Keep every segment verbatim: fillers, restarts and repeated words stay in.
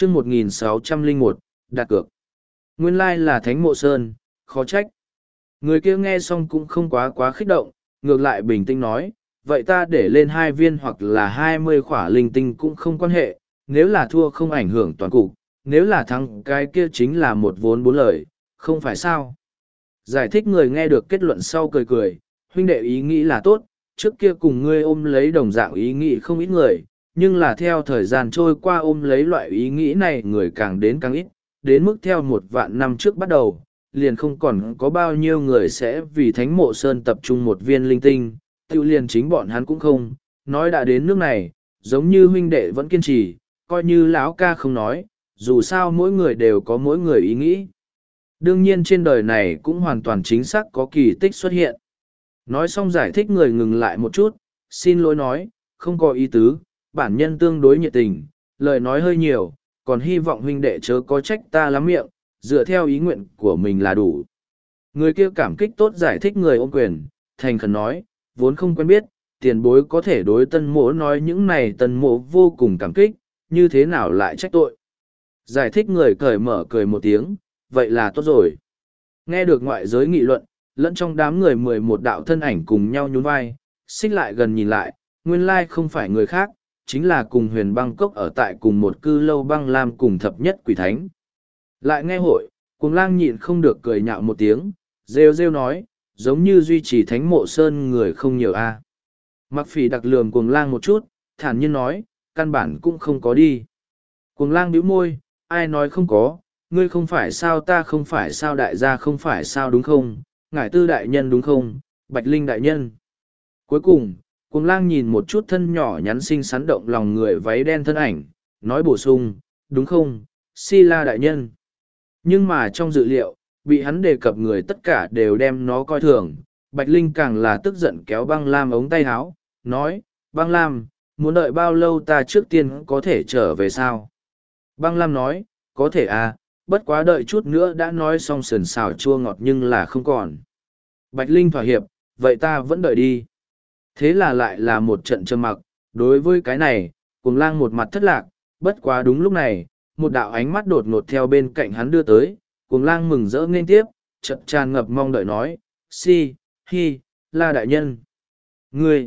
chương một nghìn sáu trăm lẻ một, đặt cược. Nguyên lai là Thánh Mộ Sơn, khó trách. Người kia nghe xong cũng không quá quá kích động, ngược lại bình tĩnh nói, vậy ta để lên hai viên hoặc là hai mươi khỏa linh tinh cũng không quan hệ, nếu là thua không ảnh hưởng toàn cục, nếu là thắng cái kia chính là một vốn bốn lời, không phải sao. Giải thích người nghe được kết luận sau cười cười, huynh đệ ý nghĩ là tốt, trước kia cùng ngươi ôm lấy đồng dạng ý nghĩ không ít người, nhưng là theo thời gian trôi qua ôm lấy loại ý nghĩ này người càng đến càng ít, đến mức theo một vạn năm trước bắt đầu, liền không còn có bao nhiêu người sẽ vì Thánh Mộ Sơn tập trung một viên linh tinh, tự liền chính bọn hắn cũng không, nói đã đến nước này, giống như huynh đệ vẫn kiên trì, coi như lão ca không nói, dù sao mỗi người đều có mỗi người ý nghĩ. Đương nhiên trên đời này cũng hoàn toàn chính xác có kỳ tích xuất hiện. Nói xong giải thích người ngừng lại một chút, xin lỗi nói, không có ý tứ, bản nhân tương đối nhiệt tình, lời nói hơi nhiều, còn hy vọng huynh đệ chớ có trách ta lắm miệng, dựa theo ý nguyện của mình là đủ. Người kia cảm kích tốt giải thích người ôm quyền, thành khẩn nói, vốn không quen biết, tiền bối có thể đối tân mỗ nói những này tân mỗ vô cùng cảm kích, như thế nào lại trách tội. Giải thích người cởi mở cười một tiếng, vậy là tốt rồi. Nghe được ngoại giới nghị luận, lẫn trong đám người mười một đạo thân ảnh cùng nhau nhún vai, xích lại gần nhìn lại, nguyên lai không phải người khác, chính là cùng huyền băng cốc ở tại cùng một cư lâu băng lam cùng thập nhất quỷ thánh. Lại nghe hội, cuồng lang nhịn không được cười nhạo một tiếng, rêu rêu nói, giống như duy trì Thánh Mộ Sơn người không nhiều a. Mặc phỉ đặc lườm cuồng lang một chút, thản nhiên nói, căn bản cũng không có đi. Cuồng lang bĩu môi, ai nói không có, ngươi không phải sao ta không phải sao đại gia không phải sao đúng không, ngải tư đại nhân đúng không, bạch linh đại nhân. Cuối cùng, cuồng lang nhìn một chút thân nhỏ nhắn xinh xắn động lòng người váy đen thân ảnh, nói bổ sung, đúng không, si la đại nhân. Nhưng mà trong dự liệu, bị hắn đề cập người tất cả đều đem nó coi thường, bạch linh càng là tức giận kéo băng lam ống tay áo, nói, băng lam, muốn đợi bao lâu ta trước tiên có thể trở về sao? Băng lam nói, có thể à, bất quá đợi chút nữa đã nói xong sườn xào chua ngọt nhưng là không còn. Bạch linh thỏa hiệp, vậy ta vẫn đợi đi. Thế là lại là một trận trầm mặc, đối với cái này, cuồng lang một mặt thất lạc, bất quá đúng lúc này, một đạo ánh mắt đột ngột theo bên cạnh hắn đưa tới, cuồng lang mừng rỡ nên tiếp, chợt tràn ngập mong đợi nói, si, hi, la đại nhân. Ngươi,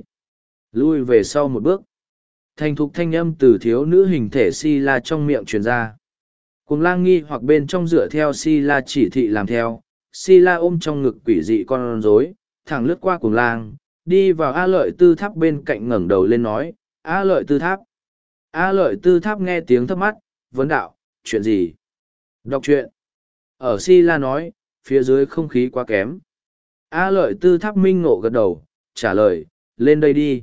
lui về sau một bước. Thành thục thanh âm từ thiếu nữ hình thể si la trong miệng truyền ra. Cuồng lang nghi hoặc bên trong dựa theo si la chỉ thị làm theo, si la ôm trong ngực quỷ dị con rối, thẳng lướt qua cuồng lang, đi vào A Lợi Tư Tháp bên cạnh ngẩng đầu lên nói, A Lợi Tư Tháp. A Lợi Tư Tháp nghe tiếng thấp mắt, vấn đạo, chuyện gì? Đọc truyện. Ở Si La nói, phía dưới không khí quá kém. A Lợi Tư Tháp minh ngộ gật đầu, trả lời, lên đây đi.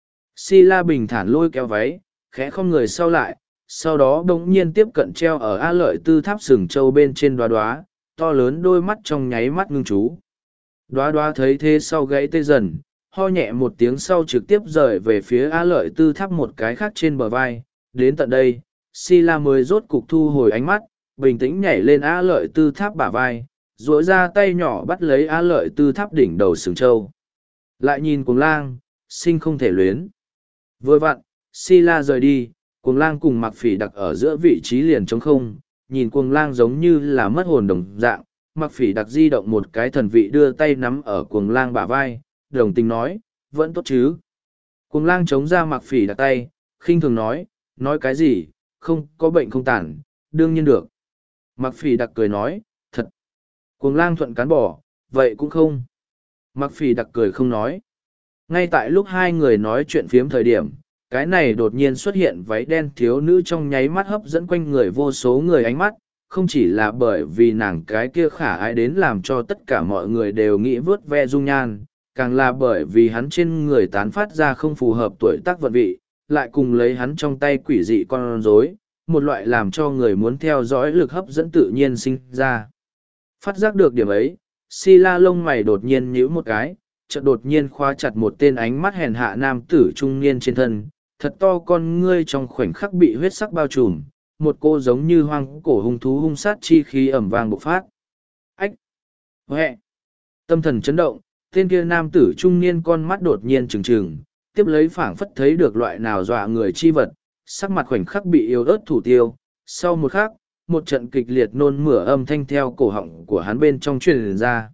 Si La bình thản lôi kéo váy, khẽ không người sau lại, sau đó bỗng nhiên tiếp cận treo ở A Lợi Tư Tháp sừng châu bên trên đoá đoá, to lớn đôi mắt trong nháy mắt ngưng chú. Đoá đoá thấy thế sau gãy tê dần, ho nhẹ một tiếng sau trực tiếp rời về phía A Lợi Tư Tháp một cái khác trên bờ vai. Đến tận đây, Si La mới rốt cục thu hồi ánh mắt, bình tĩnh nhảy lên A Lợi Tư Tháp bả vai, duỗi ra tay nhỏ bắt lấy A Lợi Tư Tháp đỉnh đầu sừng trâu. Lại nhìn cuồng lang, sinh không thể luyến. Vừa vặn, Si La rời đi, cuồng lang cùng Mặc Phỉ Đặc ở giữa vị trí liền trống không, nhìn cuồng lang giống như là mất hồn đồng dạng. Mặc Phỉ Đặc di động một cái thần vị đưa tay nắm ở cuồng lang bả vai, đồng tình nói, vẫn tốt chứ. Cuồng lang chống ra Mặc Phỉ Đặc tay, khinh thường nói, nói cái gì, không có bệnh không tản, đương nhiên được. Mặc Phỉ Đặc cười nói, thật. Cuồng lang thuận cán bỏ, vậy cũng không. Mặc Phỉ Đặc cười không nói. Ngay tại lúc hai người nói chuyện phiếm thời điểm, cái này đột nhiên xuất hiện váy đen thiếu nữ trong nháy mắt hấp dẫn quanh người vô số người ánh mắt, không chỉ là bởi vì nàng cái kia khả ái đến làm cho tất cả mọi người đều nghĩ vớt ve dung nhan, càng là bởi vì hắn trên người tán phát ra không phù hợp tuổi tác vận vị, lại cùng lấy hắn trong tay quỷ dị con rối, một loại làm cho người muốn theo dõi lực hấp dẫn tự nhiên sinh ra. Phát giác được điểm ấy, Si La lông mày đột nhiên nhíu một cái, chợt đột nhiên khóa chặt một tên ánh mắt hèn hạ nam tử trung niên trên thân, thật to con ngươi trong khoảnh khắc bị huyết sắc bao trùm, một cô giống như hoang cổ hung thú hung sát chi khí ẩm vang bộc phát. Ách! Huệ! Tâm thần chấn động, tên kia nam tử trung niên con mắt đột nhiên trừng trừng, tiếp lấy phảng phất thấy được loại nào dọa người chi vật, sắc mặt khoảnh khắc bị yếu ớt thủ tiêu, Sau một khắc, một trận kịch liệt nôn mửa âm thanh theo cổ họng của hắn bên trong truyền ra.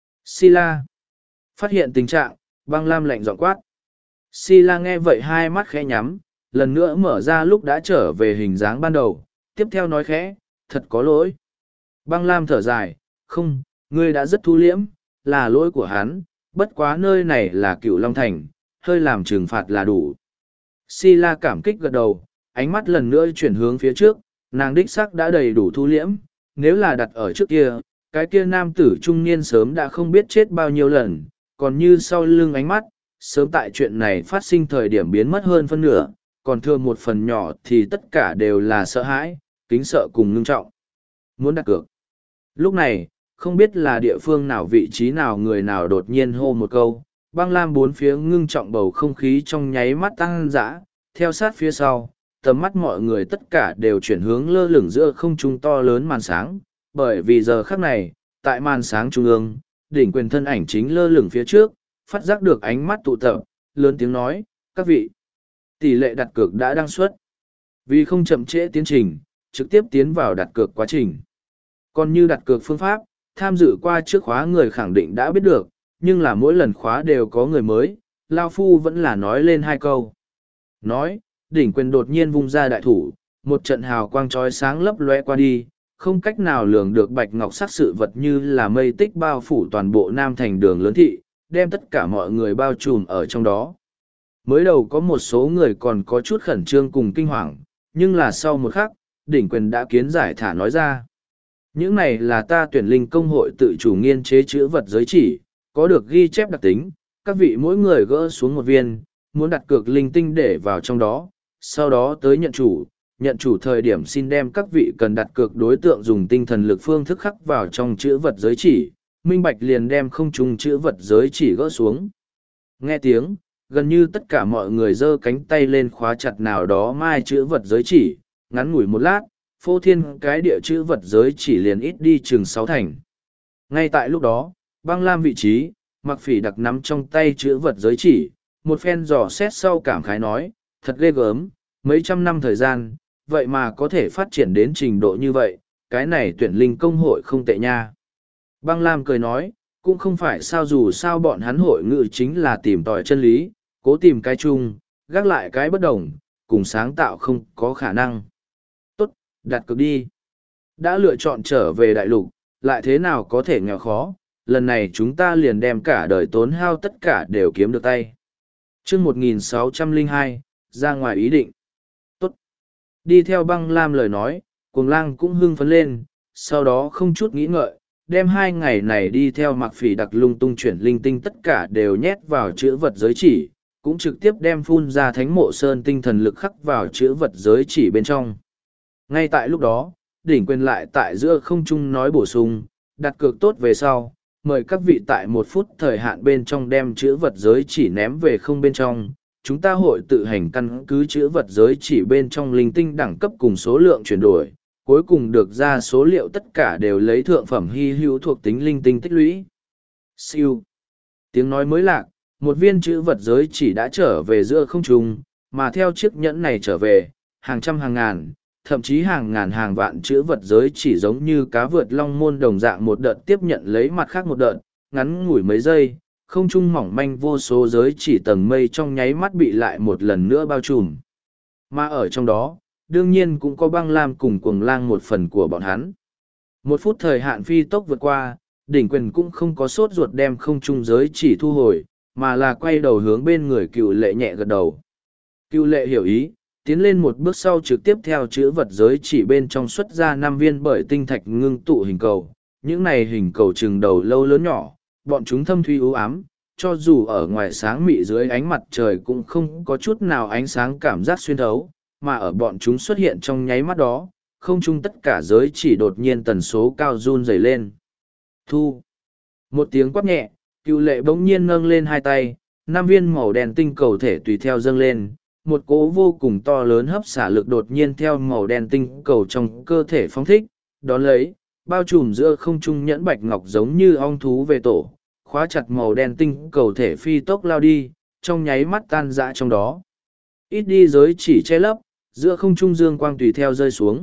Sila! Phát hiện tình trạng, băng lam lạnh giọng quát. Sila nghe vậy hai mắt khẽ nhắm, lần nữa mở ra lúc đã trở về hình dáng ban đầu, tiếp theo nói khẽ, thật có lỗi. Băng lam thở dài, không, ngươi đã rất thu liễm, là lỗi của hắn, bất quá nơi này là Cựu Long Thành, hơi làm trừng phạt là đủ. Sila cảm kích gật đầu, ánh mắt lần nữa chuyển hướng phía trước, nàng đích sắc đã đầy đủ thu liễm, nếu là đặt ở trước kia, cái kia nam tử trung niên sớm đã không biết chết bao nhiêu lần, còn như sau lưng ánh mắt, sớm tại chuyện này phát sinh thời điểm biến mất hơn phân nửa, còn thừa một phần nhỏ thì tất cả đều là sợ hãi, kính sợ cùng ngưng trọng. Muốn đặt cược. Lúc này, không biết là địa phương nào vị trí nào người nào đột nhiên hô một câu, băng lam bốn phía ngưng trọng bầu không khí trong nháy mắt tăng dã, theo sát phía sau, tầm mắt mọi người tất cả đều chuyển hướng lơ lửng giữa không trung to lớn màn sáng, bởi vì giờ khắc này, tại màn sáng trung ương, đỉnh quyền thân ảnh chính lơ lửng phía trước, phát giác được ánh mắt tụ tập, lớn tiếng nói, các vị, tỷ lệ đặt cược đã đăng xuất. Vì không chậm trễ tiến trình, trực tiếp tiến vào đặt cược quá trình. Còn như đặt cược phương pháp, tham dự qua trước khóa người khẳng định đã biết được, nhưng là mỗi lần khóa đều có người mới, Lao Phu vẫn là nói lên hai câu. Nói, đỉnh quyền đột nhiên vung ra đại thủ, một trận hào quang trói sáng lấp lóe qua đi, không cách nào lường được bạch ngọc sắc sự vật như là mây tích bao phủ toàn bộ nam thành đường lớn thị, đem tất cả mọi người bao trùm ở trong đó. Mới đầu có một số người còn có chút khẩn trương cùng kinh hoàng, nhưng là sau một khắc, đỉnh quyền đã kiến giải thả nói ra. Những này là ta tuyển linh công hội tự chủ nghiên chế chữ vật giới chỉ, có được ghi chép đặc tính, các vị mỗi người gỡ xuống một viên, muốn đặt cược linh tinh để vào trong đó, sau đó tới nhận chủ, nhận chủ thời điểm xin đem các vị cần đặt cược đối tượng dùng tinh thần lực phương thức khắc vào trong chữ vật giới chỉ, minh bạch liền đem không trùng chữ vật giới chỉ gỡ xuống. Nghe tiếng, gần như tất cả mọi người giơ cánh tay lên khóa chặt nào đó mai chữ vật giới chỉ, ngắn ngủi một lát, phô thiên cái địa chữ vật giới chỉ liền ít đi chừng sáu thành. Ngay tại lúc đó, băng lam vị trí, mặc phỉ đặc nắm trong tay chữ vật giới chỉ, một phen dò xét sau cảm khái nói, thật ghê gớm, mấy trăm năm thời gian, vậy mà có thể phát triển đến trình độ như vậy, cái này tuyển linh công hội không tệ nha. Băng lam cười nói, cũng không phải sao dù sao bọn hắn hội ngự chính là tìm tòi chân lý, cố tìm cái chung, gác lại cái bất đồng, cùng sáng tạo không có khả năng. Tốt, đặt cược đi. Đã lựa chọn trở về đại lục, lại thế nào có thể nghèo khó, lần này chúng ta liền đem cả đời tốn hao tất cả đều kiếm được tay. Chương một nghìn sáu trăm lẻ hai, ra ngoài ý định. Tốt. Đi theo băng lam lời nói, cuồng lang cũng hưng phấn lên, sau đó không chút nghĩ ngợi, đem hai ngày này đi theo mặc phỉ đặc lung tung chuyển linh tinh tất cả đều nhét vào chữ vật giới chỉ, cũng trực tiếp đem phun ra thánh mộ sơn tinh thần lực khắc vào chữ vật giới chỉ bên trong. Ngay tại lúc đó, đỉnh quyền lại tại giữa không trung nói bổ sung, đặt cược tốt về sau, mời các vị tại một phút thời hạn bên trong đem chữ vật giới chỉ ném về không bên trong. Chúng ta hội tự hành căn cứ chữ vật giới chỉ bên trong linh tinh đẳng cấp cùng số lượng chuyển đổi, cuối cùng được ra số liệu tất cả đều lấy thượng phẩm hy hữu thuộc tính linh tinh tích lũy. Siêu. Tiếng nói mới lạc, một viên chữ vật giới chỉ đã trở về giữa không trung, mà theo chiếc nhẫn này trở về, hàng trăm hàng ngàn, thậm chí hàng ngàn hàng vạn chữ vật giới chỉ giống như cá vượt long môn đồng dạng một đợt tiếp nhận lấy mặt khác một đợt, ngắn ngủi mấy giây, không trung mỏng manh vô số giới chỉ tầng mây trong nháy mắt bị lại một lần nữa bao trùm. Mà ở trong đó, đương nhiên cũng có băng lam cùng cuồng lang một phần của bọn hắn. Một phút thời hạn phi tốc vượt qua, đỉnh quyền cũng không có sốt ruột đem không trung giới chỉ thu hồi, mà là quay đầu hướng bên người cựu lệ nhẹ gật đầu. Cựu lệ hiểu ý, tiến lên một bước sau trực tiếp theo chữ vật giới chỉ bên trong xuất ra năm viên bởi tinh thạch ngưng tụ hình cầu. Những này hình cầu trừng đầu lâu lớn nhỏ, bọn chúng thâm thuy u ám, cho dù ở ngoài sáng mị dưới ánh mặt trời cũng không có chút nào ánh sáng cảm giác xuyên thấu, mà ở bọn chúng xuất hiện trong nháy mắt đó, không chung tất cả giới chỉ đột nhiên tần số cao run rẩy lên. Thu. Một tiếng quát nhẹ, cựu lệ bỗng nhiên nâng lên hai tay, năm viên màu đen tinh cầu thể tùy theo dâng lên, một cỗ vô cùng to lớn hấp xả lực đột nhiên theo màu đen tinh cầu trong cơ thể phóng thích, đón lấy, bao trùm giữa không trung nhẫn bạch ngọc giống như ong thú về tổ, khóa chặt màu đen tinh cầu thể phi tốc lao đi, trong nháy mắt tan rã trong đó. Ít đi giới chỉ che lấp, giữa không trung dương quang tùy theo rơi xuống,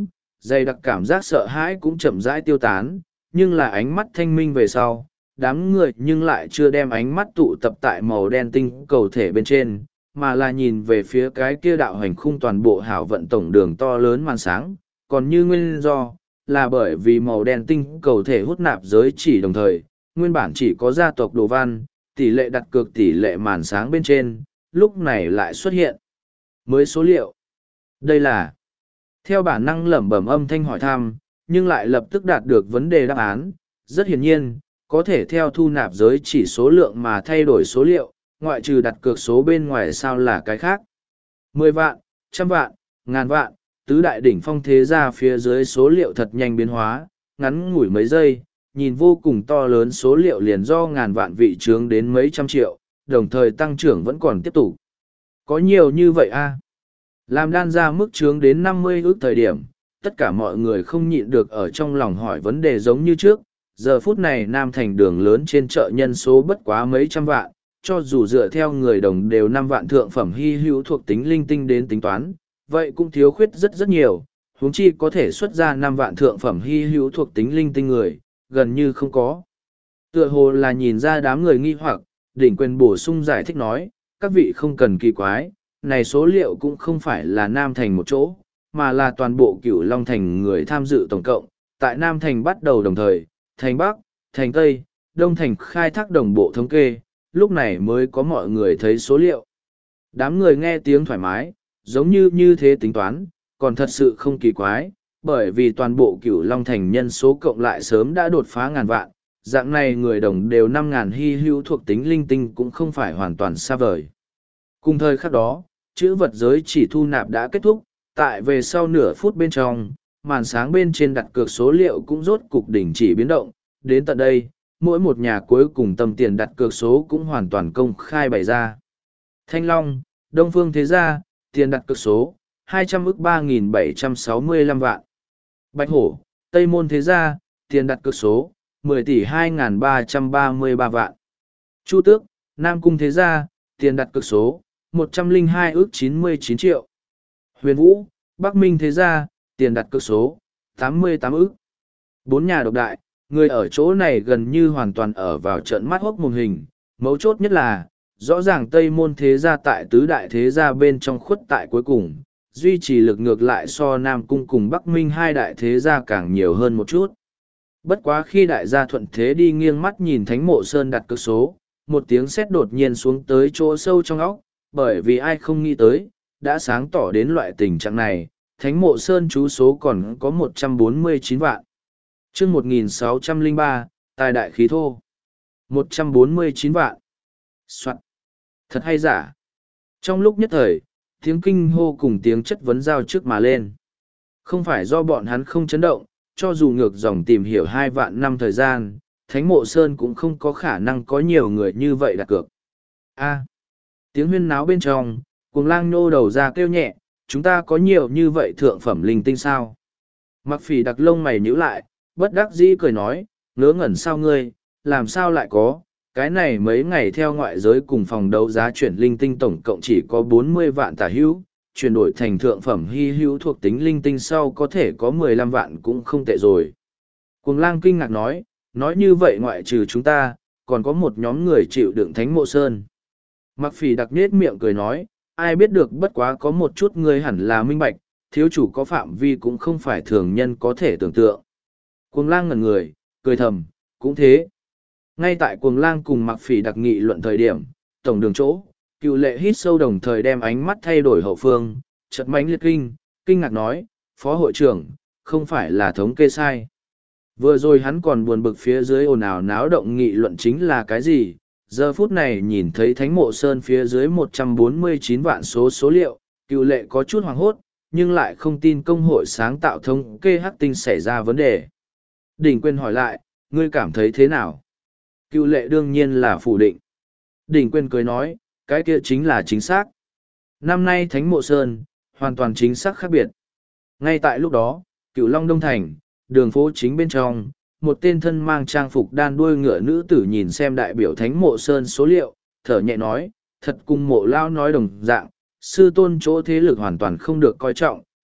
dày đặc cảm giác sợ hãi cũng chậm rãi tiêu tán, nhưng là ánh mắt thanh minh về sau, đám người nhưng lại chưa đem ánh mắt tụ tập tại màu đen tinh cầu thể bên trên, mà là nhìn về phía cái kia đạo hành khung toàn bộ hảo vận tổng đường to lớn màn sáng, còn như nguyên do, là bởi vì màu đen tinh cầu thể hút nạp giới chỉ đồng thời, nguyên bản chỉ có gia tộc đồ văn, tỷ lệ đặt cược tỷ lệ màn sáng bên trên, lúc này lại xuất hiện mới số liệu. Đây là theo bản năng lẩm bẩm âm thanh hỏi thăm, nhưng lại lập tức đạt được vấn đề đáp án. Rất hiển nhiên, có thể theo thu nạp giới chỉ số lượng mà thay đổi số liệu, ngoại trừ đặt cược số bên ngoài sao là cái khác. Mười vạn, trăm vạn, ngàn vạn, tứ đại đỉnh phong thế ra phía dưới số liệu thật nhanh biến hóa, ngắn ngủi mấy giây, nhìn vô cùng to lớn số liệu liền do ngàn vạn vị trướng đến mấy trăm triệu, đồng thời tăng trưởng vẫn còn tiếp tục. Có nhiều như vậy a? Làm đan ra mức trướng đến năm mươi ước thời điểm, tất cả mọi người không nhịn được ở trong lòng hỏi vấn đề giống như trước. Giờ phút này Nam Thành đường lớn trên chợ nhân số bất quá mấy trăm vạn, cho dù dựa theo người đồng đều năm vạn thượng phẩm hy hữu thuộc tính linh tinh đến tính toán, vậy cũng thiếu khuyết rất rất nhiều, huống chi có thể xuất ra năm vạn thượng phẩm hy hữu thuộc tính linh tinh người, gần như không có. Tựa hồ là nhìn ra đám người nghi hoặc, đỉnh quyền bổ sung giải thích nói, các vị không cần kỳ quái, này số liệu cũng không phải là Nam Thành một chỗ, mà là toàn bộ Cửu Long Thành người tham dự tổng cộng, tại Nam Thành bắt đầu đồng thời, Thành Bắc, Thành Tây, Đông Thành khai thác đồng bộ thống kê, lúc này mới có mọi người thấy số liệu. Đám người nghe tiếng thoải mái, giống như như thế tính toán, còn thật sự không kỳ quái, bởi vì toàn bộ Cửu Long Thành nhân số cộng lại sớm đã đột phá ngàn vạn, dạng này người đồng đều năm ngàn hy hữu thuộc tính linh tinh cũng không phải hoàn toàn xa vời. Cùng thời khắc đó, chữ vật giới chỉ thu nạp đã kết thúc, tại về sau nửa phút bên trong, màn sáng bên trên đặt cược số liệu cũng rốt cục đỉnh chỉ biến động, đến tận đây, mỗi một nhà cuối cùng tầm tiền đặt cược số cũng hoàn toàn công khai bày ra. Thanh Long, Đông Phương Thế Gia, tiền đặt cược số, hai trăm ức ba nghìn bảy trăm sáu mươi lăm vạn. Bạch Hổ, Tây Môn Thế Gia, tiền đặt cược số, mười tỷ hai nghìn ba trăm ba mươi ba vạn. Chu Tước, Nam Cung Thế Gia, tiền đặt cược số, một trăm lẻ hai ước chín mươi chín triệu. Huyền Vũ, Bắc Minh Thế Gia, tiền đặt cược số, tám mươi tám ước. Bốn nhà độc đại, người ở chỗ này gần như hoàn toàn ở vào trận mắt hốc mồm hình. Mấu chốt nhất là, rõ ràng Tây Môn Thế Gia tại tứ đại thế gia bên trong khuất tại cuối cùng, duy trì lực ngược lại so Nam Cung cùng Bắc Minh hai đại thế gia càng nhiều hơn một chút. Bất quá khi đại gia thuận thế đi nghiêng mắt nhìn Thánh Mộ Sơn đặt cược số, một tiếng sét đột nhiên xuống tới chỗ sâu trong óc, bởi vì ai không nghĩ tới, đã sáng tỏ đến loại tình trạng này, Thánh Mộ Sơn chú số còn có một trăm bốn mươi chín vạn. Chương một nghìn sáu trăm lẻ ba, tài đại khí thô. một trăm bốn mươi chín vạn. Soạn. Thật hay giả. Trong lúc nhất thời, tiếng kinh hô cùng tiếng chất vấn giao trước mà lên. Không phải do bọn hắn không chấn động, cho dù ngược dòng tìm hiểu hai vạn năm thời gian, Thánh Mộ Sơn cũng không có khả năng có nhiều người như vậy đặt cược. A. Tiếng huyên náo bên trong, Cuồng Lang nhô đầu ra kêu nhẹ, chúng ta có nhiều như vậy thượng phẩm linh tinh sao? Mặc Phỉ đặc lông mày nhíu lại, bất đắc dĩ cười nói, ngớ ngẩn sao ngươi, làm sao lại có, cái này mấy ngày theo ngoại giới cùng phòng đấu giá chuyển linh tinh tổng cộng chỉ có bốn mươi vạn tả hữu, chuyển đổi thành thượng phẩm hy hữu thuộc tính linh tinh sau có thể có mười lăm vạn cũng không tệ rồi. Cuồng Lang kinh ngạc nói, nói như vậy ngoại trừ chúng ta, còn có một nhóm người chịu đựng Thánh Mộ Sơn. Mặc Phỉ đặc nết miệng cười nói, ai biết được bất quá có một chút người hẳn là minh bạch, thiếu chủ có phạm vi cũng không phải thường nhân có thể tưởng tượng. Cuồng Lang ngẩn người, cười thầm, cũng thế. Ngay tại Cuồng Lang cùng Mặc Phỉ đặc nghị luận thời điểm, tổng đường chỗ, Cựu Lệ hít sâu đồng thời đem ánh mắt thay đổi hậu phương, chợt mãnh liệt kinh, kinh ngạc nói, phó hội trưởng, không phải là thống kê sai. Vừa rồi hắn còn buồn bực phía dưới ồn ào náo động nghị luận chính là cái gì, giờ phút này nhìn thấy Thánh Mộ Sơn phía dưới một trăm bốn mươi chín vạn số số liệu, Cựu Lệ có chút hoảng hốt, nhưng lại không tin công hội sáng tạo thống kê hắc tinh xảy ra vấn đề. Đỉnh Quyên hỏi lại, ngươi cảm thấy thế nào? Cựu Lệ đương nhiên là phủ định. Đỉnh Quyên cười nói, cái kia chính là chính xác. Năm nay Thánh Mộ Sơn, hoàn toàn chính xác khác biệt. Ngay tại lúc đó, Cửu Long Đông Thành, đường phố chính bên trong, một tên thân mang trang phục đan đuôi ngựa nữ tử nhìn xem đại biểu Thánh Mộ Sơn số liệu, thở nhẹ nói, thật cùng Mộ Lao nói đồng dạng, sư tôn chỗ thế lực hoàn toàn không được coi trọng,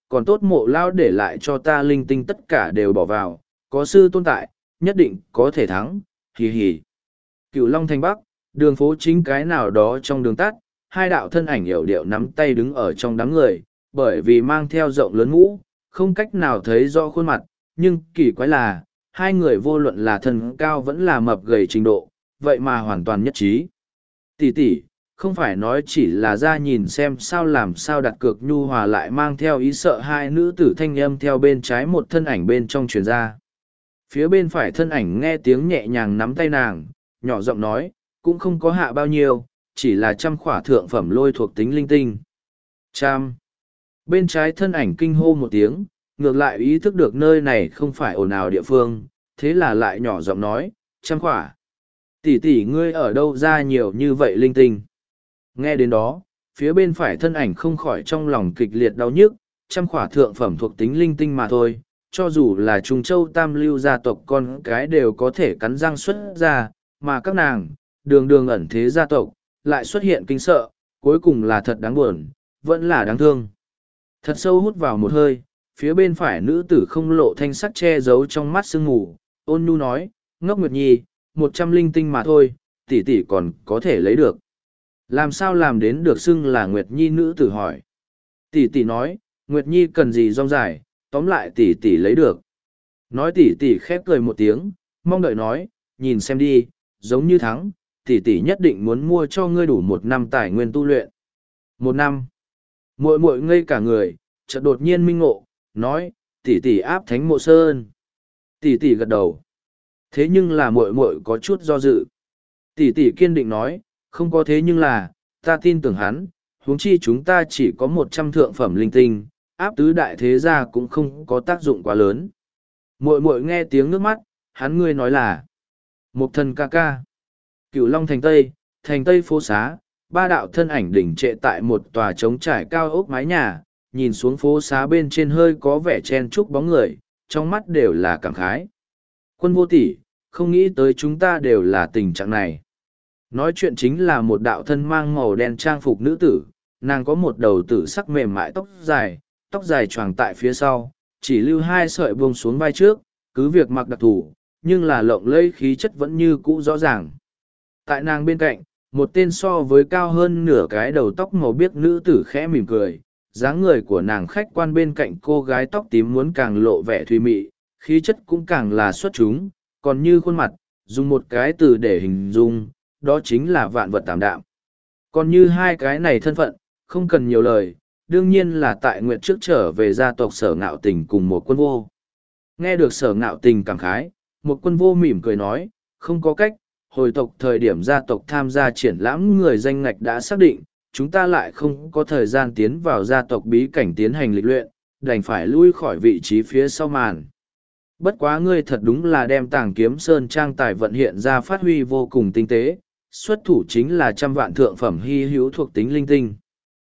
còn tốt mộ lao để lại cho ta linh tinh tất cả đều bỏ vào, có sư tôn tại, nhất định có thể thắng, hì hì. Cửu Long Thành Bắc, đường phố chính cái nào đó trong đường tắt, hai đạo thân ảnh yểu điệu nắm tay đứng ở trong đám người, bởi vì mang theo rộng lớn mũ, không cách nào thấy rõ khuôn mặt, nhưng kỳ quái là, hai người vô luận là thân cao vẫn là mập gầy trình độ, vậy mà hoàn toàn nhất trí. Tỷ tỷ, không phải nói chỉ là ra nhìn xem sao làm sao đặt cược nhu hòa lại mang theo ý sợ hai nữ tử thanh âm theo bên trái một thân ảnh bên trong truyền ra. Phía bên phải thân ảnh nghe tiếng nhẹ nhàng nắm tay nàng, nhỏ giọng nói, cũng không có hạ bao nhiêu, chỉ là trăm khỏa thượng phẩm lôi thuộc tính linh tinh. Trăm. Bên trái thân ảnh kinh hô một tiếng, ngược lại ý thức được nơi này không phải ồn ào địa phương, thế là lại nhỏ giọng nói, trăm khỏa. Tỷ tỷ ngươi ở đâu ra nhiều như vậy linh tinh. Nghe đến đó, phía bên phải thân ảnh không khỏi trong lòng kịch liệt đau nhức, trăm khỏa thượng phẩm thuộc tính linh tinh mà thôi, cho dù là Trung Châu Tam Lưu gia tộc con cái đều có thể cắn răng xuất ra, mà các nàng, đường đường ẩn thế gia tộc, lại xuất hiện kinh sợ, cuối cùng là thật đáng buồn, vẫn là đáng thương. Thật sâu hút vào một hơi, phía bên phải nữ tử không lộ thanh sắc che giấu trong mắt sương ngủ, ôn nhu nói, ngốc Nguyệt Nhi, một trăm linh tinh mà thôi, tỷ tỷ còn có thể lấy được. Làm sao làm đến được xưng là Nguyệt Nhi nữ tử hỏi. Tỷ tỷ nói, Nguyệt Nhi cần gì rong dài, tóm lại tỷ tỷ lấy được. Nói tỷ tỷ khép cười một tiếng, mong đợi nói, nhìn xem đi, giống như thắng, tỷ tỷ nhất định muốn mua cho ngươi đủ một năm tài nguyên tu luyện. Một năm. Muội muội ngây cả người, chợt đột nhiên minh ngộ, nói, tỷ tỷ áp thánh mộ sơn. Tỷ tỷ gật đầu. Thế nhưng là muội muội có chút do dự. Tỷ tỷ kiên định nói, không có thế nhưng là, ta tin tưởng hắn, huống chi chúng ta chỉ có một trăm thượng phẩm linh tinh, áp tứ đại thế gia cũng không có tác dụng quá lớn. Muội muội nghe tiếng nước mắt, hắn ngươi nói là Mục Thần ca ca. Cửu Long thành Tây, thành Tây phố xá, ba đạo thân ảnh đỉnh trệ tại một tòa trống trải cao ốc mái nhà, nhìn xuống phố xá bên trên hơi có vẻ chen chúc bóng người, trong mắt đều là cảm khái. Quân vô tỷ, không nghĩ tới chúng ta đều là tình trạng này. Nói chuyện chính là một đạo thân mang màu đen trang phục nữ tử, nàng có một đầu tử sắc mềm mại tóc dài, tóc dài choàng tại phía sau, chỉ lưu hai sợi buông xuống vai trước, cứ việc mặc đặc thù, nhưng là lộng lẫy khí chất vẫn như cũ rõ ràng. Tại nàng bên cạnh, một tên so với cao hơn nửa cái đầu tóc màu biếc nữ tử khẽ mỉm cười, dáng người của nàng khách quan bên cạnh cô gái tóc tím muốn càng lộ vẻ thùy mị, khí chất cũng càng là xuất chúng, còn như khuôn mặt, dùng một cái từ để hình dung, đó chính là vạn vật tạm đạm. Còn như hai cái này thân phận, không cần nhiều lời, đương nhiên là tại nguyện trước trở về gia tộc Sở Ngạo Tình cùng một quân vô. Nghe được Sở Ngạo Tình cảm khái, một quân vô mỉm cười nói, không có cách, hồi tộc thời điểm gia tộc tham gia triển lãm người danh ngạch đã xác định, chúng ta lại không có thời gian tiến vào gia tộc bí cảnh tiến hành lịch luyện, đành phải lui khỏi vị trí phía sau màn. Bất quá ngươi thật đúng là đem Tàng Kiếm Sơn trang tài vận hiện ra phát huy vô cùng tinh tế, xuất thủ chính là trăm vạn thượng phẩm hy hữu thuộc tính linh tinh.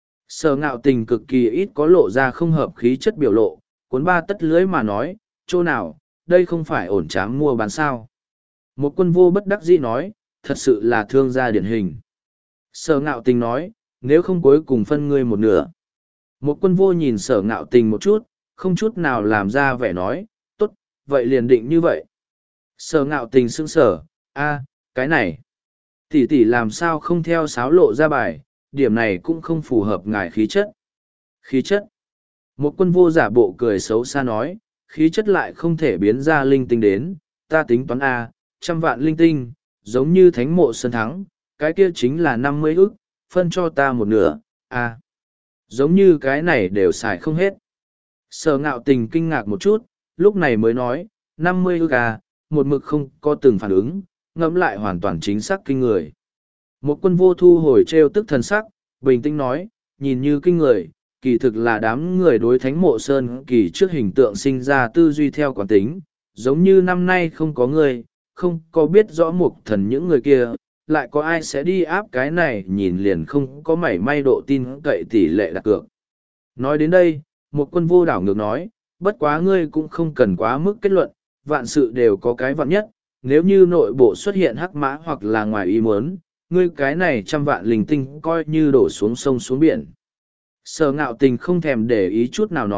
Sở Ngạo Tình cực kỳ ít có lộ ra không hợp khí chất biểu lộ, cuốn ba tất lưới mà nói, chỗ nào, đây không phải ổn trám mua bán sao. Một quân vô bất đắc dĩ nói, thật sự là thương gia điển hình. Sở Ngạo Tình nói, nếu không cuối cùng phân ngươi một nửa. Một quân vô nhìn Sở Ngạo Tình một chút, không chút nào làm ra vẻ nói, tốt, vậy liền định như vậy. Sở Ngạo Tình sững sở, a, cái này. Tỷ tỷ làm sao không theo sáo lộ ra bài, điểm này cũng không phù hợp ngài khí chất. Khí chất. Một quân vô giả bộ cười xấu xa nói, khí chất lại không thể biến ra linh tinh đến, ta tính toán A, trăm vạn linh tinh, giống như thánh mộ sơn thắng, cái kia chính là năm mươi ức, phân cho ta một nửa, A. Giống như cái này đều xài không hết. Sở Ngạo Tình kinh ngạc một chút, lúc này mới nói, năm mươi ức A, một mực không có từng phản ứng, ngẫm lại hoàn toàn chính xác kinh người. Một quân vô thu hồi trêu tức thần sắc, bình tĩnh nói, nhìn như kinh người, kỳ thực là đám người đối thánh mộ sơn kỳ trước hình tượng sinh ra tư duy theo quán tính, giống như năm nay không có người, không có biết rõ mục thần những người kia, lại có ai sẽ đi áp cái này nhìn liền không có mảy may độ tin cậy tỷ lệ đặt cược. Nói đến đây, một quân vô đảo ngược nói, bất quá ngươi cũng không cần quá mức kết luận, vạn sự đều có cái vạn nhất, nếu như nội bộ xuất hiện hắc mã hoặc là ngoài ý muốn, ngươi cái này trăm vạn linh tinh coi như đổ xuống sông xuống biển. Sở Ngạo Tình không thèm để ý chút nào nói,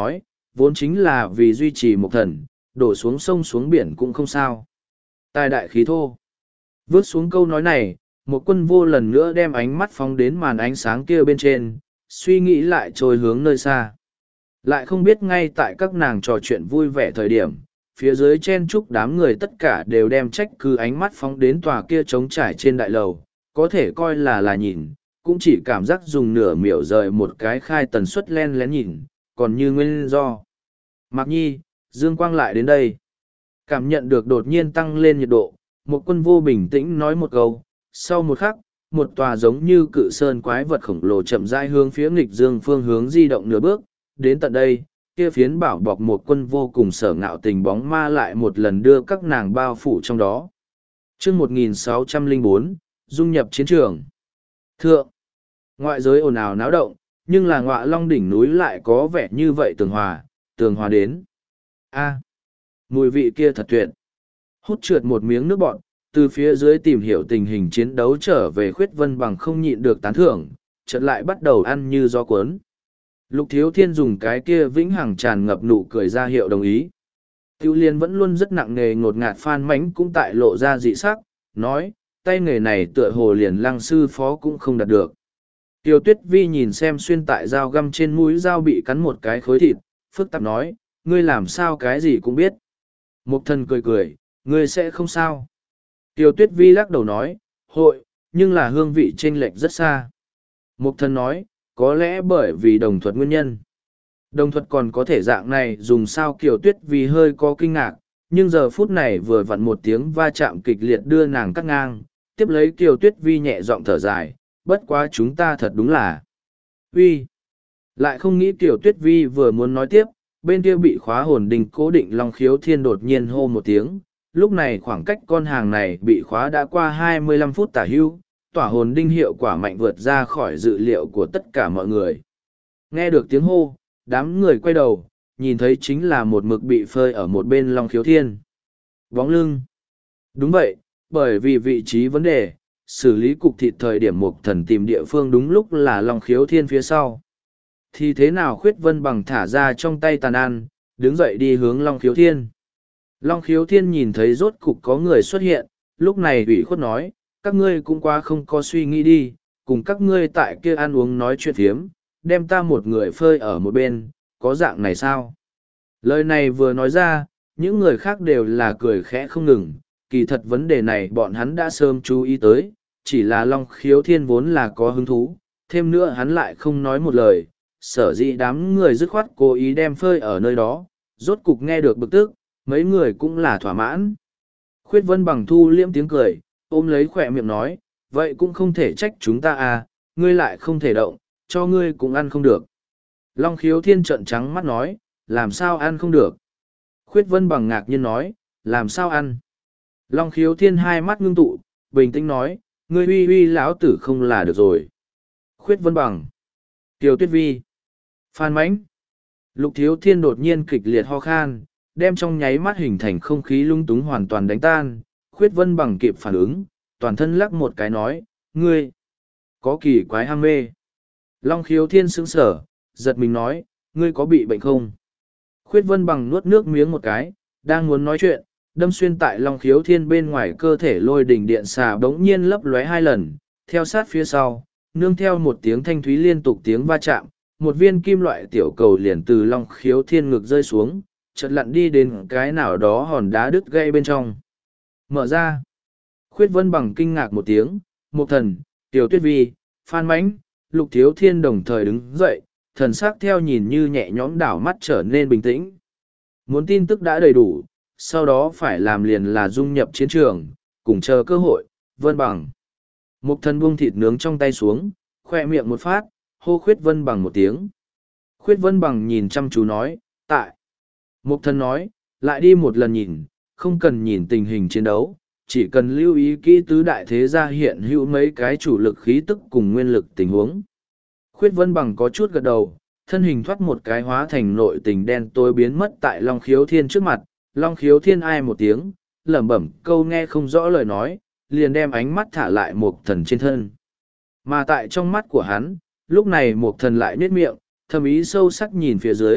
vốn chính là vì duy trì một thần, đổ xuống sông xuống biển cũng không sao. Tài đại khí thô. Vớt xuống câu nói này, một quân vô lần nữa đem ánh mắt phóng đến màn ánh sáng kia bên trên, suy nghĩ lại trôi hướng nơi xa. Lại không biết ngay tại các nàng trò chuyện vui vẻ thời điểm, phía dưới chen chúc đám người tất cả đều đem trách cứ ánh mắt phóng đến tòa kia trống trải trên đại lầu, có thể coi là là nhìn, cũng chỉ cảm giác dùng nửa miểu rời một cái khai tần suất len lén nhìn, còn như nguyên do. Mạc Nhi, Dương Quang lại đến đây. Cảm nhận được đột nhiên tăng lên nhiệt độ, một quân vô bình tĩnh nói một câu, sau một khắc, một tòa giống như cự sơn quái vật khổng lồ chậm rãi hướng phía nghịch dương phương hướng di động nửa bước, đến tận đây, kia phiến bảo bọc một quân vô cùng sở ngạo tình bóng ma lại một lần đưa các nàng bao phủ trong đó. Chương một nghìn sáu trăm lẻ bốn, dung nhập chiến trường. Thượng, ngoại giới ồn ào náo động, nhưng là ngọa long đỉnh núi lại có vẻ như vậy tường hòa, tường hòa đến. A, mùi vị kia thật tuyệt. Hút trượt một miếng nước bọt, từ phía dưới tìm hiểu tình hình chiến đấu trở về Khuyết Vân Bằng không nhịn được tán thưởng, chợt lại bắt đầu ăn như gió cuốn. Lục Thiếu Thiên dùng cái kia vĩnh hằng tràn ngập nụ cười ra hiệu đồng ý. Tiêu Liên vẫn luôn rất nặng nề ngột ngạt phan mánh cũng tại lộ ra dị sắc, nói, tay nghề này tựa hồ liền lăng sư phó cũng không đạt được. Tiêu Tuyết Vi nhìn xem xuyên tại dao găm trên mũi dao bị cắn một cái khối thịt, phức tạp nói, ngươi làm sao cái gì cũng biết. Mục Thần cười cười, ngươi sẽ không sao. Tiêu Tuyết Vi lắc đầu nói, hội, nhưng là hương vị chênh lệch rất xa. Mục Thần nói, có lẽ bởi vì đồng thuật nguyên nhân. Đồng thuật còn có thể dạng này dùng sao Kiều Tuyết Vi hơi có kinh ngạc, nhưng giờ phút này vừa vặn một tiếng va chạm kịch liệt đưa nàng cắt ngang, tiếp lấy Kiều Tuyết Vi nhẹ giọng thở dài, bất quá chúng ta thật đúng là. Vi. Lại không nghĩ Kiều Tuyết Vi vừa muốn nói tiếp, bên kia bị khóa hồn đình cố định Long Khiếu Thiên đột nhiên hô một tiếng, lúc này khoảng cách con hàng này bị khóa đã qua hai mươi lăm phút tả hưu, tỏa hồn đinh hiệu quả mạnh vượt ra khỏi dự liệu của tất cả mọi người. Nghe được tiếng hô, đám người quay đầu, nhìn thấy chính là một mực bị phơi ở một bên Long Khiếu Thiên. Bóng lưng. Đúng vậy, bởi vì vị trí vấn đề, xử lý cục thịt thời điểm Mục Thần tìm địa phương đúng lúc là Long Khiếu Thiên phía sau. Thì thế nào Khuyết Vân Bằng thả ra trong tay tàn ăn, đứng dậy đi hướng Long Khiếu Thiên. Long Khiếu Thiên nhìn thấy rốt cục có người xuất hiện, lúc này ủy khuất nói, các ngươi cũng quá không có suy nghĩ đi, cùng các ngươi tại kia ăn uống nói chuyện phiếm, đem ta một người phơi ở một bên, có dạng này sao? Lời này vừa nói ra, những người khác đều là cười khẽ không ngừng, kỳ thật vấn đề này bọn hắn đã sớm chú ý tới, chỉ là Long Khiếu Thiên vốn là có hứng thú, thêm nữa hắn lại không nói một lời, sở dĩ đám người dứt khoát cố ý đem phơi ở nơi đó, rốt cục nghe được bực tức, mấy người cũng là thỏa mãn. Khuyết Vân Bằng thu liễm tiếng cười, ôm lấy khỏe miệng nói, vậy cũng không thể trách chúng ta à, ngươi lại không thể động, cho ngươi cũng ăn không được. Long Khiếu Thiên trợn trắng mắt nói, làm sao ăn không được? Khuyết Vân Bằng ngạc nhiên nói, làm sao ăn? Long Khiếu Thiên hai mắt ngưng tụ, bình tĩnh nói, ngươi uy uy lão tử không là được rồi. Khuyết Vân Bằng, Kiều Tuyết Vi, Phan Mãnh. Lục Thiếu Thiên đột nhiên kịch liệt ho khan, đem trong nháy mắt hình thành không khí lung túng hoàn toàn đánh tan. Khuyết Vân Bằng kịp phản ứng, toàn thân lắc một cái nói, ngươi, có kỳ quái ham mê. Long Khiếu Thiên sững sở, giật mình nói, ngươi có bị bệnh không? Khuyết Vân Bằng nuốt nước miếng một cái, đang muốn nói chuyện, đâm xuyên tại Long Khiếu Thiên bên ngoài cơ thể lôi đỉnh điện xà bỗng nhiên lấp lóe hai lần, theo sát phía sau, nương theo một tiếng thanh thúy liên tục tiếng va chạm, một viên kim loại tiểu cầu liền từ Long Khiếu Thiên ngực rơi xuống, chợt lặn đi đến cái nào đó hòn đá đứt gây bên trong. Mở ra. Khuyết Vân Bằng kinh ngạc một tiếng, Mục Thần, Tiểu Tuyết Vi, Phan Mãnh, Lục Thiếu Thiên đồng thời đứng dậy, thần sắc theo nhìn như nhẹ nhõm đảo mắt trở nên bình tĩnh. Muốn tin tức đã đầy đủ, sau đó phải làm liền là dung nhập chiến trường, cùng chờ cơ hội, Vân Bằng. Mục Thần buông thịt nướng trong tay xuống, khoe miệng một phát, hô Khuyết Vân Bằng một tiếng. Khuyết Vân Bằng nhìn chăm chú nói, tại. Mục Thần nói, lại đi một lần nhìn, không cần nhìn tình hình chiến đấu, chỉ cần lưu ý kỹ tứ đại thế gia hiện hữu mấy cái chủ lực khí tức cùng nguyên lực tình huống. Khuyết Vân Bằng có chút gật đầu, thân hình thoát một cái hóa thành nội tình đen tối biến mất tại Long Khiếu Thiên trước mặt. Long Khiếu Thiên ai một tiếng, lẩm bẩm câu nghe không rõ lời nói, liền đem ánh mắt thả lại Mục Thần trên thân. Mà tại trong mắt của hắn, lúc này Mục Thần lại nhếch miệng, thầm ý sâu sắc nhìn phía dưới,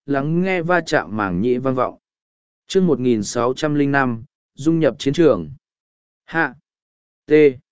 lắng nghe va chạm màng nhĩ vang vọng. chương một nghìn sáu trăm lẻ năm, dung nhập chiến trường. Hạ. T.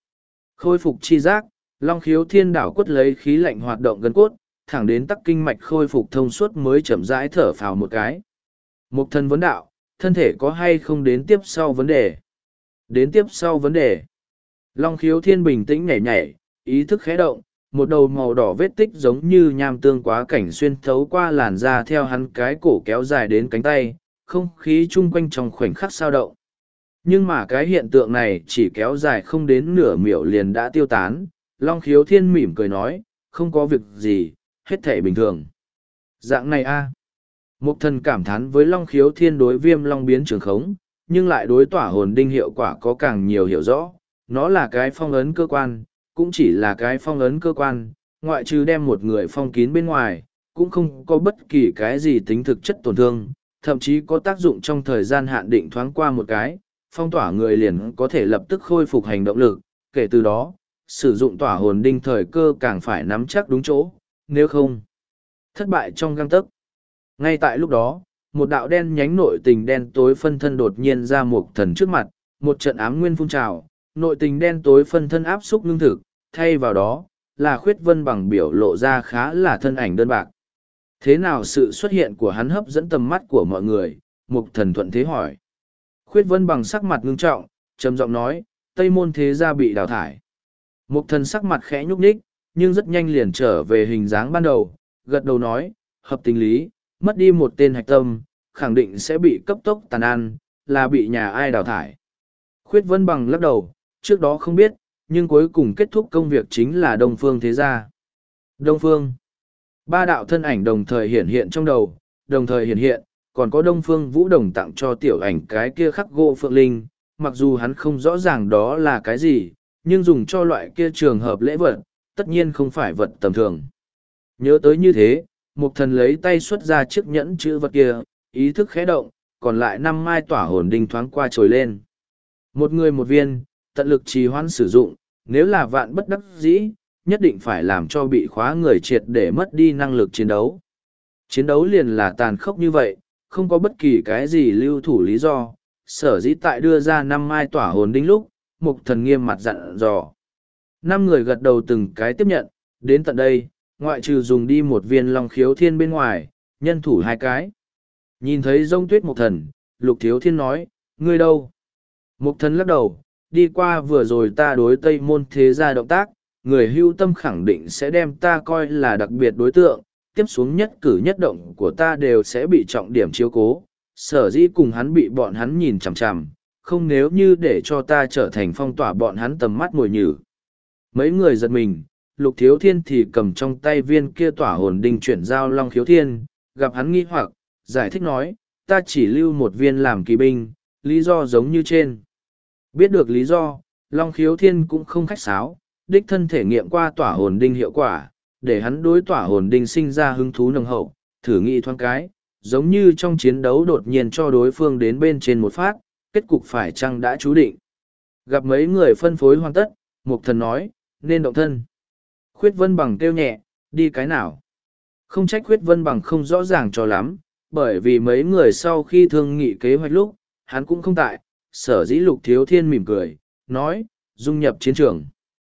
Khôi phục chi giác, Long Khiếu Thiên đảo quất lấy khí lạnh hoạt động gân cốt, thẳng đến tắc kinh mạch khôi phục thông suốt mới chậm rãi thở phào một cái. Mục thần vấn đạo, thân thể có hay không đến tiếp sau vấn đề? Đến tiếp sau vấn đề. Long Khiếu Thiên bình tĩnh nhảy nhảy, ý thức khẽ động, một đầu màu đỏ vết tích giống như nham tương quá cảnh xuyên thấu qua làn da theo hắn cái cổ kéo dài đến cánh tay, không khí chung quanh trong khoảnh khắc sao động. Nhưng mà cái hiện tượng này chỉ kéo dài không đến nửa miểu liền đã tiêu tán. Long Khiếu Thiên mỉm cười nói, không có việc gì, hết thể bình thường. Dạng này a. Mục thần cảm thán với Long Khiếu Thiên đối viêm long biến trường khống, nhưng lại đối tỏa hồn đinh hiệu quả có càng nhiều hiểu rõ. Nó là cái phong ấn cơ quan, cũng chỉ là cái phong ấn cơ quan, ngoại trừ đem một người phong kín bên ngoài, cũng không có bất kỳ cái gì tính thực chất tổn thương, thậm chí có tác dụng trong thời gian hạn định thoáng qua một cái, phong tỏa người liền có thể lập tức khôi phục hành động lực, kể từ đó, sử dụng tỏa hồn đinh thời cơ càng phải nắm chắc đúng chỗ, nếu không, thất bại trong găng tấc. Ngay tại lúc đó, một đạo đen nhánh nội tình đen tối phân thân đột nhiên ra một thần trước mặt, một trận ám nguyên phun trào, nội tình đen tối phân thân áp xúc ngưng thực, thay vào đó, là Khuyết Vân Bằng biểu lộ ra khá là thân ảnh đơn bạc. Thế nào sự xuất hiện của hắn hấp dẫn tầm mắt của mọi người? Mục thần thuận thế hỏi. Khuyết Vân Bằng sắc mặt ngưng trọng, trầm giọng nói, Tây Môn thế gia bị đào thải. Mục thần sắc mặt khẽ nhúc nhích, nhưng rất nhanh liền trở về hình dáng ban đầu, gật đầu nói, hợp tình lý, mất đi một tên hạch tâm, khẳng định sẽ bị cấp tốc tàn ăn, là bị nhà ai đào thải. Khuyết Vân Bằng lắc đầu, trước đó không biết, nhưng cuối cùng kết thúc công việc chính là Đông Phương thế gia. Đông Phương. Ba đạo thân ảnh đồng thời hiện hiện trong đầu, đồng thời hiện hiện, còn có Đông Phương Vũ Đồng tặng cho tiểu ảnh cái kia khắc gỗ phượng linh, mặc dù hắn không rõ ràng đó là cái gì, nhưng dùng cho loại kia trường hợp lễ vật, tất nhiên không phải vật tầm thường. Nhớ tới như thế, Mục thần lấy tay xuất ra chiếc nhẫn chữ vật kia, ý thức khẽ động, còn lại năm mai tỏa hồn đinh thoáng qua trồi lên. Một người một viên, tận lực trì hoãn sử dụng, nếu là vạn bất đắc dĩ, nhất định phải làm cho bị khóa người triệt để mất đi năng lực chiến đấu. Chiến đấu liền là tàn khốc như vậy, không có bất kỳ cái gì lưu thủ lý do, sở dĩ tại đưa ra năm mai tỏa hồn đinh lúc, Mục thần nghiêm mặt dặn dò. Năm người gật đầu từng cái tiếp nhận, đến tận đây, ngoại trừ dùng đi một viên Long Khiếu Thiên bên ngoài, nhân thủ hai cái. Nhìn thấy Dông Tuyết Mục thần, Lục Thiếu Thiên nói, ngươi đâu? Mục thần lắc đầu, đi qua vừa rồi ta đối Tây Môn thế gia động tác, người hưu tâm khẳng định sẽ đem ta coi là đặc biệt đối tượng, tiếp xuống nhất cử nhất động của ta đều sẽ bị trọng điểm chiếu cố, sở dĩ cùng hắn bị bọn hắn nhìn chằm chằm, không nếu như để cho ta trở thành phong tỏa bọn hắn tầm mắt mồi nhử. Mấy người giật mình, Lục Thiếu Thiên thì cầm trong tay viên kia tỏa hồn đinh chuyển giao Long Khiếu Thiên, gặp hắn nghi hoặc, giải thích nói, ta chỉ lưu một viên làm kỳ binh, lý do giống như trên. Biết được lý do, Long Khiếu Thiên cũng không khách sáo, đích thân thể nghiệm qua tỏa hồn đinh hiệu quả, để hắn đối tỏa hồn đinh sinh ra hứng thú nồng hậu, thử nghĩ thoáng cái, giống như trong chiến đấu đột nhiên cho đối phương đến bên trên một phát, kết cục phải chăng đã chú định. Gặp mấy người phân phối hoàn tất, Mục thần nói, nên động thân. Khuyết Vân Bằng kêu nhẹ, đi cái nào? Không trách Khuyết Vân Bằng không rõ ràng cho lắm, bởi vì mấy người sau khi thương nghị kế hoạch lúc, hắn cũng không tại, sở dĩ Lục Thiếu Thiên mỉm cười, nói, dung nhập chiến trường.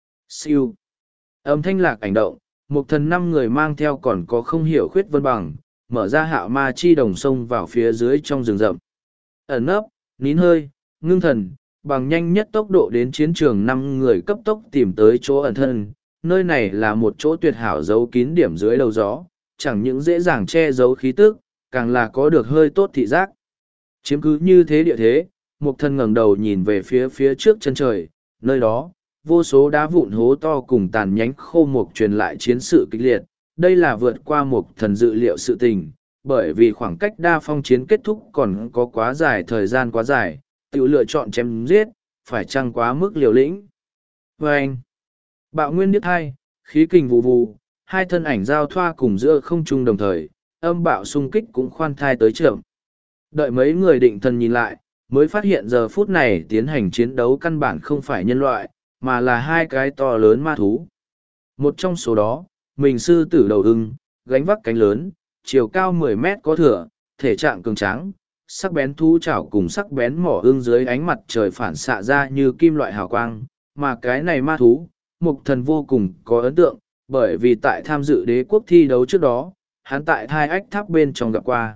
Siêu. Âm thanh lạc ảnh động, Mục thần năm người mang theo còn có không hiểu Khuyết Vân Bằng, mở ra hạo ma chi đồng sông vào phía dưới trong rừng rậm. Ẩn nấp, nín hơi, ngưng thần, bằng nhanh nhất tốc độ đến chiến trường năm người cấp tốc tìm tới chỗ ẩn thân. Nơi này là một chỗ tuyệt hảo giấu kín điểm dưới đầu gió, chẳng những dễ dàng che giấu khí tức, càng là có được hơi tốt thị giác. Chiếm cứ như thế địa thế, Mục thần ngẩng đầu nhìn về phía phía trước chân trời, nơi đó, vô số đá vụn hố to cùng tàn nhánh khô mục truyền lại chiến sự kịch liệt. Đây là vượt qua Mục thần dự liệu sự tình, bởi vì khoảng cách đa phong chiến kết thúc còn có quá dài thời gian quá dài, tự lựa chọn chém giết, phải chăng quá mức liều lĩnh. Và anh, bạo nguyên điếc hai, khí kình vù vù, hai thân ảnh giao thoa cùng giữa không trung đồng thời, âm bạo xung kích cũng khoan thai tới chậm. Đợi mấy người định thần nhìn lại, mới phát hiện giờ phút này tiến hành chiến đấu căn bản không phải nhân loại, mà là hai cái to lớn ma thú. Một trong số đó, mình sư tử đầu ưng, gánh vác cánh lớn, chiều cao mười mét có thừa, thể trạng cường tráng, sắc bén thú chảo cùng sắc bén mỏ ương dưới ánh mặt trời phản xạ ra như kim loại hào quang, mà cái này ma thú, Mục Thần vô cùng có ấn tượng, bởi vì tại tham dự đế quốc thi đấu trước đó, hắn tại hai ách tháp bên trong gặp qua.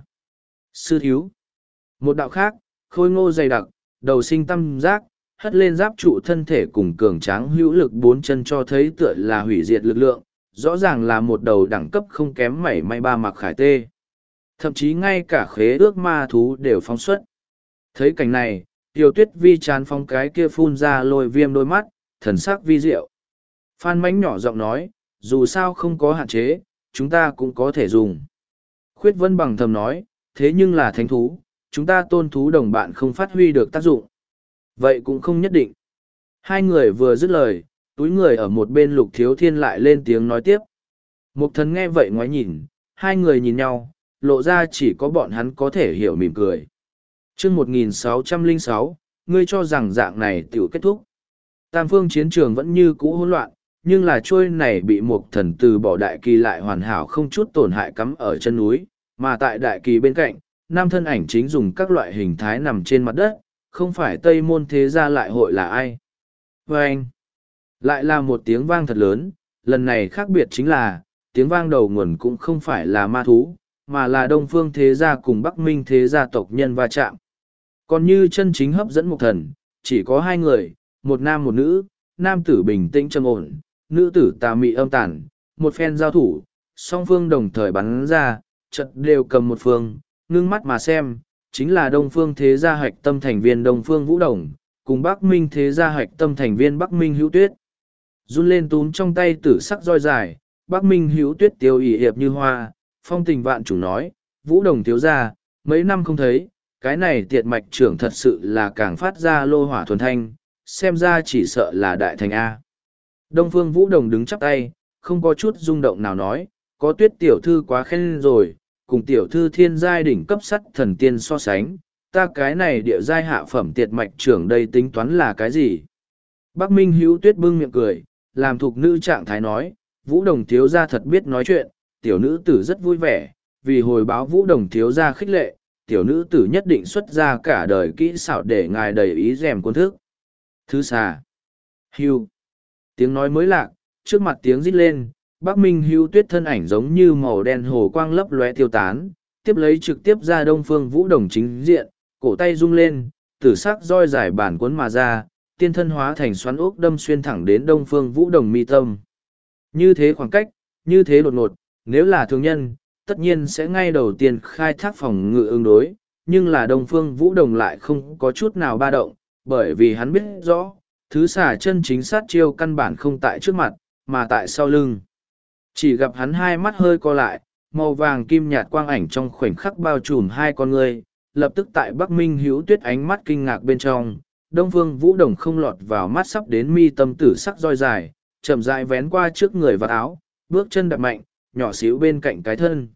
Sư thiếu. Một đạo khác, khôi ngô dày đặc, đầu sinh tam giác, hất lên giáp trụ thân thể cùng cường tráng hữu lực bốn chân cho thấy tựa là hủy diệt lực lượng, rõ ràng là một đầu đẳng cấp không kém mảy may ba mặc khải tê. Thậm chí ngay cả khế ước ma thú đều phóng xuất. Thấy cảnh này, Tiêu Tuyết Vi chán phóng cái kia phun ra lôi viêm đôi mắt, thần sắc vi diệu. Phan Mánh nhỏ giọng nói, dù sao không có hạn chế, chúng ta cũng có thể dùng. Khuyết Vân bằng thầm nói, thế nhưng là thánh thú, chúng ta tôn thú đồng bạn không phát huy được tác dụng. Vậy cũng không nhất định. Hai người vừa dứt lời, túi người ở một bên Lục Thiếu Thiên lại lên tiếng nói tiếp. Mục Thần nghe vậy ngoái nhìn, hai người nhìn nhau, lộ ra chỉ có bọn hắn có thể hiểu mỉm cười. Chương một nghìn sáu trăm lẻ sáu, ngươi cho rằng dạng này tiểu kết thúc. Tam phương chiến trường vẫn như cũ hỗn loạn, nhưng là trôi này bị Mục Thần từ bỏ đại kỳ lại hoàn hảo không chút tổn hại cắm ở chân núi, mà tại đại kỳ bên cạnh, nam thân ảnh chính dùng các loại hình thái nằm trên mặt đất, không phải Tây Môn Thế Gia lại hội là ai. Và anh, lại là một tiếng vang thật lớn, lần này khác biệt chính là, tiếng vang đầu nguồn cũng không phải là ma thú, mà là Đông Phương Thế Gia cùng Bắc Minh Thế Gia tộc nhân va chạm. Còn như chân chính hấp dẫn Mục Thần, chỉ có hai người, một nam một nữ, nam tử bình tĩnh trầm ổn, nữ tử tà mị âm tàn, một phen giao thủ, song phương đồng thời bắn ra, chật đều cầm một phương, ngưng mắt mà xem, chính là Đông Phương Thế Gia hạch tâm thành viên Đông Phương Vũ Đồng, cùng Bắc Minh Thế Gia hạch tâm thành viên Bắc Minh Hữu Tuyết. Run lên túm trong tay tử sắc roi dài, Bắc Minh Hữu Tuyết tiêu ỉ hiệp như hoa, phong tình vạn chủ nói, Vũ Đồng thiếu gia, mấy năm không thấy, cái này tiệt mạch trưởng thật sự là càng phát ra lô hỏa thuần thanh, xem ra chỉ sợ là đại thành A. Đông Phương Vũ Đồng đứng chắp tay, không có chút rung động nào nói, có Tuyết tiểu thư quá khen rồi, cùng tiểu thư thiên giai đỉnh cấp sắt thần tiên so sánh, ta cái này địa giai hạ phẩm tiệt mạch trưởng đây tính toán là cái gì? Bắc Minh Hữu Tuyết bưng miệng cười, làm thục nữ trạng thái nói, Vũ Đồng thiếu gia thật biết nói chuyện, tiểu nữ tử rất vui vẻ, vì hồi báo Vũ Đồng thiếu gia khích lệ, tiểu nữ tử nhất định xuất ra cả đời kỹ xảo để ngài đầy ý rèm cuốn thức. Thứ xà. Hưu. Tiếng nói mới lạc, trước mặt tiếng rít lên, Bắc Minh Hữu Tuyết thân ảnh giống như màu đen hồ quang lấp lóe tiêu tán, tiếp lấy trực tiếp ra Đông Phương Vũ Đồng chính diện, cổ tay rung lên, tử sắc roi dài bản cuốn mà ra, tiên thân hóa thành xoắn ốc đâm xuyên thẳng đến Đông Phương Vũ Đồng mi tâm. Như thế khoảng cách, như thế đột ngột, nếu là thường nhân, tất nhiên sẽ ngay đầu tiên khai thác phòng ngự ứng đối, nhưng là Đông Phương Vũ Đồng lại không có chút nào ba động, bởi vì hắn biết rõ, thứ xả chân chính sát chiêu căn bản không tại trước mặt, mà tại sau lưng. Chỉ gặp hắn hai mắt hơi co lại, màu vàng kim nhạt quang ảnh trong khoảnh khắc bao trùm hai con người, lập tức tại Bắc Minh Hữu Tuyết ánh mắt kinh ngạc bên trong, Đông Phương Vũ Đồng không lọt vào mắt sắp đến mi tâm tử sắc roi dài, chậm rãi vén qua trước người và áo, bước chân đạp mạnh, nhỏ xíu bên cạnh cái thân.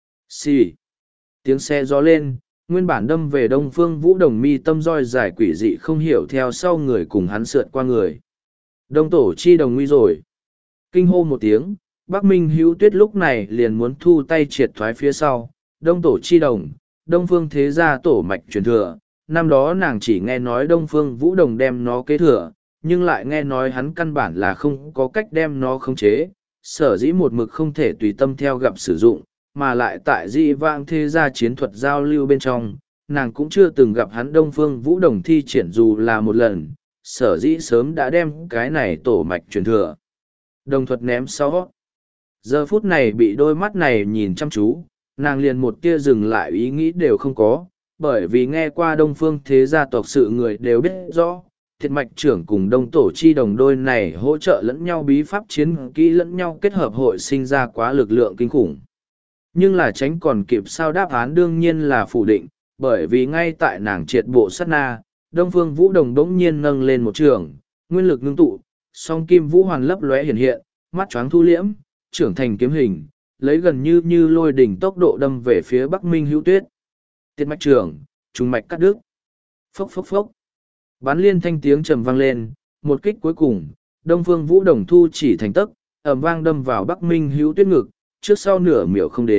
Xì. Tiếng xe gió lên, nguyên bản đâm về Đông Phương Vũ Đồng mi tâm roi dài quỷ dị không hiểu theo sau người cùng hắn sượt qua người. Đông Tổ Chi Đồng nguy rồi. Kinh hô một tiếng, Bắc Minh Hữu Tuyết lúc này liền muốn thu tay triệt thoái phía sau. Đông Tổ Chi Đồng, Đông Phương Thế Gia tổ mạch truyền thừa. Năm đó nàng chỉ nghe nói Đông Phương Vũ Đồng đem nó kế thừa, nhưng lại nghe nói hắn căn bản là không có cách đem nó khống chế, sở dĩ một mực không thể tùy tâm theo gặp sử dụng, mà lại tại di vãng Thế Gia chiến thuật giao lưu bên trong, nàng cũng chưa từng gặp hắn Đông Phương Vũ Đồng thi triển dù là một lần, sở dĩ sớm đã đem cái này tổ mạch truyền thừa. Đồng thuật ném sau. Giờ phút này bị đôi mắt này nhìn chăm chú, nàng liền một tia dừng lại ý nghĩ đều không có, bởi vì nghe qua Đông Phương Thế Gia tộc sự người đều biết rõ, thiệt mạch trưởng cùng Đông Tổ Chi Đồng đôi này hỗ trợ lẫn nhau bí pháp chiến kỹ lẫn nhau kết hợp hội sinh ra quá lực lượng kinh khủng. Nhưng là tránh còn kịp sao đáp án đương nhiên là phủ định, bởi vì ngay tại nàng triệt bộ sát na, Đông Phương Vũ Đồng đống nhiên nâng lên một trường, nguyên lực ngưng tụ, song kim vũ hoàn lấp lóe hiện hiện, mắt choáng thu liễm, trưởng thành kiếm hình, lấy gần như như lôi đỉnh tốc độ đâm về phía Bắc Minh Hữu Tuyết. Tiết mạch trưởng, trùng mạch cắt đứt. Phốc phốc phốc. Bắn liên thanh tiếng trầm vang lên, một kích cuối cùng, Đông Phương Vũ Đồng thu chỉ thành tấc, ầm vang đâm vào Bắc Minh Hữu Tuyết ngực, trước sau nửa miểu không đến,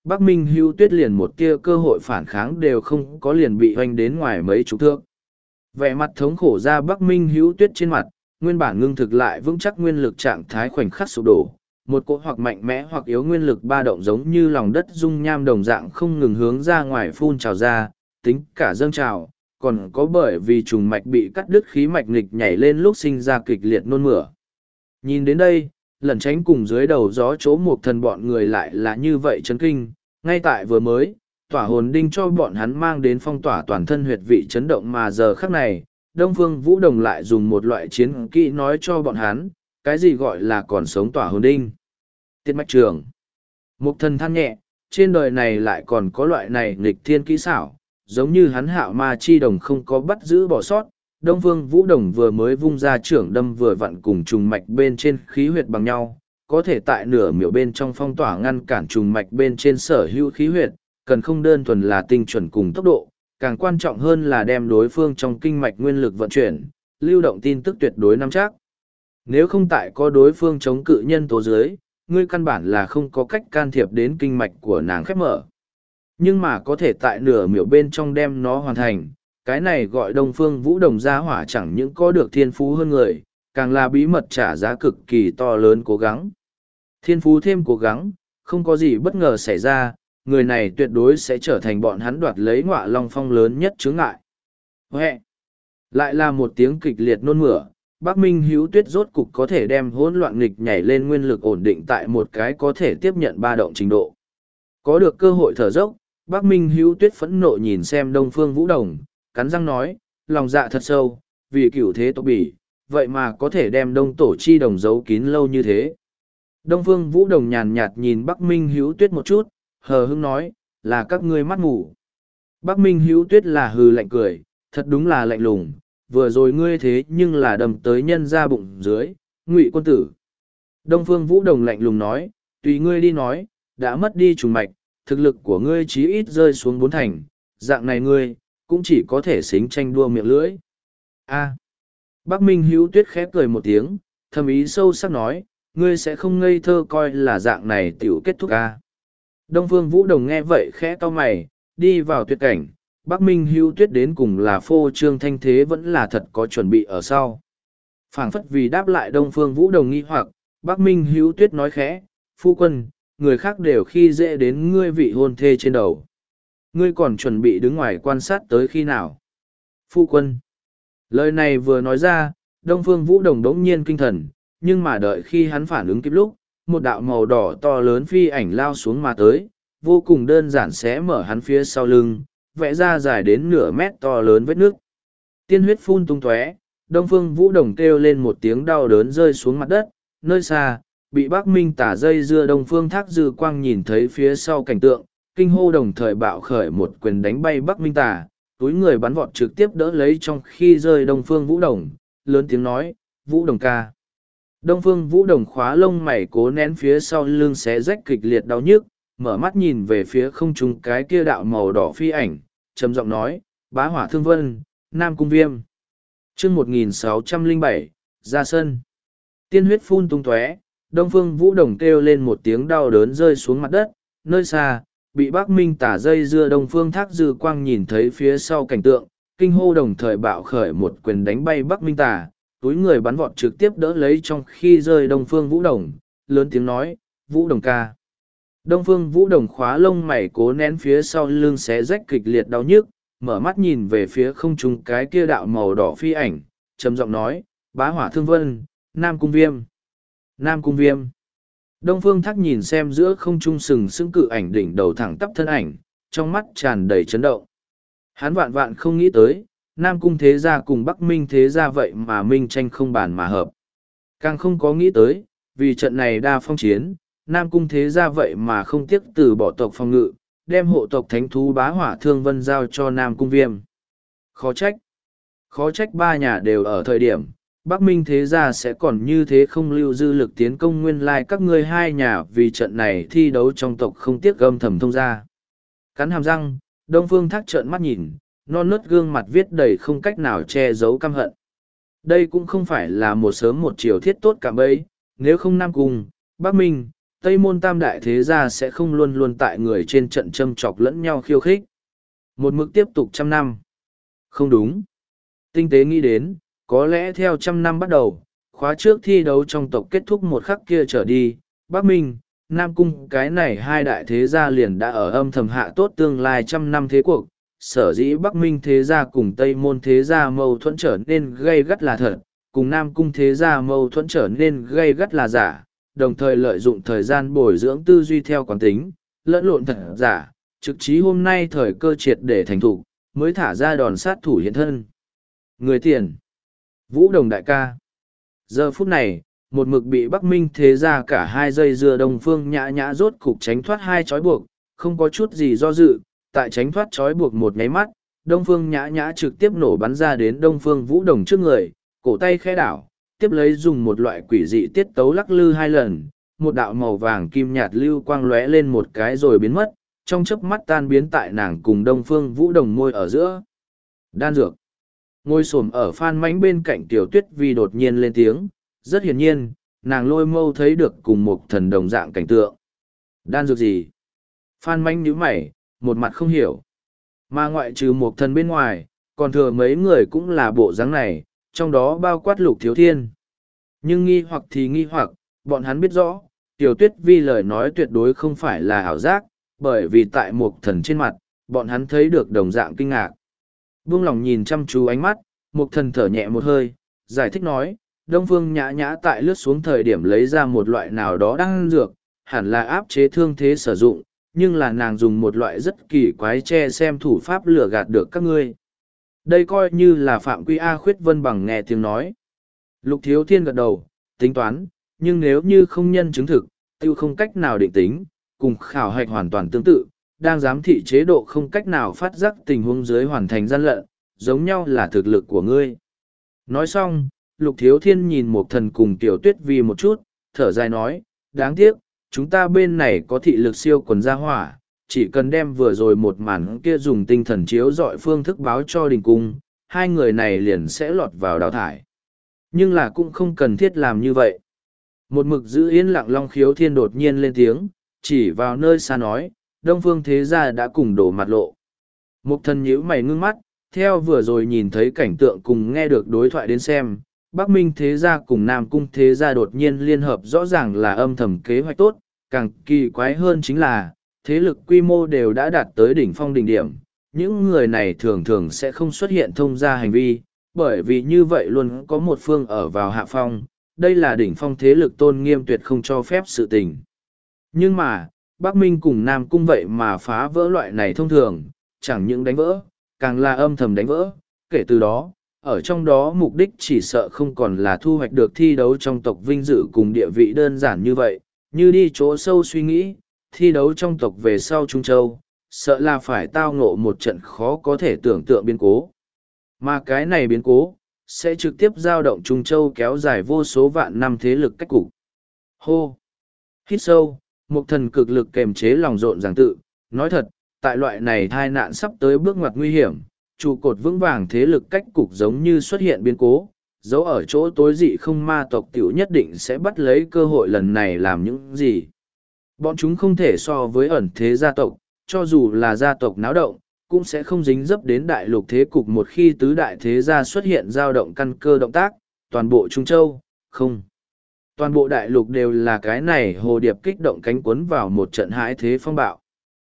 Bắc Minh Hữu Tuyết liền một tia cơ hội phản kháng đều không có, liền bị hoành đến ngoài mấy chục thước. Vẻ mặt thống khổ ra Bắc Minh Hữu Tuyết trên mặt, nguyên bản ngưng thực lại vững chắc nguyên lực trạng thái khoảnh khắc sụp đổ. Một cỗ hoặc mạnh mẽ hoặc yếu nguyên lực ba động giống như lòng đất dung nham đồng dạng không ngừng hướng ra ngoài phun trào ra, tính cả dâng trào, còn có bởi vì trùng mạch bị cắt đứt khí mạch nghịch nhảy lên lúc sinh ra kịch liệt nôn mửa. Nhìn đến đây, lẩn tránh cùng dưới đầu gió chỗ một thần bọn người lại là như vậy chấn kinh, ngay tại vừa mới, tỏa hồn đinh cho bọn hắn mang đến phong tỏa toàn thân huyệt vị chấn động mà giờ khắc này, Đông Phương Vũ Đồng lại dùng một loại chiến kỹ nói cho bọn hắn, cái gì gọi là còn sống tỏa hồn đinh. Tiết mạch trường. Một thần than nhẹ, trên đời này lại còn có loại này nghịch thiên kỹ xảo, giống như hắn Hạo Ma Chi Đồng không có bắt giữ bỏ sót. Đông Phương Vũ Đồng vừa mới vung ra trưởng đâm vừa vặn cùng trùng mạch bên trên khí huyệt bằng nhau, có thể tại nửa miểu bên trong phong tỏa ngăn cản trùng mạch bên trên sở hữu khí huyệt, cần không đơn thuần là tinh chuẩn cùng tốc độ, càng quan trọng hơn là đem đối phương trong kinh mạch nguyên lực vận chuyển, lưu động tin tức tuyệt đối nắm chắc. Nếu không tại có đối phương chống cự nhân tố dưới, ngươi căn bản là không có cách can thiệp đến kinh mạch của nàng khép mở. Nhưng mà có thể tại nửa miểu bên trong đem nó hoàn thành, cái này gọi Đông Phương Vũ Đồng gia hỏa chẳng những có được thiên phú hơn người, càng là bí mật trả giá cực kỳ to lớn cố gắng. Thiên phú thêm cố gắng, không có gì bất ngờ xảy ra, người này tuyệt đối sẽ trở thành bọn hắn đoạt lấy Ngọa Long Phong lớn nhất chướng ngại. Huệ! Lại là một tiếng kịch liệt nôn mửa, Bắc Minh Hữu Tuyết rốt cục có thể đem hỗn loạn nghịch nhảy lên nguyên lực ổn định tại một cái có thể tiếp nhận ba động trình độ. Có được cơ hội thở dốc, Bắc Minh Hữu Tuyết phẫn nộ nhìn xem Đông Phương Vũ Đồng, cắn răng nói, lòng dạ thật sâu, vì cửu thế tộc bỉ, vậy mà có thể đem Đông Tổ Chi Đồng giấu kín lâu như thế. Đông Phương Vũ Đồng nhàn nhạt nhìn Bắc Minh Hữu Tuyết một chút, hờ hững nói, là các ngươi mắt ngủ. Bắc Minh Hữu Tuyết là hừ lạnh cười, thật đúng là lạnh lùng, vừa rồi ngươi thế nhưng là đầm tới nhân ra bụng dưới, Ngụy quân tử. Đông Phương Vũ Đồng lạnh lùng nói, tùy ngươi đi nói, đã mất đi trùng mạch, thực lực của ngươi chí ít rơi xuống bốn thành, dạng này ngươi, cũng chỉ có thể xính tranh đua miệng lưỡi. A. Bắc Minh Hữu Tuyết khép cười một tiếng, thầm ý sâu sắc nói, ngươi sẽ không ngây thơ coi là dạng này tiểu kết thúc a. Đông Phương Vũ Đồng nghe vậy khẽ cau mày, đi vào tuyệt cảnh, Bắc Minh Hữu Tuyết đến cùng là phô trương thanh thế vẫn là thật có chuẩn bị ở sau. Phảng phất vì đáp lại Đông Phương Vũ Đồng nghi hoặc, Bắc Minh Hữu Tuyết nói khẽ, phu quân, người khác đều khi dễ đến ngươi vị hôn thê trên đầu. Ngươi còn chuẩn bị đứng ngoài quan sát tới khi nào? Phu quân. Lời này vừa nói ra, Đông Phương Vũ Đồng đống nhiên kinh thần, nhưng mà đợi khi hắn phản ứng kịp lúc, một đạo màu đỏ to lớn phi ảnh lao xuống mà tới, vô cùng đơn giản xé mở hắn phía sau lưng, vẽ ra dài đến nửa mét to lớn vết nước. Tiên huyết phun tung tóe, Đông Phương Vũ Đồng kêu lên một tiếng đau đớn rơi xuống mặt đất, nơi xa, bị Bắc Minh tả dây dưa Đông Phương Thác Dư Quang nhìn thấy phía sau cảnh tượng, kinh hô đồng thời bạo khởi một quyền đánh bay Bắc Minh tả, túi người bắn vọt trực tiếp đỡ lấy trong khi rơi Đông Phương Vũ Đồng, lớn tiếng nói, Vũ Đồng ca. Đông Phương Vũ Đồng khóa lông mày cố nén phía sau lưng xé rách kịch liệt đau nhức, mở mắt nhìn về phía không trung cái kia đạo màu đỏ phi ảnh, trầm giọng nói, bá hỏa thương vân, Nam Cung Viêm. chương một nghìn sáu trăm lẻ bảy, ra sân. Tiên huyết phun tung tóe, Đông Phương Vũ Đồng kêu lên một tiếng đau đớn rơi xuống mặt đất, nơi xa, bị Bắc Minh tả dây dưa Đông Phương Thác Dư Quang nhìn thấy phía sau cảnh tượng, kinh hô đồng thời bạo khởi một quyền đánh bay Bắc Minh tả, túi người bắn vọt trực tiếp đỡ lấy trong khi rơi Đông Phương Vũ Đồng, lớn tiếng nói, Vũ Đồng ca. Đông Phương Vũ Đồng khóa lông mày cố nén phía sau lưng xé rách kịch liệt đau nhức, mở mắt nhìn về phía không trung cái kia đạo màu đỏ phi ảnh, trầm giọng nói, bá hỏa thương vân, Nam Cung Viêm. Nam Cung Viêm. Đông Phương Thác nhìn xem giữa không trung sừng sững cự ảnh đỉnh đầu thẳng tắp thân ảnh, trong mắt tràn đầy chấn động. Hắn vạn vạn không nghĩ tới, Nam Cung thế gia cùng Bắc Minh thế gia vậy mà minh tranh không bàn mà hợp. Càng không có nghĩ tới, vì trận này đa phong chiến, Nam Cung thế gia vậy mà không tiếc từ bỏ tộc phòng ngự, đem hộ tộc thánh thú bá hỏa thương vân giao cho Nam Cung Viêm. Khó trách. Khó trách ba nhà đều ở thời điểm, Bắc Minh thế gia sẽ còn như thế không lưu dư lực tiến công nguyên lai các ngươi hai nhà vì trận này thi đấu trong tộc không tiếc gâm thầm thông ra. Cắn hàm răng, Đông Phương Thác trợn mắt nhìn, non nớt gương mặt viết đầy không cách nào che giấu căm hận. Đây cũng không phải là một sớm một chiều thiết tốt cả bấy, nếu không Nam Cung, Bắc Minh, Tây môn tam đại thế gia sẽ không luôn luôn tại người trên trận châm chọc lẫn nhau khiêu khích. Một mực tiếp tục trăm năm. Không đúng. Tinh tế nghĩ đến, có lẽ theo trăm năm bắt đầu, khóa trước thi đấu trong tộc kết thúc một khắc kia trở đi, Bắc Minh, Nam Cung cái này hai đại thế gia liền đã ở âm thầm hạ tốt tương lai trăm năm thế cuộc. Sở dĩ Bắc Minh thế gia cùng Tây môn thế gia mâu thuẫn trở nên gây gắt là thật, cùng Nam Cung thế gia mâu thuẫn trở nên gây gắt là giả, đồng thời lợi dụng thời gian bồi dưỡng tư duy theo quán tính, lẫn lộn thật giả, trực chí hôm nay thời cơ triệt để thành thủ, mới thả ra đòn sát thủ hiện thân. Người tiền. Vũ Đồng đại ca. Giờ phút này, một mực bị Bắc Minh thế ra cả hai dây dưa Đông Phương Nhã Nhã rốt cục tránh thoát hai trói buộc, không có chút gì do dự, tại tránh thoát trói buộc một nháy mắt, Đông Phương Nhã Nhã trực tiếp nổ bắn ra đến Đông Phương Vũ Đồng trước người, cổ tay khẽ đảo, tiếp lấy dùng một loại quỷ dị tiết tấu lắc lư hai lần, một đạo màu vàng kim nhạt lưu quang lóe lên một cái rồi biến mất, trong chớp mắt tan biến tại nàng cùng Đông Phương Vũ Đồng môi ở giữa. Đan dược. Ngồi xổm ở Phan Mánh bên cạnh Tiểu Tuyết Vi đột nhiên lên tiếng, rất hiển nhiên, nàng lôi mâu thấy được cùng một thần đồng dạng cảnh tượng. Đan dược gì? Phan Mánh nhíu mày, một mặt không hiểu. Mà ngoại trừ một thần bên ngoài, còn thừa mấy người cũng là bộ dáng này, trong đó bao quát Lục Thiếu Thiên. Nhưng nghi hoặc thì nghi hoặc, bọn hắn biết rõ, Tiểu Tuyết Vi lời nói tuyệt đối không phải là ảo giác, bởi vì tại một thần trên mặt, bọn hắn thấy được đồng dạng kinh ngạc. Buông lòng nhìn chăm chú ánh mắt, một thần thở nhẹ một hơi, giải thích nói, Đông Phương Nhã Nhã tại lướt xuống thời điểm lấy ra một loại nào đó đang dược, hẳn là áp chế thương thế sử dụng, nhưng là nàng dùng một loại rất kỳ quái che xem thủ pháp lừa gạt được các ngươi. Đây coi như là phạm quy A Khuyết Vân bằng nghe tiếng nói. Lục Thiếu Thiên gật đầu, tính toán, nhưng nếu như không nhân chứng thực, tiêu không cách nào định tính, cùng khảo hạch hoàn toàn tương tự, đang giám thị chế độ không cách nào phát giác tình huống dưới hoàn thành gian lận, giống nhau là thực lực của ngươi. Nói xong, Lục Thiếu Thiên nhìn một thần cùng Tiểu Tuyết Vi một chút, thở dài nói, đáng tiếc, chúng ta bên này có thị lực siêu quần gia hỏa, chỉ cần đem vừa rồi một màn kia dùng tinh thần chiếu dọi phương thức báo cho đình cung, hai người này liền sẽ lọt vào đào thải. Nhưng là cũng không cần thiết làm như vậy. Một mực giữ yên lặng Long Khiếu Thiên đột nhiên lên tiếng, chỉ vào nơi xa nói, Đông Phương thế gia đã cùng đổ mặt lộ. Mục thần nhíu mày ngưng mắt, theo vừa rồi nhìn thấy cảnh tượng cùng nghe được đối thoại đến xem, Bắc Minh thế gia cùng Nam Cung thế gia đột nhiên liên hợp rõ ràng là âm thầm kế hoạch tốt, càng kỳ quái hơn chính là, thế lực quy mô đều đã đạt tới đỉnh phong đỉnh điểm, những người này thường thường sẽ không xuất hiện thông gia hành vi, bởi vì như vậy luôn có một phương ở vào hạ phong, đây là đỉnh phong thế lực tôn nghiêm tuyệt không cho phép sự tình. Nhưng mà, Bắc Minh cùng Nam Cung vậy mà phá vỡ loại này thông thường, chẳng những đánh vỡ, càng là âm thầm đánh vỡ, kể từ đó, ở trong đó mục đích chỉ sợ không còn là thu hoạch được thi đấu trong tộc vinh dự cùng địa vị đơn giản như vậy, như đi chỗ sâu suy nghĩ, thi đấu trong tộc về sau Trung Châu, sợ là phải tao ngộ một trận khó có thể tưởng tượng biến cố. Mà cái này biến cố, sẽ trực tiếp giao động Trung Châu kéo dài vô số vạn năm thế lực cách cục. Hô! Hít sâu, một thần cực lực kềm chế lòng rộn ràng tự, nói thật, tại loại này tai nạn sắp tới bước ngoặt nguy hiểm, trụ cột vững vàng thế lực cách cục giống như xuất hiện biến cố, dấu ở chỗ tối dị không ma tộc tiểu nhất định sẽ bắt lấy cơ hội lần này làm những gì. Bọn chúng không thể so với ẩn thế gia tộc, cho dù là gia tộc náo động, cũng sẽ không dính dấp đến đại lục thế cục một khi tứ đại thế gia xuất hiện dao động căn cơ động tác, toàn bộ Trung Châu, không. Toàn bộ đại lục đều là cái này hồ điệp kích động cánh cuốn vào một trận hãi thế phong bạo.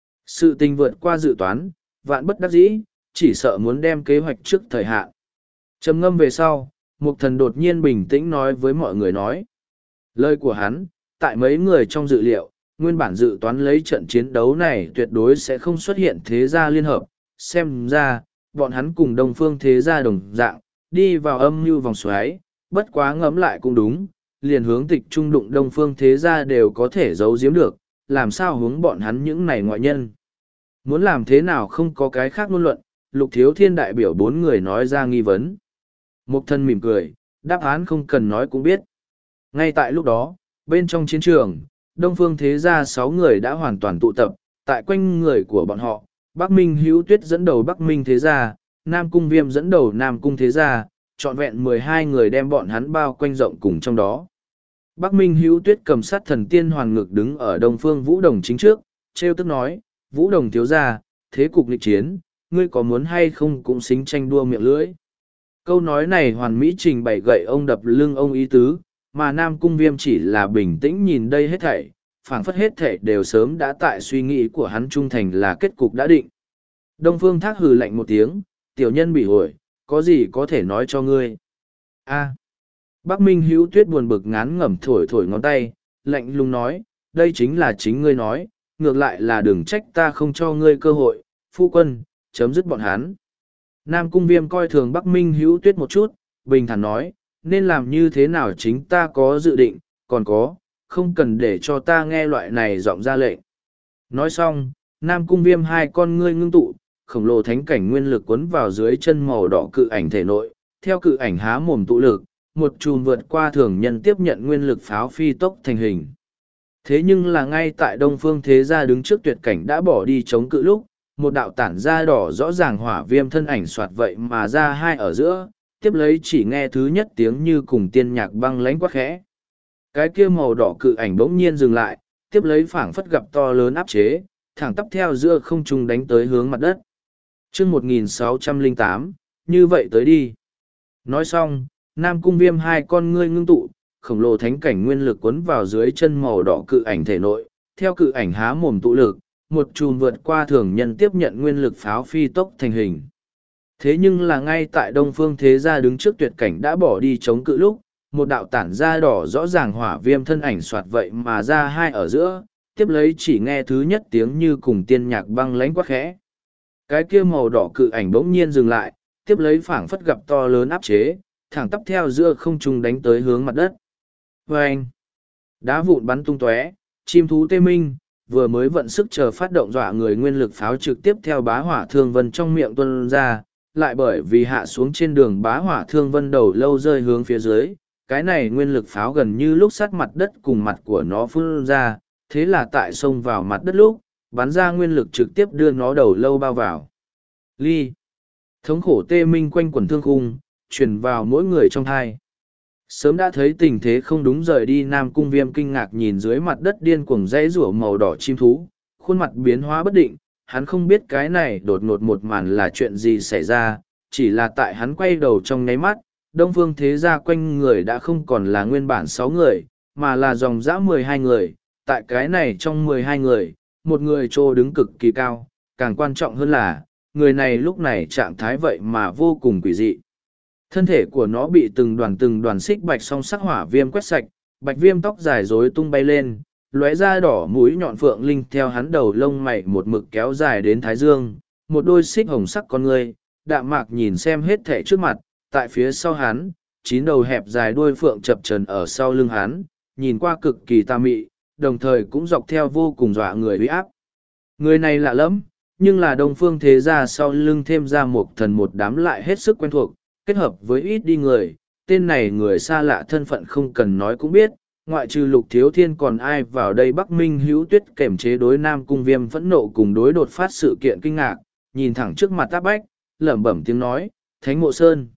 Sự tình vượt qua dự toán, vạn bất đắc dĩ, chỉ sợ muốn đem kế hoạch trước thời hạn. Trầm ngâm về sau, Mục Thần đột nhiên bình tĩnh nói với mọi người nói. Lời của hắn, tại mấy người trong dự liệu, nguyên bản dự toán lấy trận chiến đấu này tuyệt đối sẽ không xuất hiện thế gia liên hợp. Xem ra, bọn hắn cùng Đông Phương thế gia đồng dạng, đi vào âm mưu vòng xoáy, bất quá ngẫm lại cũng đúng, liền hướng tịch trung đụng Đông Phương thế gia đều có thể giấu giếm được, làm sao hướng bọn hắn những này ngoại nhân. Muốn làm thế nào không có cái khác ngôn luận, Lục Thiếu Thiên đại biểu bốn người nói ra nghi vấn. Mục Thần mỉm cười, đáp án không cần nói cũng biết. Ngay tại lúc đó, bên trong chiến trường, Đông Phương thế gia sáu người đã hoàn toàn tụ tập, tại quanh người của bọn họ, Bắc Minh Hữu Tuyết dẫn đầu Bắc Minh thế gia, Nam Cung Viêm dẫn đầu Nam Cung thế gia, trọn vẹn mười hai người đem bọn hắn bao quanh rộng cùng trong đó. Bắc Minh Hữu Tuyết cầm sát thần tiên hoàn ngực đứng ở Đông Phương Vũ Đồng chính trước, trêu tức nói, Vũ Đồng thiếu gia, thế cục nghịch chiến, ngươi có muốn hay không cũng xính tranh đua miệng lưỡi. Câu nói này hoàn mỹ trình bày gậy ông đập lưng ông ý tứ, mà Nam Cung Viêm chỉ là bình tĩnh nhìn đây hết thảy, phảng phất hết thảy đều sớm đã tại suy nghĩ của hắn trung thành là kết cục đã định. Đông Phương Thác hừ lạnh một tiếng, tiểu nhân bị hội, có gì có thể nói cho ngươi. A. Bắc Minh Hữu Tuyết buồn bực ngán ngẩm thổi thổi ngón tay, lạnh lùng nói, đây chính là chính ngươi nói, ngược lại là đừng trách ta không cho ngươi cơ hội, phu quân, chấm dứt bọn hắn. Nam Cung Viêm coi thường Bắc Minh Hữu Tuyết một chút, bình thản nói, nên làm như thế nào chính ta có dự định, còn có, không cần để cho ta nghe loại này giọng ra lệnh. Nói xong, Nam Cung Viêm hai con ngươi ngưng tụ, khổng lồ thánh cảnh nguyên lực cuốn vào dưới chân màu đỏ cự ảnh thể nội, theo cự ảnh há mồm tụ lực, một chùm vượt qua thường nhân tiếp nhận nguyên lực pháo phi tốc thành hình. Thế nhưng là ngay tại Đông Phương Thế Gia đứng trước tuyệt cảnh đã bỏ đi chống cự lúc, một đạo tản da đỏ rõ ràng hỏa viêm thân ảnh soạt vậy mà ra hai ở giữa, tiếp lấy chỉ nghe thứ nhất tiếng như cùng tiên nhạc băng lánh quát khẽ. Cái kia màu đỏ cự ảnh bỗng nhiên dừng lại, tiếp lấy phảng phất gặp to lớn áp chế, thẳng tắp theo giữa không trung đánh tới hướng mặt đất. Chương một nghìn sáu trăm lẻ tám, như vậy tới đi. Nói xong, Nam Cung Viêm hai con ngươi ngưng tụ, khổng lồ thánh cảnh nguyên lực cuốn vào dưới chân màu đỏ cự ảnh thể nội, theo cự ảnh há mồm tụ lực, một chùm vượt qua thường nhân tiếp nhận nguyên lực pháo phi tốc thành hình. Thế nhưng là ngay tại Đông Phương Thế Gia đứng trước tuyệt cảnh đã bỏ đi chống cự lúc, một đạo tản da đỏ rõ ràng hỏa viêm thân ảnh soạt vậy mà ra hai ở giữa, tiếp lấy chỉ nghe thứ nhất tiếng như cùng tiên nhạc băng lánh quát khẽ. Cái kia màu đỏ cự ảnh bỗng nhiên dừng lại, tiếp lấy phảng phất gặp to lớn áp chế, thẳng tắp theo giữa không trung đánh tới hướng mặt đất. Vâng! Đá vụn bắn tung tóe, chim thú tê minh, vừa mới vận sức chờ phát động dọa người nguyên lực pháo trực tiếp theo bá hỏa thương vân trong miệng tuân ra, lại bởi vì hạ xuống trên đường bá hỏa thương vân đầu lâu rơi hướng phía dưới, cái này nguyên lực pháo gần như lúc sát mặt đất cùng mặt của nó phun ra, thế là tại sông vào mặt đất lúc, bắn ra nguyên lực trực tiếp đưa nó đầu lâu bao vào. Ly! Thống khổ tê minh quanh quần thương khung, truyền vào mỗi người trong thai. Sớm đã thấy tình thế không đúng rời đi Nam Cung Viêm kinh ngạc nhìn dưới mặt đất điên cuồng dãy rủa màu đỏ chim thú, khuôn mặt biến hóa bất định, hắn không biết cái này đột ngột một màn là chuyện gì xảy ra, chỉ là tại hắn quay đầu trong nháy mắt, Đông Phương Thế Gia quanh người đã không còn là nguyên bản sáu người, mà là dòng dã mười hai người, tại cái này trong mười hai người, một người trô đứng cực kỳ cao, càng quan trọng hơn là, người này lúc này trạng thái vậy mà vô cùng quỷ dị. Thân thể của nó bị từng đoàn từng đoàn xích bạch song sắc hỏa viêm quét sạch, bạch viêm tóc dài rối tung bay lên, lóe da đỏ mũi nhọn phượng linh theo hắn đầu lông mày một mực kéo dài đến thái dương, một đôi xích hồng sắc con người, đạm mạc nhìn xem hết thể trước mặt, tại phía sau hắn, chín đầu hẹp dài đuôi phượng chập trần ở sau lưng hắn, nhìn qua cực kỳ tà mị, đồng thời cũng dọc theo vô cùng dọa người uy áp. Người này lạ lắm, nhưng là Đông Phương Thế Gia sau lưng thêm ra một thần một đám lại hết sức quen thuộc, kết hợp với ít đi người, tên này người xa lạ thân phận không cần nói cũng biết, ngoại trừ Lục Thiếu Thiên còn ai vào đây. Bắc Minh Hữu Tuyết kềm chế đối Nam Cung Viêm phẫn nộ cùng đối đột phát sự kiện kinh ngạc, nhìn thẳng trước mặt áp bách, lẩm bẩm tiếng nói, Thánh Mộ Sơn.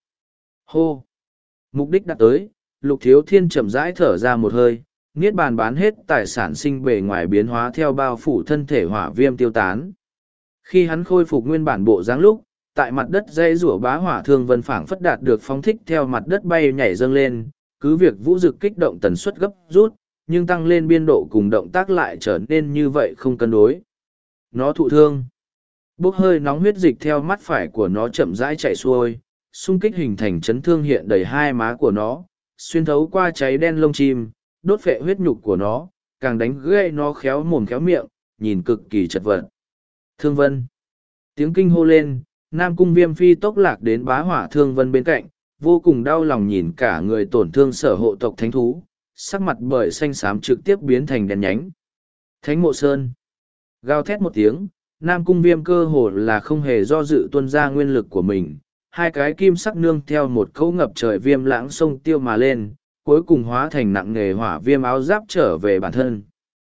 Hô! Mục đích đã tới, Lục Thiếu Thiên chậm rãi thở ra một hơi, niết bàn bán hết tài sản sinh bề ngoài biến hóa theo bao phủ thân thể hỏa viêm tiêu tán. Khi hắn khôi phục nguyên bản bộ dáng lúc, tại mặt đất dây rủa bá hỏa thương vân phảng phất đạt được phóng thích theo mặt đất bay nhảy dâng lên, cứ việc vũ dực kích động tần suất gấp rút, nhưng tăng lên biên độ cùng động tác lại trở nên như vậy không cân đối. Nó thụ thương. Bốc hơi nóng huyết dịch theo mắt phải của nó chậm rãi chạy xuôi, xung kích hình thành chấn thương hiện đầy hai má của nó, xuyên thấu qua cháy đen lông chim, đốt phệ huyết nhục của nó, càng đánh gây nó khéo mồm khéo miệng, nhìn cực kỳ chật vật. Thương vân. Tiếng kinh hô lên, Nam Cung Viêm phi tốc lạc đến bá hỏa thương vân bên cạnh, vô cùng đau lòng nhìn cả người tổn thương sở hộ tộc thánh thú, sắc mặt bởi xanh xám trực tiếp biến thành đèn nhánh. Thánh Mộ Sơn. Gào thét một tiếng, Nam Cung Viêm cơ hồ là không hề do dự tuân ra nguyên lực của mình, hai cái kim sắc nương theo một cấu ngập trời viêm lãng sông tiêu mà lên, cuối cùng hóa thành nặng nghề hỏa viêm áo giáp trở về bản thân.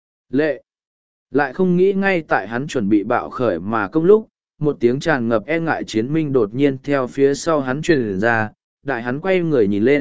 Lệ. Lại không nghĩ ngay tại hắn chuẩn bị bạo khởi mà công lúc, một tiếng tràn ngập e ngại chiến minh đột nhiên theo phía sau hắn truyền ra, đại hắn quay người nhìn lên,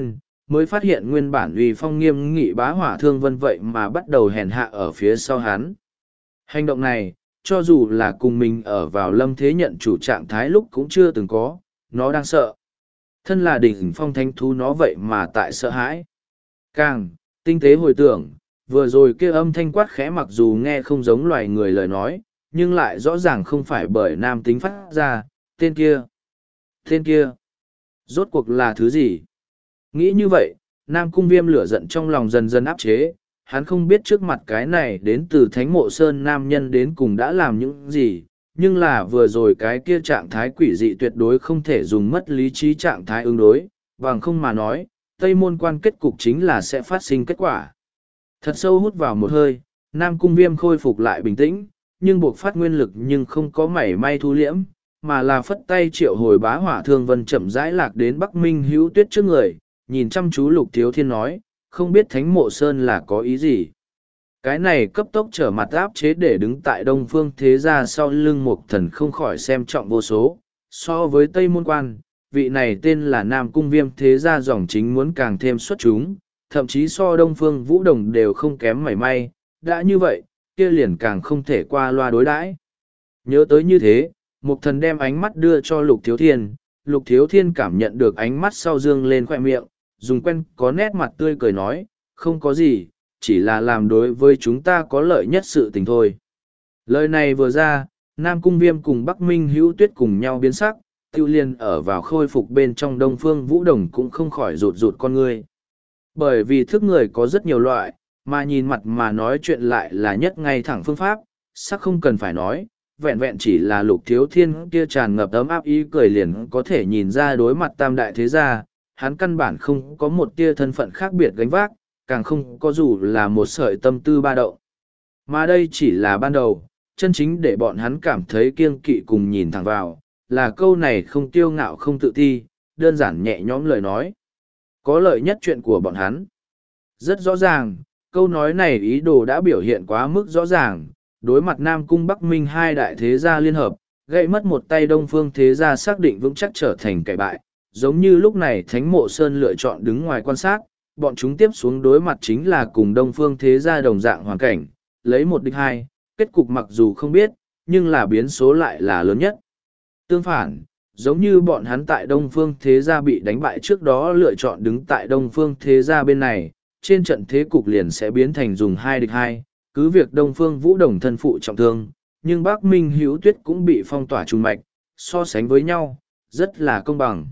mới phát hiện nguyên bản uy phong nghiêm nghị bá hỏa thương vân vậy mà bắt đầu hèn hạ ở phía sau hắn. Hành động này, cho dù là cùng mình ở vào lâm thế nhận chủ trạng thái lúc cũng chưa từng có, nó đang sợ. Thân là đỉnh phong thánh thú nó vậy mà tại sợ hãi. Càng, tinh tế hồi tưởng, vừa rồi kia âm thanh quát khẽ mặc dù nghe không giống loài người lời nói, nhưng lại rõ ràng không phải bởi nam tính phát ra, tên kia. Tên kia. Rốt cuộc là thứ gì? Nghĩ như vậy, Nam Cung Viêm lửa giận trong lòng dần dần áp chế, hắn không biết trước mặt cái này đến từ Thánh Mộ Sơn nam nhân đến cùng đã làm những gì, nhưng là vừa rồi cái kia trạng thái quỷ dị tuyệt đối không thể dùng mất lý trí trạng thái ứng đối, bằng không mà nói, Tây Môn Quan kết cục chính là sẽ phát sinh kết quả. Thật sâu hút vào một hơi, Nam Cung Viêm khôi phục lại bình tĩnh, nhưng buộc phát nguyên lực nhưng không có mảy may thu liễm, mà là phất tay triệu hồi bá hỏa thương vân chậm rãi lạc đến Bắc Minh Hữu Tuyết trước người, nhìn chăm chú Lục Thiếu Thiên nói, không biết Thánh Mộ Sơn là có ý gì. Cái này cấp tốc trở mặt áp chế để đứng tại Đông Phương Thế Gia sau lưng Mục Thần không khỏi xem trọng vô số, so với Tây Môn Quan, vị này tên là Nam Cung Viêm Thế Gia dòng chính muốn càng thêm xuất chúng, thậm chí so Đông Phương Vũ Đồng đều không kém mảy may, đã như vậy, kia liền càng không thể qua loa đối đãi. Nhớ tới như thế, Mục Thần đem ánh mắt đưa cho Lục Thiếu Thiên, Lục Thiếu Thiên cảm nhận được ánh mắt sau dương lên khoe miệng, dùng quen có nét mặt tươi cười nói, không có gì, chỉ là làm đối với chúng ta có lợi nhất sự tình thôi. Lời này vừa ra, Nam Cung Viêm cùng Bắc Minh Hữu Tuyết cùng nhau biến sắc, tiêu liên ở vào khôi phục bên trong Đông Phương Vũ Đồng cũng không khỏi rụt rụt con ngươi. Bởi vì thức người có rất nhiều loại, mà nhìn mặt mà nói chuyện lại là nhất ngay thẳng phương pháp, sắc không cần phải nói, vẹn vẹn chỉ là Lục Thiếu Thiên kia tràn ngập ấm áp ý cười liền có thể nhìn ra đối mặt tam đại thế gia, hắn căn bản không có một tia thân phận khác biệt gánh vác, càng không có dù là một sợi tâm tư ba đậu. Mà đây chỉ là ban đầu, chân chính để bọn hắn cảm thấy kiêng kỵ cùng nhìn thẳng vào, là câu này không tiêu ngạo không tự ti, đơn giản nhẹ nhõm lời nói. Có lợi nhất chuyện của bọn hắn. Rất rõ ràng, câu nói này ý đồ đã biểu hiện quá mức rõ ràng, đối mặt Nam Cung Bắc Minh hai đại thế gia liên hợp, gãy mất một tay Đông Phương thế gia xác định vững chắc trở thành kẻ bại, giống như lúc này Thánh Mộ Sơn lựa chọn đứng ngoài quan sát, bọn chúng tiếp xuống đối mặt chính là cùng Đông Phương thế gia đồng dạng hoàn cảnh, lấy một địch hai, kết cục mặc dù không biết, nhưng là biến số lại là lớn nhất. Tương phản, giống như bọn hắn tại Đông Phương thế gia bị đánh bại trước đó lựa chọn đứng tại Đông Phương thế gia bên này, trên trận thế cục liền sẽ biến thành dùng hai địch hai, cứ việc Đông Phương Vũ Đồng thân phụ trọng thương, nhưng Bắc Minh Hữu Tuyết cũng bị phong tỏa trùng mạch, so sánh với nhau, rất là công bằng.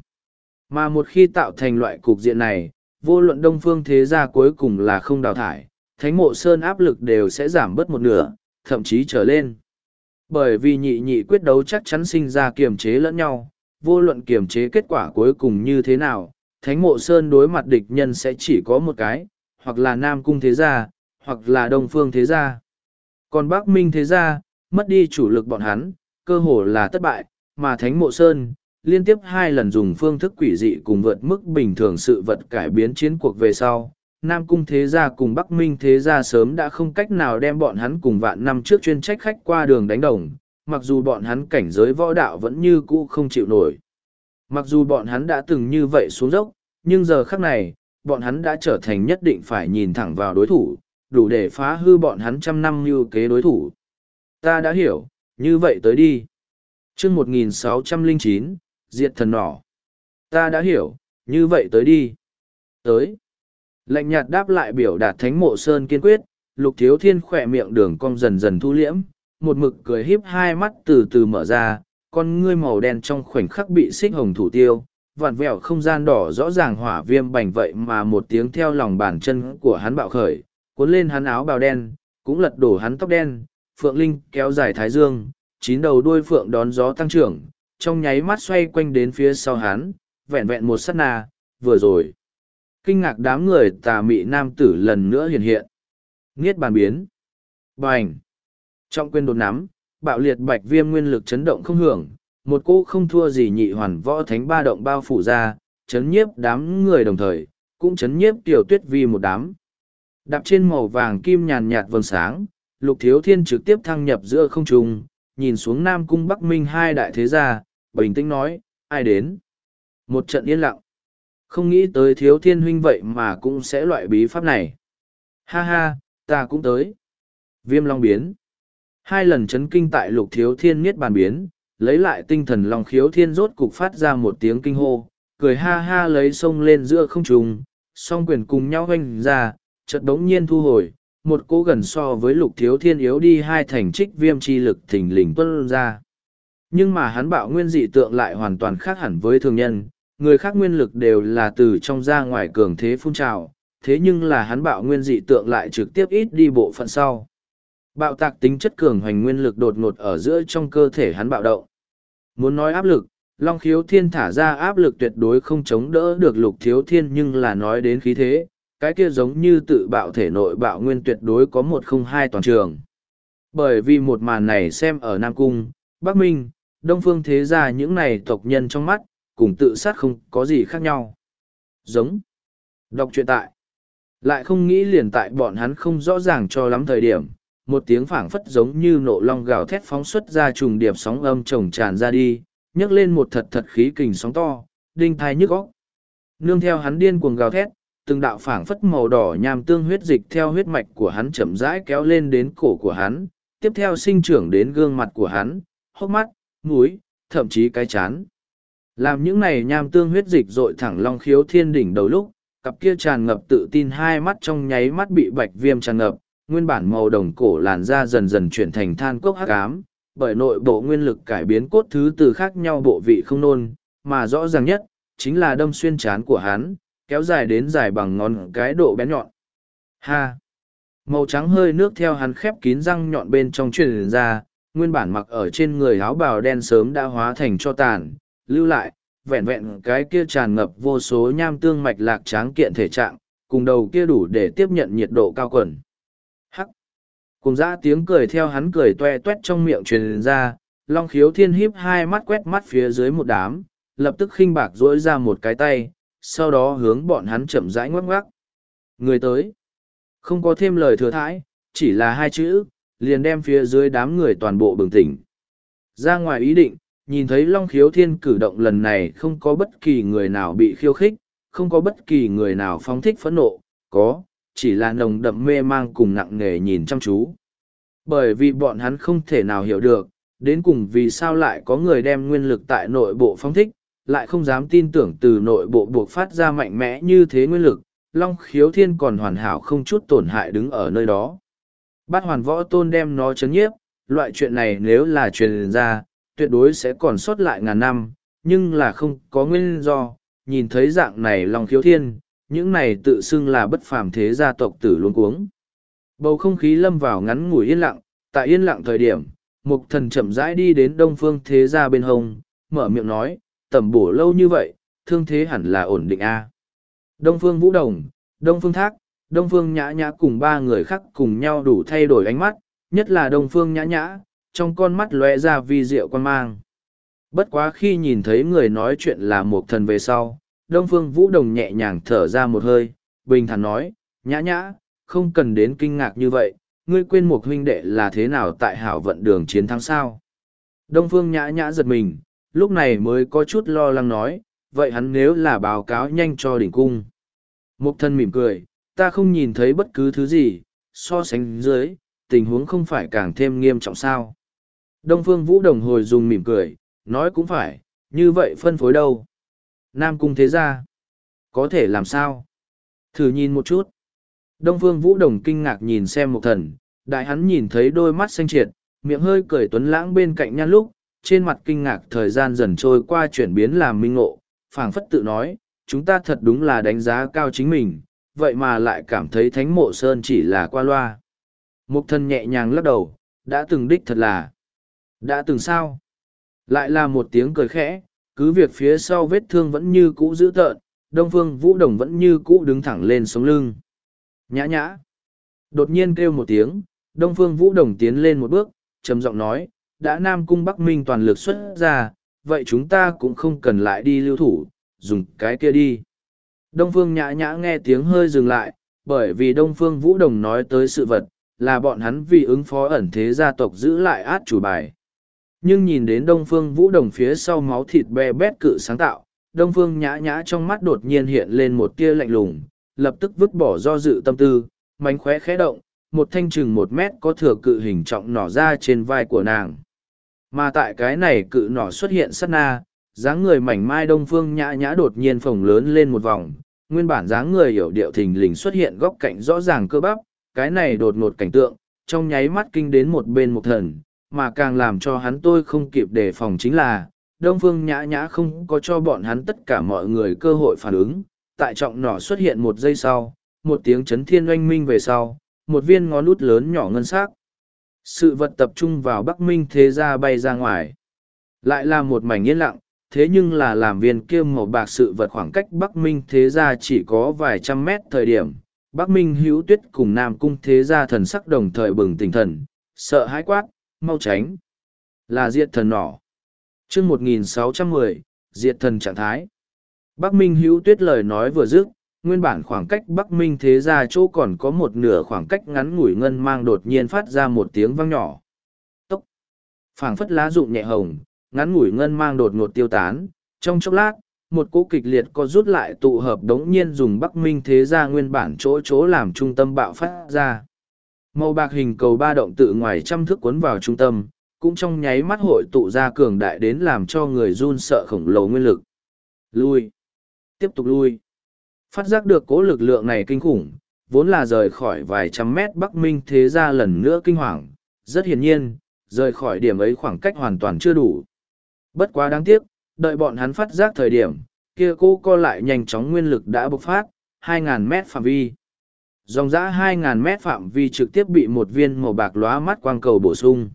Mà một khi tạo thành loại cục diện này, vô luận Đông Phương thế gia cuối cùng là không đào thải, Thánh Mộ Sơn áp lực đều sẽ giảm bớt một nửa, thậm chí trở lên. Bởi vì nhị nhị quyết đấu chắc chắn sinh ra kiềm chế lẫn nhau, vô luận kiềm chế kết quả cuối cùng như thế nào, Thánh Mộ Sơn đối mặt địch nhân sẽ chỉ có một cái, hoặc là Nam Cung thế gia, hoặc là Đông Phương thế gia. Còn Bắc Minh thế gia, mất đi chủ lực bọn hắn, cơ hồ là thất bại, mà Thánh Mộ Sơn, liên tiếp hai lần dùng phương thức quỷ dị cùng vượt mức bình thường sự vật cải biến chiến cuộc về sau. Nam Cung thế gia cùng Bắc Minh thế gia sớm đã không cách nào đem bọn hắn cùng vạn năm trước chuyên trách khách qua đường đánh đồng, mặc dù bọn hắn cảnh giới võ đạo vẫn như cũ không chịu nổi. Mặc dù bọn hắn đã từng như vậy xuống dốc, nhưng giờ khắc này, bọn hắn đã trở thành nhất định phải nhìn thẳng vào đối thủ, đủ để phá hư bọn hắn trăm năm như kế đối thủ. Ta đã hiểu, như vậy tới đi. chương một nghìn sáu trăm lẻ chín, Diệt thần nỏ. Ta đã hiểu, như vậy tới đi. Tới. Lạnh nhạt đáp lại biểu đạt Thánh Mộ Sơn kiên quyết, Lục Thiếu Thiên khỏe miệng đường cong dần dần thu liễm, một mực cười híp hai mắt từ từ mở ra, con ngươi màu đen trong khoảnh khắc bị xích hồng thủ tiêu, vặn vẹo không gian đỏ rõ ràng hỏa viêm bành vậy mà một tiếng theo lòng bàn chân của hắn bạo khởi, cuốn lên hắn áo bào đen, cũng lật đổ hắn tóc đen, phượng linh kéo dài thái dương, chín đầu đuôi phượng đón gió tăng trưởng, trong nháy mắt xoay quanh đến phía sau hắn, vẹn vẹn một sát na, vừa rồi. Kinh ngạc đám người tà mị nam tử lần nữa hiện hiện. Niết bàn biến. Bành. Trong quyền đột nắm, bạo liệt bạch viêm nguyên lực chấn động không hưởng, một cỗ không thua gì nhị hoàn võ thánh ba động bao phủ ra, chấn nhiếp đám người đồng thời, cũng chấn nhiếp tiểu tuyết vi một đám. Đạp trên màu vàng kim nhàn nhạt vầng sáng, Lục Thiếu Thiên trực tiếp thăng nhập giữa không trung, nhìn xuống Nam Cung Bắc Minh hai đại thế gia, bình tĩnh nói, ai đến? Một trận yên lặng. Không nghĩ tới Thiếu Thiên huynh vậy mà cũng sẽ loại bí pháp này. Ha ha, ta cũng tới. Viêm long biến. Hai lần chấn kinh tại Lục Thiếu Thiên niết bàn biến, lấy lại tinh thần Long Khiếu Thiên rốt cục phát ra một tiếng kinh hô, cười ha ha lấy sông lên giữa không trung, song quyền cùng nhau hoành ra, chợt đống nhiên thu hồi, một cỗ gần so với Lục Thiếu Thiên yếu đi hai thành trích viêm chi lực thình lình tuôn ra. Nhưng mà hắn bạo nguyên dị tượng lại hoàn toàn khác hẳn với thường nhân, người khác nguyên lực đều là từ trong ra ngoài cường thế phun trào, thế nhưng là hắn bạo nguyên dị tượng lại trực tiếp ít đi bộ phận sau. Bạo tạc tính chất cường hoành nguyên lực đột ngột ở giữa trong cơ thể hắn bạo động. Muốn nói áp lực, Long Khiếu Thiên thả ra áp lực tuyệt đối không chống đỡ được Lục Thiếu Thiên, nhưng là nói đến khí thế, cái kia giống như tự bạo thể nội bạo nguyên tuyệt đối có một không hai toàn trường. Bởi vì một màn này xem ở Nam Cung, Bắc Minh, Đông Phương thế gia những này tộc nhân trong mắt, cùng tự sát không có gì khác nhau. Giống. Đọc truyện tại. Lại không nghĩ liền tại bọn hắn không rõ ràng cho lắm thời điểm, một tiếng phảng phất giống như nộ long gào thét phóng xuất ra trùng điệp sóng âm chồng tràn ra đi, nhấc lên một thật thật khí kình sóng to, đinh thai nhức óc. Nương theo hắn điên cuồng gào thét, từng đạo phảng phất màu đỏ nham tương huyết dịch theo huyết mạch của hắn chậm rãi kéo lên đến cổ của hắn, tiếp theo sinh trưởng đến gương mặt của hắn, hốc mắt, mũi, thậm chí cái chán. Làm những này nham tương huyết dịch dội thẳng Long Khiếu Thiên đỉnh đầu lúc, cặp kia tràn ngập tự tin hai mắt trong nháy mắt bị bạch viêm tràn ngập, nguyên bản màu đồng cổ làn da dần dần chuyển thành than cốc hắc ám, bởi nội bộ nguyên lực cải biến cốt thứ từ khác nhau bộ vị không nôn, mà rõ ràng nhất, chính là đâm xuyên trán của hắn, kéo dài đến dài bằng ngón cái độ bén nhọn. Ha! Màu trắng hơi nước theo hắn khép kín răng nhọn bên trong truyền ra, nguyên bản mặc ở trên người áo bào đen sớm đã hóa thành cho tàn, lưu lại, vẹn vẹn cái kia tràn ngập vô số nham tương mạch lạc tráng kiện thể trạng, cùng đầu kia đủ để tiếp nhận nhiệt độ cao quần. Hắc! Cùng dã tiếng cười theo hắn cười toe toét trong miệng truyền ra, Long Khiếu Thiên híp hai mắt quét mắt phía dưới một đám, lập tức khinh bạc duỗi ra một cái tay, sau đó hướng bọn hắn chậm rãi ngoắc ngoắc. Người tới! Không có thêm lời thừa thãi, chỉ là hai chữ, liền đem phía dưới đám người toàn bộ bừng tỉnh. Ra ngoài ý định, nhìn thấy Long Khiếu Thiên cử động lần này không có bất kỳ người nào bị khiêu khích, không có bất kỳ người nào phóng thích phẫn nộ, có, chỉ là nồng đậm mê mang cùng nặng nề nhìn chăm chú. Bởi vì bọn hắn không thể nào hiểu được, đến cùng vì sao lại có người đem nguyên lực tại nội bộ phóng thích, lại không dám tin tưởng từ nội bộ buộc phát ra mạnh mẽ như thế nguyên lực, Long Khiếu Thiên còn hoàn hảo không chút tổn hại đứng ở nơi đó. Bát Hoàn Võ Tôn đem nó chấn nhiếp, loại chuyện này nếu là truyền ra, tuyệt đối sẽ còn sót lại ngàn năm, nhưng là không có nguyên do, nhìn thấy dạng này Long Khiếu Thiên, những này tự xưng là bất phàm thế gia tộc tử luống cuống. Bầu không khí lâm vào ngắn ngủi yên lặng, tại yên lặng thời điểm, Mục Thần chậm rãi đi đến Đông Phương thế gia bên hông, mở miệng nói, tẩm bổ lâu như vậy, thương thế hẳn là ổn định a. Đông Phương Vũ Đồng, Đông Phương Thác, Đông Phương Nhã Nhã cùng ba người khác cùng nhau đủ thay đổi ánh mắt, nhất là Đông Phương Nhã Nhã, trong con mắt lóe ra vi diệu quan mang. Bất quá khi nhìn thấy người nói chuyện là Mục Thần về sau, Đông Phương Vũ Đồng nhẹ nhàng thở ra một hơi, bình thản nói, Nhã Nhã, không cần đến kinh ngạc như vậy, ngươi quên Mục huynh đệ là thế nào tại hảo vận đường chiến thắng sao. Đông Phương Nhã Nhã giật mình, lúc này mới có chút lo lắng nói, vậy hắn nếu là báo cáo nhanh cho đỉnh cung. Mục Thần mỉm cười, ta không nhìn thấy bất cứ thứ gì, so sánh dưới, tình huống không phải càng thêm nghiêm trọng sao. Đông Phương Vũ Đồng hồi dùng mỉm cười, nói cũng phải, như vậy phân phối đâu. Nam Cung thế gia, có thể làm sao? Thử nhìn một chút. Đông Phương Vũ Đồng kinh ngạc nhìn xem Mục Thần, đại hắn nhìn thấy đôi mắt xanh triệt, miệng hơi cười tuấn lãng bên cạnh nhan lúc, trên mặt kinh ngạc thời gian dần trôi qua chuyển biến làm minh ngộ, phảng phất tự nói, chúng ta thật đúng là đánh giá cao chính mình, vậy mà lại cảm thấy Thánh Mộ Sơn chỉ là qua loa. Mục Thần nhẹ nhàng lắc đầu, đã từng đích thật là. Đã từng sao? Lại là một tiếng cười khẽ, cứ việc phía sau vết thương vẫn như cũ dữ tợn, Đông Phương Vũ Đồng vẫn như cũ đứng thẳng lên sống lưng. Nhã nhã. Đột nhiên kêu một tiếng, Đông Phương Vũ Đồng tiến lên một bước, trầm giọng nói, đã Nam Cung Bắc Minh toàn lực xuất ra, vậy chúng ta cũng không cần lại đi lưu thủ, dùng cái kia đi. Đông Phương Nhã Nhã nghe tiếng hơi dừng lại, bởi vì Đông Phương Vũ Đồng nói tới sự vật, là bọn hắn vì ứng phó ẩn thế gia tộc giữ lại át chủ bài. Nhưng nhìn đến Đông Phương Vũ Đồng phía sau máu thịt be bét cự sáng tạo, Đông Phương Nhã Nhã trong mắt đột nhiên hiện lên một tia lạnh lùng, lập tức vứt bỏ do dự tâm tư, mánh khóe khẽ động, một thanh chừng một mét có thừa cự hình trọng nỏ ra trên vai của nàng. Mà tại cái này cự nỏ xuất hiện sát na, dáng người mảnh mai Đông Phương Nhã Nhã đột nhiên phồng lớn lên một vòng, nguyên bản dáng người hiểu điệu thình lình xuất hiện góc cạnh rõ ràng cơ bắp, cái này đột ngột cảnh tượng, trong nháy mắt kinh đến một bên một thần, mà càng làm cho hắn tôi không kịp đề phòng chính là, Đông Phương Nhã Nhã không có cho bọn hắn tất cả mọi người cơ hội phản ứng, tại trọng nỏ xuất hiện một giây sau, một tiếng chấn thiên oanh minh về sau, một viên ngón út lớn nhỏ ngân sắc. Sự vật tập trung vào Bắc Minh thế gia bay ra ngoài. Lại là một mảnh yên lặng, thế nhưng là làm viên kia màu bạc sự vật khoảng cách Bắc Minh thế gia chỉ có vài trăm mét thời điểm. Bắc Minh Hữu Tuyết cùng Nam Cung thế gia thần sắc đồng thời bừng tỉnh thần, sợ hãi quát, mau tránh. Là diệt thần nỏ. Chương một nghìn sáu trăm mười, diệt thần trạng thái. Bắc Minh Hữu Tuyết lời nói vừa dứt, nguyên bản khoảng cách Bắc Minh thế gia chỗ còn có một nửa khoảng cách ngắn ngủi ngân mang đột nhiên phát ra một tiếng vang nhỏ. Tốc. Phảng phất lá rụng nhẹ hồng, ngắn ngủi ngân mang đột ngột tiêu tán, trong chốc lát, một cỗ kịch liệt có rút lại tụ hợp đống nhiên dùng Bắc Minh thế gia nguyên bản chỗ chỗ làm trung tâm bạo phát ra. Màu bạc hình cầu ba động tự ngoài trăm thước cuốn vào trung tâm, cũng trong nháy mắt hội tụ ra cường đại đến làm cho người run sợ khổng lồ nguyên lực. Lui. Tiếp tục lui. Phát giác được cố lực lượng này kinh khủng, vốn là rời khỏi vài trăm mét Bắc Minh thế gia lần nữa kinh hoàng. Rất hiển nhiên, rời khỏi điểm ấy khoảng cách hoàn toàn chưa đủ. Bất quá đáng tiếc, đợi bọn hắn phát giác thời điểm, kia cô co lại nhanh chóng nguyên lực đã bộc phát, hai ngàn mét phạm vi. Dòng dã hai ngàn mét phạm vi trực tiếp bị một viên màu bạc lóa mắt quang cầu bổ sung.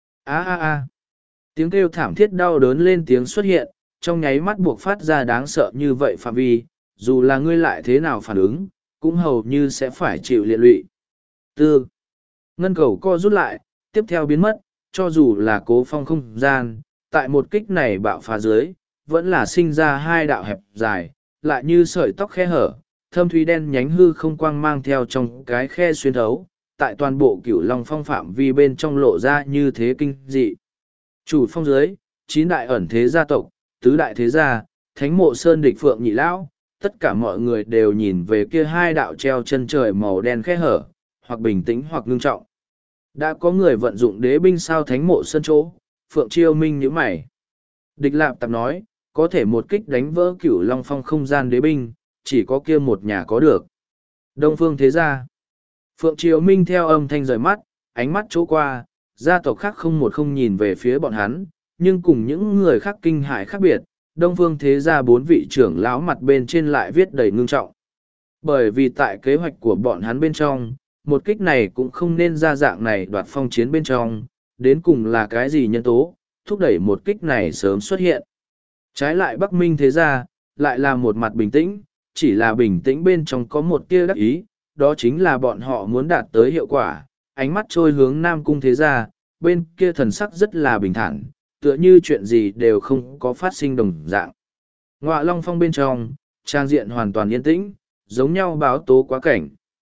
A a a. Tiếng kêu thảm thiết đau đớn lên tiếng xuất hiện, trong nháy mắt buộc phát ra đáng sợ như vậy phạm vi, dù là ngươi lại thế nào phản ứng, cũng hầu như sẽ phải chịu liệt lụy. Tư. Ngân cầu co rút lại, tiếp theo biến mất, cho dù là cố phong không gian, tại một kích này bạo phá dưới, vẫn là sinh ra hai đạo hẹp dài, lại như sợi tóc khe hở, thâm thúy đen nhánh hư không quang mang theo trong cái khe xuyên thấu, tại toàn bộ cửu long phong phạm vi bên trong lộ ra như thế kinh dị. Chủ phong dưới, chín đại ẩn thế gia tộc, tứ đại thế gia, thánh mộ sơn địch phượng nhị lão, tất cả mọi người đều nhìn về kia hai đạo treo chân trời màu đen khe hở, hoặc bình tĩnh hoặc ngưng trọng. Đã có người vận dụng đế binh sao thánh mộ sơn chỗ, Phượng Chiêu Minh nhíu mày. Địch Lạp Tạp nói, có thể một kích đánh vỡ cửu long phong không gian đế binh, chỉ có kia một nhà có được. Đông Phương thế gia. Phượng Chiêu Minh theo âm thanh rời mắt, ánh mắt chỗ qua, gia tộc khác không một không nhìn về phía bọn hắn, nhưng cùng những người khác kinh hại khác biệt, Đông Phương thế gia bốn vị trưởng lão mặt bên trên lại viết đầy ngưng trọng. Bởi vì tại kế hoạch của bọn hắn bên trong, một kích này cũng không nên ra dạng này đoạt phong chiến bên trong, đến cùng là cái gì nhân tố, thúc đẩy một kích này sớm xuất hiện. Trái lại Bắc Minh thế gia, lại là một mặt bình tĩnh, chỉ là bình tĩnh bên trong có một tia đắc ý, đó chính là bọn họ muốn đạt tới hiệu quả, ánh mắt trôi hướng Nam Cung thế gia, bên kia thần sắc rất là bình thản, tựa như chuyện gì đều không có phát sinh đồng dạng. Ngọa Long Phong bên trong, trang diện hoàn toàn yên tĩnh, giống nhau báo tố quá cảnh.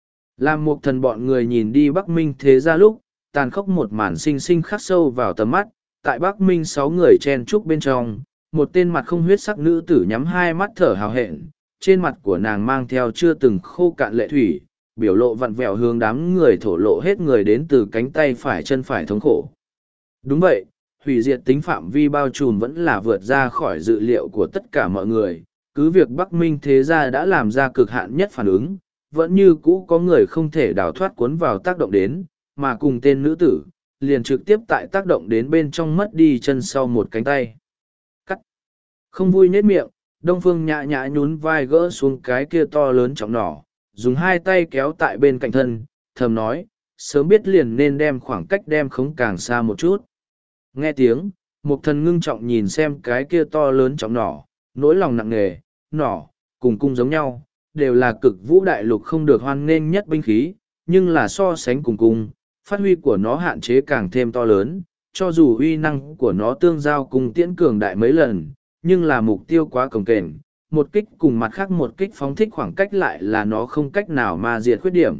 Làm một thần bọn người nhìn đi Bắc Minh thế gia lúc, tàn khốc một màn sinh sinh khắc sâu vào tầm mắt, tại Bắc Minh sáu người chen trúc bên trong, một tên mặt không huyết sắc nữ tử nhắm hai mắt thở hào hẹn, trên mặt của nàng mang theo chưa từng khô cạn lệ thủy, biểu lộ vặn vẹo hướng đám người thổ lộ hết người đến từ cánh tay phải chân phải thống khổ. Đúng vậy, hủy diệt tính phạm vi bao trùm vẫn là vượt ra khỏi dự liệu của tất cả mọi người, cứ việc Bắc Minh thế gia đã làm ra cực hạn nhất phản ứng, vẫn như cũ có người không thể đào thoát cuốn vào tác động đến, mà cùng tên nữ tử, liền trực tiếp tại tác động đến bên trong mất đi chân sau một cánh tay. Cắt. Không vui nết miệng, Đông Phương Nhã Nhã nhún vai gỡ xuống cái kia to lớn trọng nỏ, dùng hai tay kéo tại bên cạnh thân, thầm nói, sớm biết liền nên đem khoảng cách đem khống càng xa một chút. Nghe tiếng, một thần ngưng trọng nhìn xem cái kia to lớn trọng nỏ, nỗi lòng nặng nề, nỏ, cùng cung giống nhau, đều là cực vũ đại lục không được hoan nghênh nhất binh khí, nhưng là so sánh cùng cung, phát huy của nó hạn chế càng thêm to lớn, cho dù uy năng của nó tương giao cùng tiễn cường đại mấy lần, nhưng là mục tiêu quá cồng kềnh, một kích cùng mặt khác một kích phóng thích khoảng cách lại là nó không cách nào mà diệt khuyết điểm.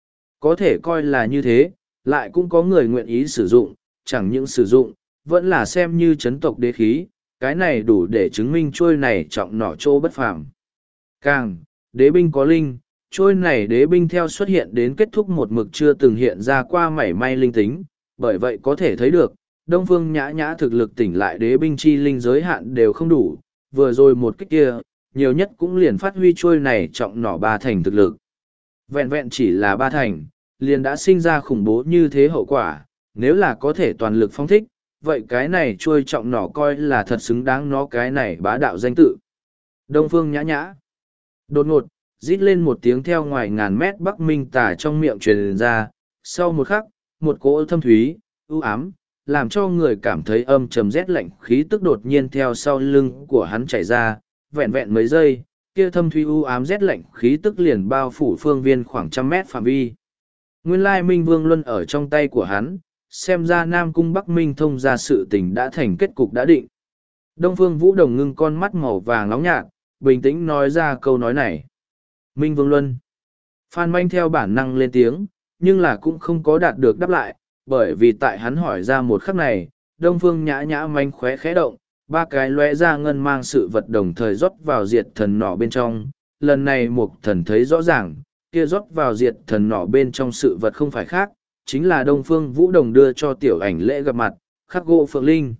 Có thể coi là như thế, lại cũng có người nguyện ý sử dụng, chẳng những sử dụng, vẫn là xem như chấn tộc đế khí, cái này đủ để chứng minh trôi này trọng nỏ chỗ bất phàm. Càng, đế binh có linh, trôi này đế binh theo xuất hiện đến kết thúc một mực chưa từng hiện ra qua mảy may linh tính, bởi vậy có thể thấy được, Đông Phương Nhã Nhã thực lực tỉnh lại đế binh chi linh giới hạn đều không đủ, vừa rồi một kích kia, nhiều nhất cũng liền phát huy trôi này trọng nỏ ba thành thực lực. Vẹn vẹn chỉ là ba thành, liền đã sinh ra khủng bố như thế hậu quả, nếu là có thể toàn lực phong thích, vậy cái này trôi trọng nỏ coi là thật xứng đáng nó cái này bá đạo danh tự. Đông Phương Nhã Nhã. Đột ngột, rít lên một tiếng theo ngoài ngàn mét Bắc Minh Tà trong miệng truyền ra, sau một khắc, một cỗ thâm thúy, ưu ám, làm cho người cảm thấy âm trầm rét lạnh khí tức đột nhiên theo sau lưng của hắn chảy ra, vẹn vẹn mấy giây, kia thâm thúy ưu ám rét lạnh khí tức liền bao phủ phương viên khoảng trăm mét phạm vi. Nguyên lai Minh Vương Luân ở trong tay của hắn, xem ra Nam Cung Bắc Minh thông ra sự tình đã thành kết cục đã định. Đông Phương Vũ Đồng ngưng con mắt màu vàng nóng nhạt, bình tĩnh nói ra câu nói này. Minh Vương Luân. Phan Manh theo bản năng lên tiếng, nhưng là cũng không có đạt được đáp lại, bởi vì tại hắn hỏi ra một khắc này, Đông Phương Nhã Nhã manh khóe khẽ động, ba cái lóe ra ngân mang sự vật đồng thời rót vào diệt thần nỏ bên trong. Lần này Mục Thần thấy rõ ràng, kia rót vào diệt thần nỏ bên trong sự vật không phải khác, chính là Đông Phương Vũ Đồng đưa cho tiểu ảnh lễ gặp mặt, khắc gỗ phượng linh.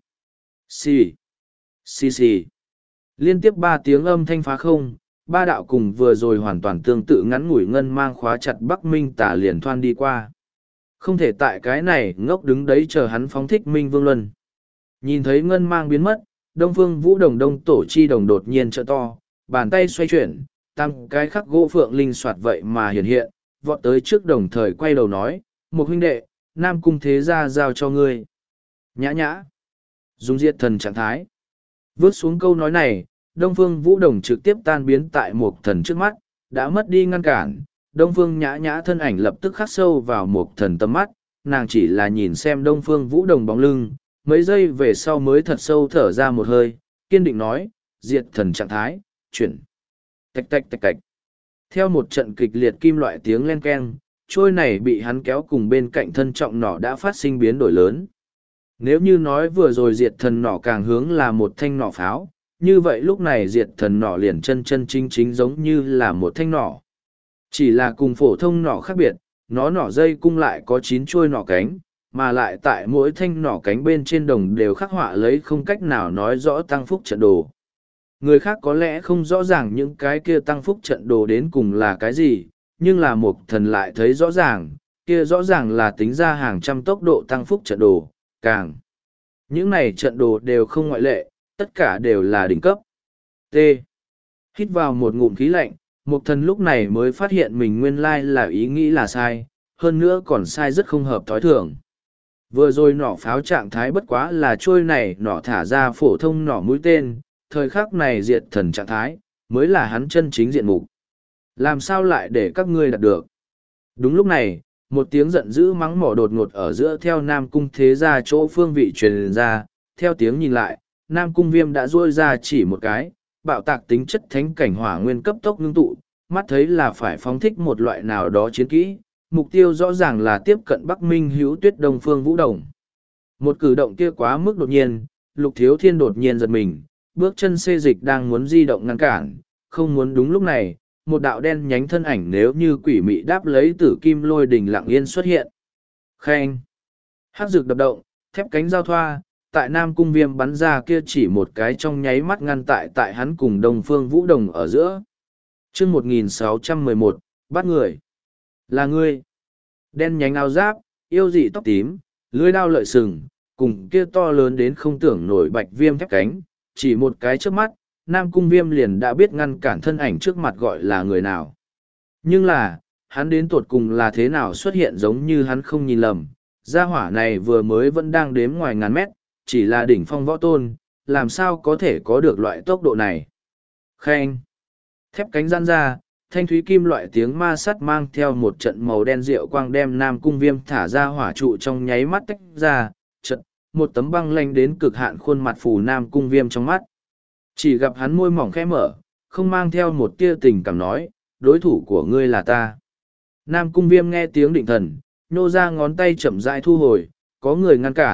Xì, xì xì. Liên tiếp ba tiếng âm thanh phá không, ba đạo cùng vừa rồi hoàn toàn tương tự ngắn ngủi ngân mang khóa chặt Bắc Minh Tả liền thoan đi qua. Không thể tại cái này ngốc đứng đấy chờ hắn phóng thích Minh Vương Luân. Nhìn thấy ngân mang biến mất, Đông Phương Vũ Đồng Đông Tổ Chi Đồng đột nhiên trợ to, bàn tay xoay chuyển, tăng cái khắc gỗ phượng linh soạt vậy mà hiện hiện, vọt tới trước đồng thời quay đầu nói, một huynh đệ, Nam Cung thế gia giao cho ngươi. Nhã nhã. Dùng diệt thần trạng thái. Vớt xuống câu nói này, Đông Phương Vũ Đồng trực tiếp tan biến tại một thần trước mắt, đã mất đi ngăn cản. Đông Phương Nhã Nhã thân ảnh lập tức khắc sâu vào một thần tầm mắt, nàng chỉ là nhìn xem Đông Phương Vũ Đồng bóng lưng, mấy giây về sau mới thật sâu thở ra một hơi, kiên định nói, diệt thần trạng thái, chuyển. Tạch tạch tạch tạch. Theo một trận kịch liệt kim loại tiếng len keng, trôi này bị hắn kéo cùng bên cạnh thân trọng nỏ đã phát sinh biến đổi lớn. Nếu như nói vừa rồi diệt thần nỏ càng hướng là một thanh nỏ pháo, như vậy lúc này diệt thần nỏ liền chân chân chính chính giống như là một thanh nỏ. Chỉ là cùng phổ thông nỏ khác biệt, nó nỏ dây cung lại có chín chuôi nỏ cánh, mà lại tại mỗi thanh nỏ cánh bên trên đồng đều khắc họa lấy không cách nào nói rõ tăng phúc trận đồ. Người khác có lẽ không rõ ràng những cái kia tăng phúc trận đồ đến cùng là cái gì, nhưng là một thần lại thấy rõ ràng, kia rõ ràng là tính ra hàng trăm tốc độ tăng phúc trận đồ, càng. Những này trận đồ đều không ngoại lệ, tất cả đều là đỉnh cấp. T. Hít vào một ngụm khí lạnh, một thần lúc này mới phát hiện mình nguyên lai là ý nghĩ là sai, hơn nữa còn sai rất không hợp thói thường. Vừa rồi nỏ pháo trạng thái bất quá là trôi này nỏ thả ra phổ thông nỏ mũi tên, thời khắc này diệt thần trạng thái, mới là hắn chân chính diện mục. Làm sao lại để các ngươi đạt được? Đúng lúc này, một tiếng giận dữ mắng mỏ đột ngột ở giữa theo Nam Cung thế ra chỗ phương vị truyền ra, theo tiếng nhìn lại, Nam Cung Viêm đã duỗi ra chỉ một cái, bạo tạc tính chất thánh cảnh hỏa nguyên cấp tốc ngưng tụ, mắt thấy là phải phóng thích một loại nào đó chiến kỹ, mục tiêu rõ ràng là tiếp cận Bắc Minh Hữu Tuyết Đông Phương Vũ Đồng. Một cử động kia quá mức đột nhiên, Lục Thiếu Thiên đột nhiên giật mình, bước chân xê dịch đang muốn di động ngăn cản, không muốn đúng lúc này, một đạo đen nhánh thân ảnh nếu như quỷ mị đáp lấy tử kim lôi đình lặng yên xuất hiện. Khen! Hắc dược đập động, thép cánh giao thoa, tại Nam Cung Viêm bắn ra kia chỉ một cái trong nháy mắt ngăn tại tại hắn cùng Đông Phương Vũ Đồng ở giữa. Chương một nghìn sáu trăm mười một, bắt người. Là ngươi. Đen nhánh áo giáp, yêu dị tóc tím, lưỡi đao lợi sừng, cùng kia to lớn đến không tưởng nổi bạch viêm thép cánh, chỉ một cái trước mắt, Nam Cung Viêm liền đã biết ngăn cản thân ảnh trước mặt gọi là người nào. Nhưng là, hắn đến tột cùng là thế nào xuất hiện giống như hắn không nhìn lầm, gia hỏa này vừa mới vẫn đang đếm ngoài ngàn mét, chỉ là đỉnh phong võ tôn, làm sao có thể có được loại tốc độ này. Khen! Thép cánh gian ra, thanh thúy kim loại tiếng ma sắt mang theo một trận màu đen rượu quang đem Nam Cung Viêm thả ra hỏa trụ trong nháy mắt tách ra, trận, một tấm băng lanh đến cực hạn khuôn mặt phủ Nam Cung Viêm trong mắt. Chỉ gặp hắn môi mỏng khẽ mở, không mang theo một tia tình cảm nói, đối thủ của ngươi là ta. Nam Cung Viêm nghe tiếng định thần, nhô ra ngón tay chậm rãi thu hồi, có người ngăn cản,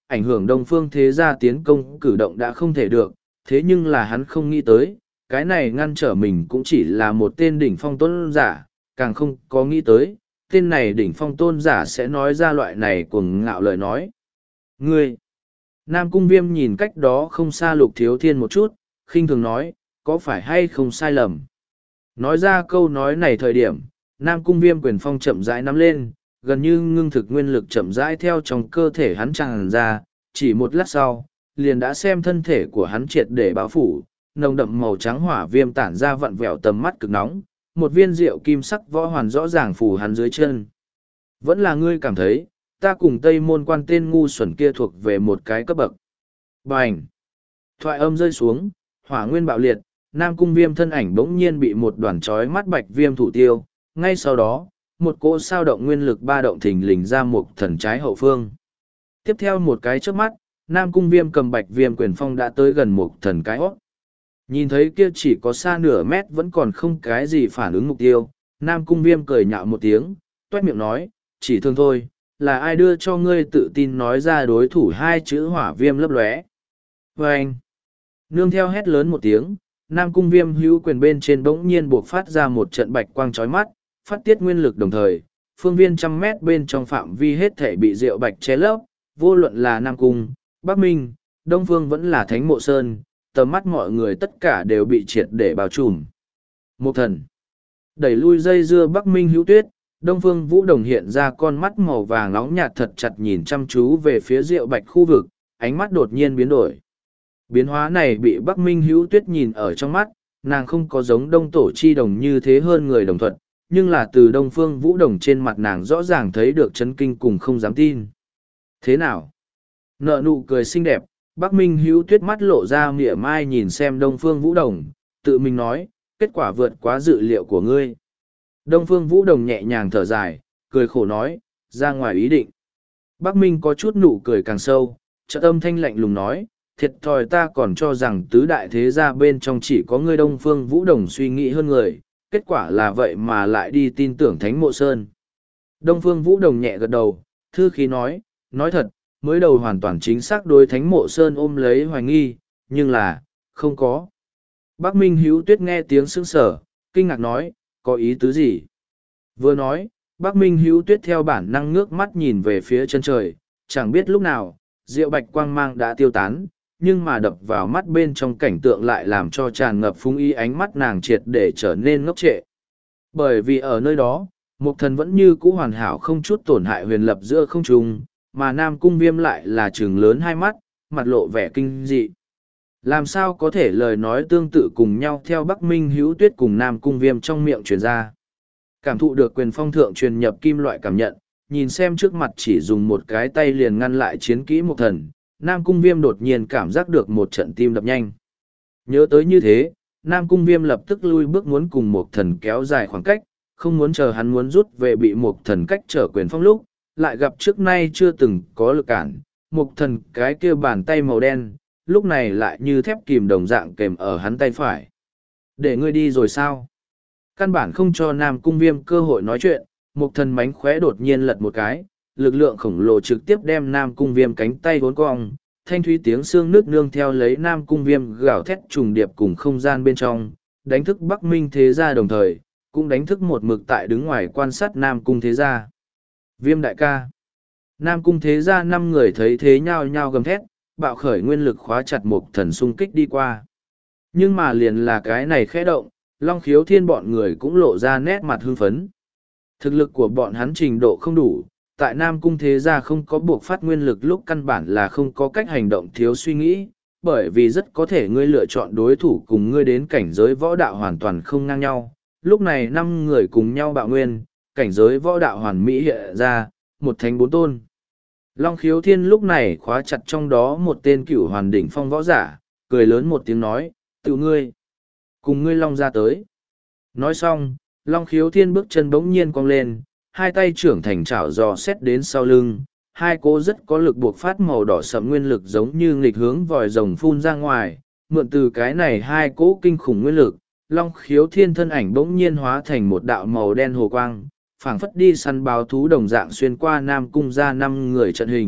ảnh hưởng Đông Phương Thế Gia tiến công cử động đã không thể được, thế nhưng là hắn không nghĩ tới, cái này ngăn trở mình cũng chỉ là một tên đỉnh phong tôn giả, càng không có nghĩ tới, tên này đỉnh phong tôn giả sẽ nói ra loại này cuồng ngạo lời nói. Ngươi! Nam Cung Viêm nhìn cách đó không xa Lục Thiếu Thiên một chút, khinh thường nói, có phải hay không sai lầm? Nói ra câu nói này thời điểm, Nam Cung Viêm quyền phong chậm rãi nắm lên, gần như ngưng thực nguyên lực chậm rãi theo trong cơ thể hắn tràn ra, chỉ một lát sau, liền đã xem thân thể của hắn triệt để bao phủ, nồng đậm màu trắng hỏa viêm tản ra vặn vẹo tầm mắt cực nóng, một viên rượu kim sắc võ hoàn rõ ràng phủ hắn dưới chân. Vẫn là ngươi cảm thấy, ta cùng Tây Môn Quan tên ngu xuẩn kia thuộc về một cái cấp bậc. Bành! Thoại âm rơi xuống, hỏa nguyên bạo liệt, Nam Cung Viêm thân ảnh bỗng nhiên bị một đoàn chói mắt bạch viêm thủ tiêu, ngay sau đó, một cỗ sao động nguyên lực ba động thình lình ra một thần trái hậu phương. Tiếp theo một cái trước mắt, Nam Cung Viêm cầm bạch viêm quyền phong đã tới gần một thần cái hót. Nhìn thấy kia chỉ có xa nửa mét vẫn còn không cái gì phản ứng mục tiêu, Nam Cung Viêm cười nhạo một tiếng, toét miệng nói, chỉ thương thôi, là ai đưa cho ngươi tự tin nói ra đối thủ hai chữ hỏa viêm lấp lóe. Và anh, nương theo hét lớn một tiếng, Nam Cung Viêm hữu quyền bên trên bỗng nhiên buộc phát ra một trận bạch quang chói mắt, phát tiết nguyên lực đồng thời, phương viên trăm mét bên trong phạm vi hết thể bị rượu bạch che lấp, vô luận là Nam Cung, Bắc Minh, Đông Phương vẫn là Thánh Mộ Sơn, tầm mắt mọi người tất cả đều bị triệt để bao trùm. Một thần, đẩy lui dây dưa Bắc Minh hữu tuyết, Đông Phương Vũ Đồng hiện ra con mắt màu vàng nóng nhạt thật chặt nhìn chăm chú về phía rượu bạch khu vực, ánh mắt đột nhiên biến đổi. Biến hóa này bị Bắc Minh hữu tuyết nhìn ở trong mắt, nàng không có giống Đông Tổ Chi Đồng như thế hơn người đồng thuận, nhưng là từ Đông Phương Vũ Đồng trên mặt nàng rõ ràng thấy được chấn kinh cùng không dám tin. Thế nào? Nợ nụ cười xinh đẹp, Bắc Minh hữu tuyết mắt lộ ra mỉa mai nhìn xem Đông Phương Vũ Đồng, tự mình nói, kết quả vượt quá dự liệu của ngươi. Đông Phương Vũ Đồng nhẹ nhàng thở dài, cười khổ nói, ra ngoài ý định. Bắc Minh có chút nụ cười càng sâu, chợt âm thanh lạnh lùng nói, thiệt thòi ta còn cho rằng tứ đại thế gia bên trong chỉ có ngươi Đông Phương Vũ Đồng suy nghĩ hơn người, kết quả là vậy mà lại đi tin tưởng Thánh Mộ Sơn. Đông Phương Vũ Đồng nhẹ gật đầu, thư khí nói, nói thật, mới đầu hoàn toàn chính xác đối Thánh Mộ Sơn ôm lấy hoài nghi, nhưng là, không có. Bắc Minh hữu tuyết nghe tiếng sững sở, kinh ngạc nói, có ý tứ gì? Vừa nói, Bắc Minh hữu tuyết theo bản năng ngước mắt nhìn về phía chân trời, chẳng biết lúc nào, diệu bạch quang mang đã tiêu tán, nhưng mà đập vào mắt bên trong cảnh tượng lại làm cho tràn ngập phung ý ánh mắt nàng triệt để trở nên ngốc trệ. Bởi vì ở nơi đó, Mục Thần vẫn như cũ hoàn hảo không chút tổn hại huyền lập giữa không trung, mà Nam Cung Viêm lại là trừng lớn hai mắt, mặt lộ vẻ kinh dị. Làm sao có thể lời nói tương tự cùng nhau theo Bắc Minh hữu tuyết cùng Nam Cung Viêm trong miệng truyền ra. Cảm thụ được quyền phong thượng truyền nhập kim loại cảm nhận, nhìn xem trước mặt chỉ dùng một cái tay liền ngăn lại chiến kỹ Mục Thần, Nam Cung Viêm đột nhiên cảm giác được một trận tim đập nhanh. Nhớ tới như thế, Nam Cung Viêm lập tức lui bước muốn cùng Mục Thần kéo dài khoảng cách, không muốn chờ hắn muốn rút về bị Mục Thần cách trở quyền phong lúc, lại gặp trước nay chưa từng có lực cản, Mục Thần cái kia bàn tay màu đen, lúc này lại như thép kìm đồng dạng kèm ở hắn tay phải. Để ngươi đi rồi sao? Căn bản không cho Nam Cung Viêm cơ hội nói chuyện, Mục Thần mánh khóe đột nhiên lật một cái, lực lượng khổng lồ trực tiếp đem Nam Cung Viêm cánh tay vốn cong, thanh thúy tiếng xương nước nương theo lấy Nam Cung Viêm gào thét trùng điệp cùng không gian bên trong, đánh thức Bắc Minh thế gia đồng thời, cũng đánh thức một mực tại đứng ngoài quan sát Nam Cung thế gia. Viêm đại ca. Nam Cung thế gia năm người thấy thế nhao nhao gầm thét, bạo khởi nguyên lực khóa chặt Mục Thần xung kích đi qua. Nhưng mà liền là cái này khẽ động, Long Khiếu Thiên bọn người cũng lộ ra nét mặt hưng phấn. Thực lực của bọn hắn trình độ không đủ, tại Nam Cung thế gia không có buộc phát nguyên lực lúc căn bản là không có cách hành động thiếu suy nghĩ, bởi vì rất có thể ngươi lựa chọn đối thủ cùng ngươi đến cảnh giới võ đạo hoàn toàn không ngang nhau. Lúc này năm người cùng nhau bạo nguyên, cảnh giới võ đạo hoàn mỹ hiện ra, một thánh bốn tôn. Long Khiếu Thiên lúc này khóa chặt trong đó một tên cửu hoàn đỉnh phong võ giả, cười lớn một tiếng nói, tự ngươi, cùng ngươi Long ra tới. Nói xong, Long Khiếu Thiên bước chân bỗng nhiên cong lên, hai tay trưởng thành chảo dò xét đến sau lưng, hai cỗ rất có lực buộc phát màu đỏ sẫm nguyên lực giống như nghịch hướng vòi rồng phun ra ngoài, mượn từ cái này hai cỗ kinh khủng nguyên lực, Long Khiếu Thiên thân ảnh bỗng nhiên hóa thành một đạo màu đen hồ quang, phảng phất đi săn báo thú đồng dạng xuyên qua Nam Cung ra năm người trận hình,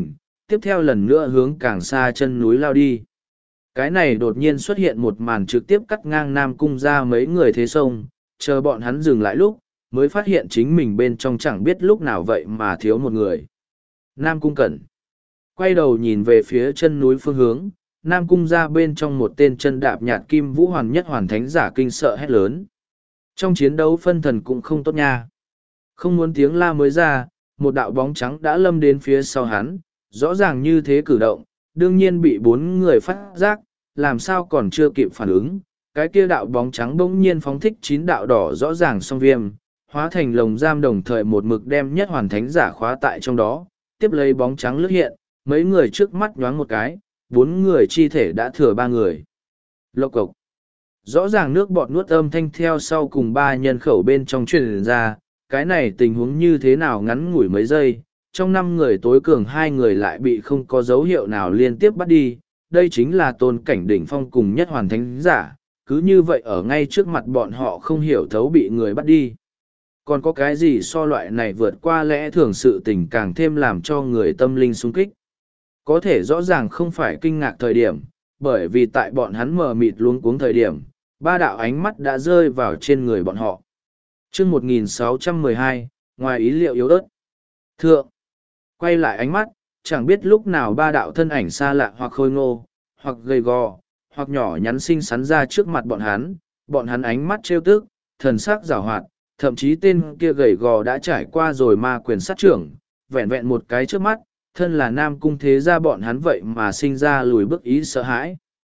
tiếp theo lần nữa hướng càng xa chân núi lao đi. Cái này đột nhiên xuất hiện một màn trực tiếp cắt ngang Nam Cung ra mấy người thế sông, chờ bọn hắn dừng lại lúc, mới phát hiện chính mình bên trong chẳng biết lúc nào vậy mà thiếu một người. Nam Cung Cẩn quay đầu nhìn về phía chân núi phương hướng, Nam Cung ra bên trong một tên chân đạp nhạt kim vũ hoàn nhất hoàn thánh giả kinh sợ hét lớn. Trong chiến đấu phân thần cũng không tốt nha. Không muốn tiếng la mới ra, một đạo bóng trắng đã lâm đến phía sau hắn, rõ ràng như thế cử động, đương nhiên bị bốn người phát giác, làm sao còn chưa kịp phản ứng. Cái kia đạo bóng trắng bỗng nhiên phóng thích chín đạo đỏ rõ ràng song viêm, hóa thành lồng giam đồng thời một mực đem nhất hoàn thánh giả khóa tại trong đó, tiếp lấy bóng trắng lướt hiện, mấy người trước mắt nhoáng một cái, bốn người chi thể đã thừa ba người. Lộc cộc. Rõ ràng nước bọt nuốt âm thanh theo sau cùng ba nhân khẩu bên trong truyền ra, cái này tình huống như thế nào ngắn ngủi mấy giây, trong năm người tối cường hai người lại bị không có dấu hiệu nào liên tiếp bắt đi, đây chính là tôn cảnh đỉnh phong cùng nhất hoàn thánh giả, cứ như vậy ở ngay trước mặt bọn họ không hiểu thấu bị người bắt đi. Còn có cái gì so loại này vượt qua lẽ thường sự tình càng thêm làm cho người tâm linh sung kích. Có thể rõ ràng không phải kinh ngạc thời điểm, bởi vì tại bọn hắn mờ mịt luống cuống thời điểm, ba đạo ánh mắt đã rơi vào trên người bọn họ. chương một nghìn sáu trăm mười hai, ngoài ý liệu yếu ớt. Thượng, quay lại ánh mắt, chẳng biết lúc nào ba đạo thân ảnh xa lạ hoặc khôi ngô, hoặc gầy gò, hoặc nhỏ nhắn xinh xắn ra trước mặt bọn hắn, bọn hắn ánh mắt trêu tức, thần sắc giảo hoạt, thậm chí tên kia gầy gò đã trải qua rồi ma quyền sát trưởng, vẹn vẹn một cái trước mắt, thân là Nam Cung thế gia bọn hắn vậy mà sinh ra lùi bước ý sợ hãi.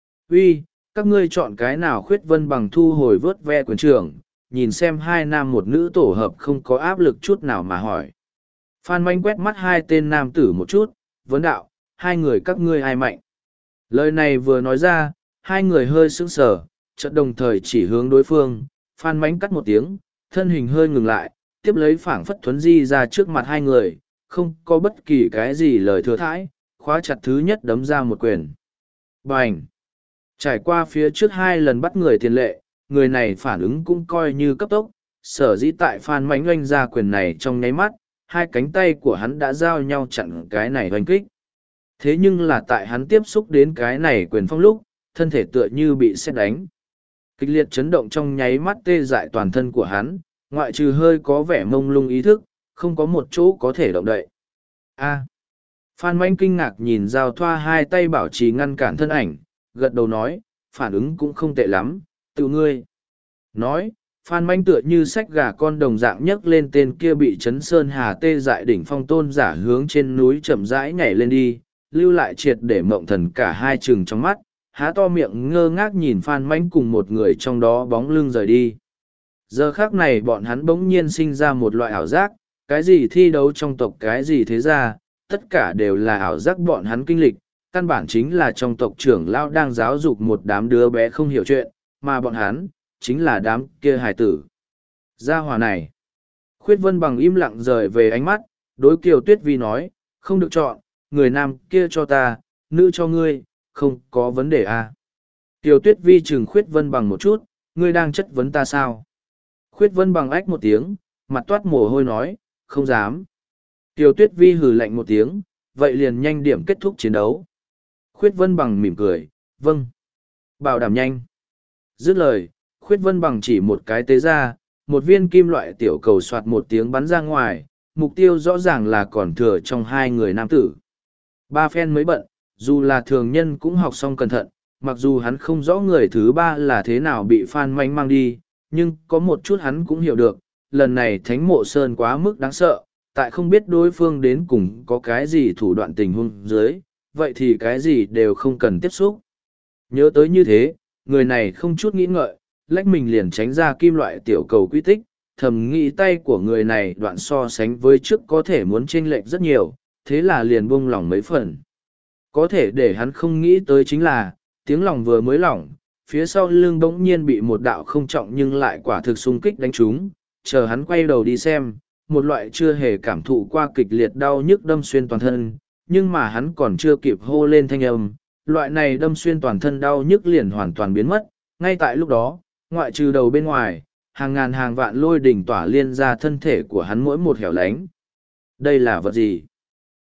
Uy, các ngươi chọn cái nào? Khuyết Vân Bằng thu hồi vớt ve quyền trưởng, nhìn xem hai nam một nữ tổ hợp không có áp lực chút nào mà hỏi. Phan Manh quét mắt hai tên nam tử một chút, vấn đạo, hai người các ngươi ai mạnh? Lời này vừa nói ra, hai người hơi sững sờ, chợt đồng thời chỉ hướng đối phương, Phan Manh cắt một tiếng, thân hình hơi ngừng lại, tiếp lấy phảng phất thuấn di ra trước mặt hai người, không có bất kỳ cái gì lời thừa thãi, khóa chặt thứ nhất đấm ra một quyền. Bành! Trải qua phía trước hai lần bắt người tiền lệ, người này phản ứng cũng coi như cấp tốc, sở dĩ tại Phan Mánh oanh ra quyền này trong nháy mắt, hai cánh tay của hắn đã giao nhau chặn cái này oanh kích. Thế nhưng là tại hắn tiếp xúc đến cái này quyền phong lúc, thân thể tựa như bị sét đánh. Kịch liệt chấn động trong nháy mắt tê dại toàn thân của hắn, ngoại trừ hơi có vẻ mông lung ý thức, không có một chỗ có thể động đậy. A. Phan Mánh kinh ngạc nhìn Giao Thoa hai tay bảo trì ngăn cản thân ảnh, gật đầu nói, phản ứng cũng không tệ lắm, tự ngươi. Nói, Phan Mánh tựa như sách gà con đồng dạng nhấc lên tên kia bị chấn sơn hà tê dại đỉnh phong tôn giả hướng trên núi chậm rãi nhảy lên đi, lưu lại triệt để mộng thần cả hai chừng trong mắt, há to miệng ngơ ngác nhìn Phan Mánh cùng một người trong đó bóng lưng rời đi. Giờ khác này bọn hắn bỗng nhiên sinh ra một loại ảo giác, cái gì thi đấu trong tộc cái gì thế ra, tất cả đều là ảo giác bọn hắn kinh lịch, căn bản chính là trong tộc trưởng lão đang giáo dục một đám đứa bé không hiểu chuyện, mà bọn hắn, chính là đám kia hài tử. Gia hỏa này. Khuyết Vân Bằng im lặng rời về ánh mắt, đối Kiều Tuyết Vi nói, không được chọn, người nam kia cho ta, nữ cho ngươi, không có vấn đề à. Kiều Tuyết Vi chừng Khuyết Vân Bằng một chút, ngươi đang chất vấn ta sao? Khuyết Vân Bằng ách một tiếng, mặt toát mồ hôi nói, không dám. Kiều Tuyết Vi hừ lạnh một tiếng, vậy liền nhanh điểm kết thúc chiến đấu. Khuyết Vân Bằng mỉm cười, vâng. Bảo đảm nhanh. Dứt lời, Khuyết Vân Bằng chỉ một cái tế ra, một viên kim loại tiểu cầu soạt một tiếng bắn ra ngoài, mục tiêu rõ ràng là còn thừa trong hai người nam tử. Ba phen mới bận, dù là thường nhân cũng học xong cẩn thận, mặc dù hắn không rõ người thứ ba là thế nào bị Phan Manh mang đi, nhưng có một chút hắn cũng hiểu được, lần này Thánh Mộ Sơn quá mức đáng sợ, tại không biết đối phương đến cùng có cái gì thủ đoạn tình huống dưới, vậy thì cái gì đều không cần tiếp xúc. Nhớ tới như thế, người này không chút nghĩ ngợi, lách mình liền tránh ra kim loại tiểu cầu quy tích, thầm nghĩ tay của người này đoạn so sánh với trước có thể muốn chênh lệch rất nhiều, thế là liền buông lỏng mấy phần. Có thể để hắn không nghĩ tới chính là, tiếng lòng vừa mới lỏng, phía sau lưng bỗng nhiên bị một đạo không trọng nhưng lại quả thực xung kích đánh trúng, chờ hắn quay đầu đi xem, một loại chưa hề cảm thụ qua kịch liệt đau nhức đâm xuyên toàn thân, nhưng mà hắn còn chưa kịp hô lên thanh âm, loại này đâm xuyên toàn thân đau nhức liền hoàn toàn biến mất, ngay tại lúc đó, ngoại trừ đầu bên ngoài, hàng ngàn hàng vạn lôi đỉnh tỏa liên ra thân thể của hắn mỗi một hẻo lánh. Đây là vật gì?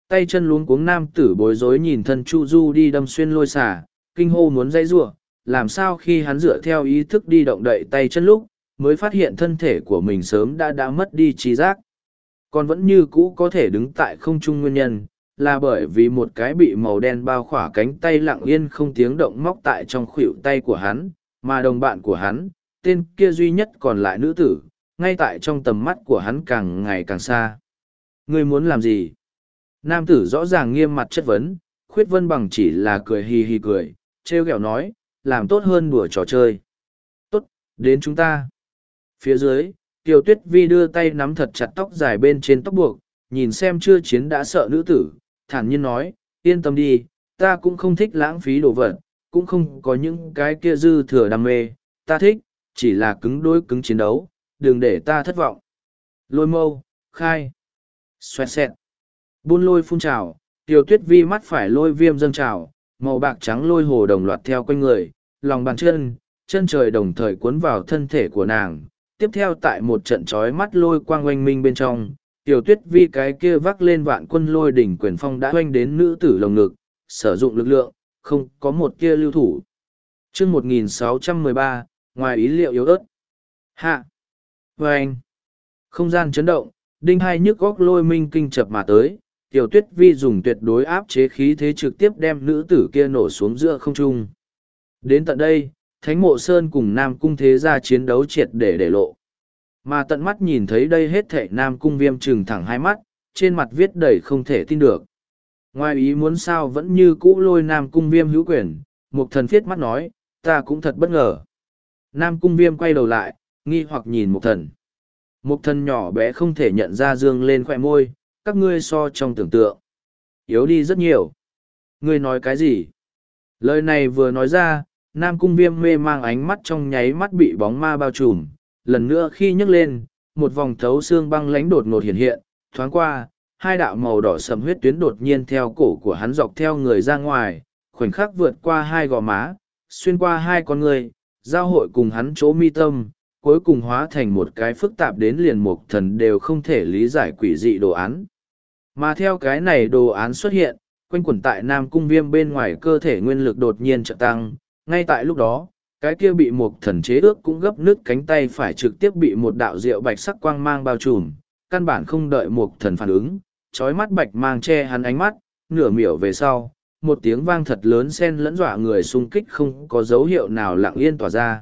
Tay chân luống cuống nam tử bối rối nhìn thân Chu Du đi đâm xuyên lôi xả, kinh hô muốn dây giụa, làm sao khi hắn dựa theo ý thức đi động đậy tay chân lúc, mới phát hiện thân thể của mình sớm đã đã mất đi trí giác. Còn vẫn như cũ có thể đứng tại không trung nguyên nhân, là bởi vì một cái bị màu đen bao khỏa cánh tay lặng yên không tiếng động móc tại trong khuỷu tay của hắn, mà đồng bạn của hắn, tên kia duy nhất còn lại nữ tử, ngay tại trong tầm mắt của hắn càng ngày càng xa. Ngươi muốn làm gì? Nam tử rõ ràng nghiêm mặt chất vấn, Khuyết Vân Bằng chỉ là cười hì hì cười, trêu ghẹo nói, làm tốt hơn đùa trò chơi. Tốt, đến chúng ta. Phía dưới, Kiều Tuyết Vi đưa tay nắm thật chặt tóc dài bên trên tóc buộc, nhìn xem chưa chiến đã sợ nữ tử, thản nhiên nói, yên tâm đi, ta cũng không thích lãng phí đồ vật, cũng không có những cái kia dư thừa đam mê, ta thích, chỉ là cứng đối cứng chiến đấu, đừng để ta thất vọng. Lôi mâu, khai, xoẹt xẹt, buôn lôi phun trào, Kiều Tuyết Vi mắt phải lôi viêm dâng trào, màu bạc trắng lôi hồ đồng loạt theo quanh người, lòng bàn chân, chân trời đồng thời cuốn vào thân thể của nàng. Tiếp theo tại một trận trói mắt lôi quang oanh minh bên trong, Tiểu Tuyết Vi cái kia vác lên vạn quân lôi đỉnh quyền phong đã oanh đến nữ tử lồng ngực, sử dụng lực lượng, không có một kia lưu thủ. chương một nghìn sáu trăm mười ba, ngoài ý liệu yếu ớt. Hạ. Oanh. Không gian chấn động, đinh hai nhức góc lôi minh kinh chập mà tới, Tiểu Tuyết Vi dùng tuyệt đối áp chế khí thế trực tiếp đem nữ tử kia nổ xuống giữa không trung. Đến tận đây, Thánh Mộ Sơn cùng Nam Cung Thế Gia chiến đấu triệt để để lộ. Mà tận mắt nhìn thấy đây hết thảy Nam Cung Viêm trừng thẳng hai mắt, trên mặt viết đầy không thể tin được. Ngoài ý muốn sao vẫn như cũ lôi Nam Cung Viêm hữu quyền, Mục Thần viết mắt nói, ta cũng thật bất ngờ. Nam Cung Viêm quay đầu lại, nghi hoặc nhìn Mục Thần. Mục Thần nhỏ bé không thể nhận ra dương lên khỏe môi, các ngươi so trong tưởng tượng. Yếu đi rất nhiều. Ngươi nói cái gì? Lời này vừa nói ra, Nam Cung Viêm mê mang ánh mắt trong nháy mắt bị bóng ma bao trùm, lần nữa khi nhấc lên, một vòng thấu xương băng lãnh đột ngột hiện hiện, thoáng qua, hai đạo màu đỏ sầm huyết tuyến đột nhiên theo cổ của hắn dọc theo người ra ngoài, khoảnh khắc vượt qua hai gò má, xuyên qua hai con người, giao hội cùng hắn chỗ mi tâm, cuối cùng hóa thành một cái phức tạp đến liền Mục Thần đều không thể lý giải quỷ dị đồ án. Mà theo cái này đồ án xuất hiện, quanh quẩn tại Nam Cung Viêm bên ngoài cơ thể nguyên lực đột nhiên trợ tăng, ngay tại lúc đó, cái kia bị Mục Thần chế ước cũng gấp nứt cánh tay phải trực tiếp bị một đạo diệu bạch sắc quang mang bao trùm, căn bản không đợi Mục Thần phản ứng, chói mắt bạch mang che hắn ánh mắt, nửa miểu về sau, một tiếng vang thật lớn xen lẫn dọa người xung kích không có dấu hiệu nào lặng yên tỏa ra.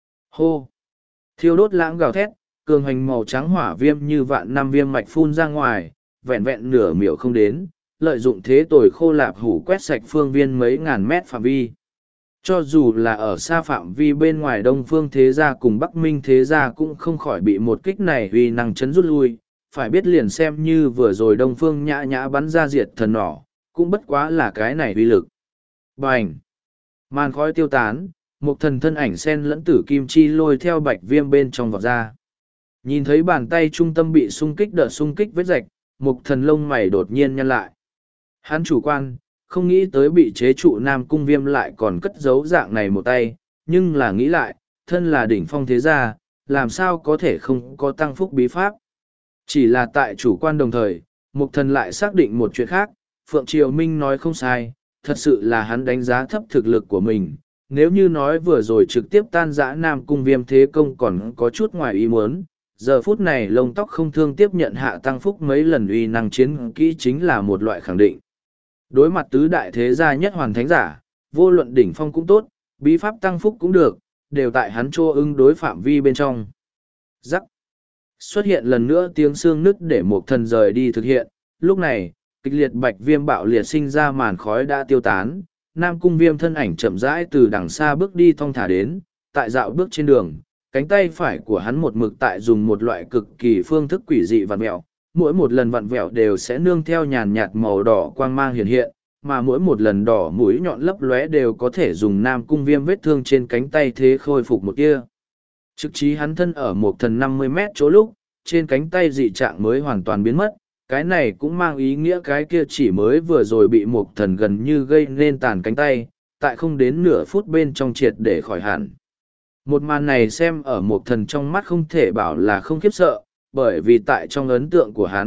Hô! Thiêu đốt lãng gào thét, cường hành màu trắng hỏa viêm như vạn năm viêm mạch phun ra ngoài, vẹn vẹn nửa miểu không đến, lợi dụng thế tồi khô lạp hủ quét sạch phương viên mấy ngàn mét phạm vi. Cho dù là ở xa phạm vi bên ngoài Đông Phương Thế Gia cùng Bắc Minh Thế Gia cũng không khỏi bị một kích này uy năng chấn rút lui, phải biết liền xem như vừa rồi Đông Phương nhã nhã bắn ra diệt thần nỏ, cũng bất quá là cái này uy lực. Bành! Màn khói tiêu tán, một thần thân ảnh sen lẫn tử kim chi lôi theo bạch viêm bên trong vọt ra. Nhìn thấy bàn tay trung tâm bị xung kích đợt xung kích vết rạch, một thần lông mày đột nhiên nhăn lại. Hắn chủ quan, không nghĩ tới bị chế trụ Nam Cung Viêm lại còn cất giấu dạng này một tay, nhưng là nghĩ lại, thân là đỉnh phong thế gia, làm sao có thể không có tăng phúc bí pháp. Chỉ là tại chủ quan đồng thời, Mục Thần lại xác định một chuyện khác, Phượng Triều Minh nói không sai, thật sự là hắn đánh giá thấp thực lực của mình. Nếu như nói vừa rồi trực tiếp tan rã Nam Cung Viêm thế công còn có chút ngoài ý muốn, giờ phút này lông tóc không thương tiếp nhận hạ tăng phúc mấy lần uy năng chiến kỹ chính là một loại khẳng định. Đối mặt tứ đại thế gia nhất hoàn thánh giả, vô luận đỉnh phong cũng tốt, bí pháp tăng phúc cũng được, đều tại hắn chô ứng đối phạm vi bên trong. Rắc. Xuất hiện lần nữa tiếng xương nứt để một thần rời đi thực hiện, lúc này, kịch liệt bạch viêm bạo liệt sinh ra màn khói đã tiêu tán, Nam Cung Viêm thân ảnh chậm rãi từ đằng xa bước đi thong thả đến, tại dạo bước trên đường, cánh tay phải của hắn một mực tại dùng một loại cực kỳ phương thức quỷ dị vặn vẹo, mỗi một lần vặn vẹo đều sẽ nương theo nhàn nhạt màu đỏ quang mang hiện hiện, mà mỗi một lần đỏ mũi nhọn lấp lóe đều có thể dùng Nam Cung Viêm vết thương trên cánh tay thế khôi phục một kia. Trực chí hắn thân ở một thần năm mươi mét chỗ lúc, trên cánh tay dị trạng mới hoàn toàn biến mất, cái này cũng mang ý nghĩa cái kia chỉ mới vừa rồi bị một thần gần như gây nên tàn cánh tay, tại không đến nửa phút bên trong triệt để khỏi hẳn. Một màn này xem ở một thần trong mắt không thể bảo là không khiếp sợ, bởi vì tại trong ấn tượng của hắn,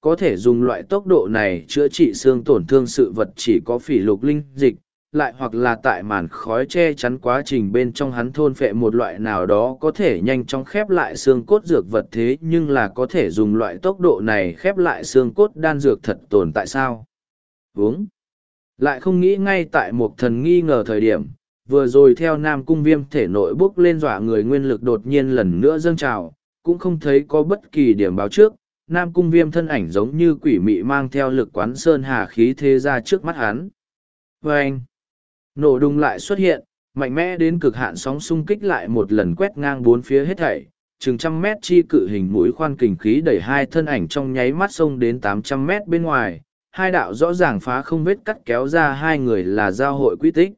có thể dùng loại tốc độ này chữa trị xương tổn thương sự vật chỉ có phỉ lục linh dịch, lại hoặc là tại màn khói che chắn quá trình bên trong hắn thôn phệ một loại nào đó có thể nhanh chóng khép lại xương cốt dược vật, thế nhưng là có thể dùng loại tốc độ này khép lại xương cốt đan dược thật tồn tại sao? Uống. Lại không nghĩ ngay tại một thần nghi ngờ thời điểm, vừa rồi theo Nam Cung Viêm thể nội bốc lên dọa người nguyên lực đột nhiên lần nữa dâng trào, cũng không thấy có bất kỳ điểm báo trước. Nam Cung Viêm thân ảnh giống như quỷ mị mang theo lực quán sơn hà khí thế ra trước mắt hắn. Và anh, nổ đùng lại xuất hiện, mạnh mẽ đến cực hạn sóng xung kích lại một lần quét ngang bốn phía hết thảy, chừng trăm mét chi cự hình mũi khoan kình khí đẩy hai thân ảnh trong nháy mắt xông đến tám trăm mét bên ngoài, hai đạo rõ ràng phá không vết cắt kéo ra hai người là giao hội quy tích.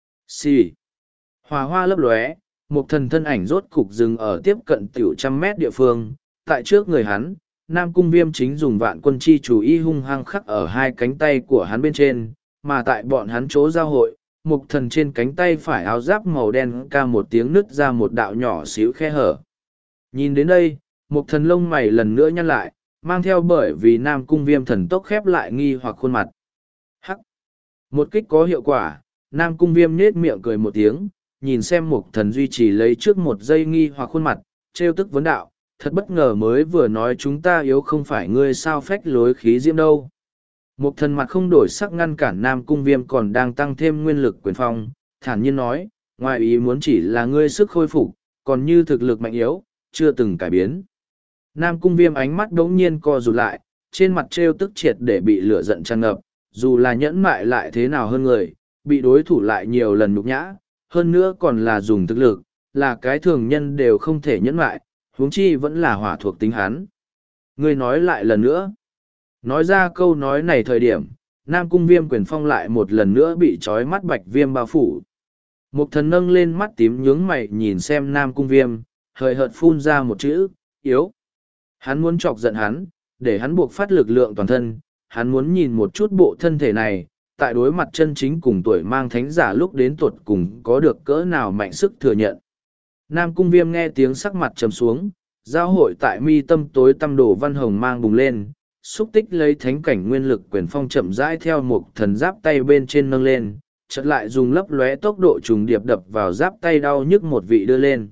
Xì. Hòa hoa lấp lóe, một thần thân ảnh rốt cục dừng ở tiếp cận tiểu trăm mét địa phương, tại trước người hắn. Nam Cung Viêm chính dùng vạn quân chi chủ y hung hăng khắc ở hai cánh tay của hắn bên trên, mà tại bọn hắn chỗ giao hội, mục thần trên cánh tay phải áo giáp màu đen ca một tiếng nứt ra một đạo nhỏ xíu khe hở. Nhìn đến đây, mục thần lông mày lần nữa nhăn lại, mang theo bởi vì Nam Cung Viêm thần tốc khép lại nghi hoặc khuôn mặt. Hắc! Một kích có hiệu quả, Nam Cung Viêm nết miệng cười một tiếng, nhìn xem mục thần duy trì lấy trước một giây nghi hoặc khuôn mặt, trêu tức vấn đạo. Thật bất ngờ mới vừa nói chúng ta yếu không phải ngươi sao phách lối khí diễm đâu. Một thần mặt không đổi sắc ngăn cản Nam Cung Viêm còn đang tăng thêm nguyên lực quyền phong, thản nhiên nói, ngoài ý muốn chỉ là ngươi sức khôi phục, còn như thực lực mạnh yếu, chưa từng cải biến. Nam Cung Viêm ánh mắt đống nhiên co rụt lại, trên mặt trêu tức triệt để bị lửa giận tràn ngập, dù là nhẫn mại lại thế nào hơn người, bị đối thủ lại nhiều lần nhục nhã, hơn nữa còn là dùng thực lực, là cái thường nhân đều không thể nhẫn mại. Huống chi vẫn là hỏa thuộc tính hắn. Ngươi nói lại lần nữa. Nói ra câu nói này thời điểm, Nam Cung Viêm quyền phong lại một lần nữa bị trói mắt bạch viêm bao phủ. Một thần nâng lên mắt tím nhướng mày nhìn xem Nam Cung Viêm, hời hợt phun ra một chữ, yếu. Hắn muốn chọc giận hắn, để hắn buộc phát lực lượng toàn thân, hắn muốn nhìn một chút bộ thân thể này, tại đối mặt chân chính cùng tuổi mang thánh giả lúc đến tuột cùng có được cỡ nào mạnh sức thừa nhận. Nam Cung Viêm nghe tiếng sắc mặt trầm xuống, giao hội tại mi tâm tối tăm đổ văn hồng mang bùng lên, xúc tích lấy thánh cảnh nguyên lực quyền phong chậm rãi theo một thần giáp tay bên trên nâng lên, chợt lại dùng lấp lóe tốc độ trùng điệp đập vào giáp tay đau nhức một vị đưa lên.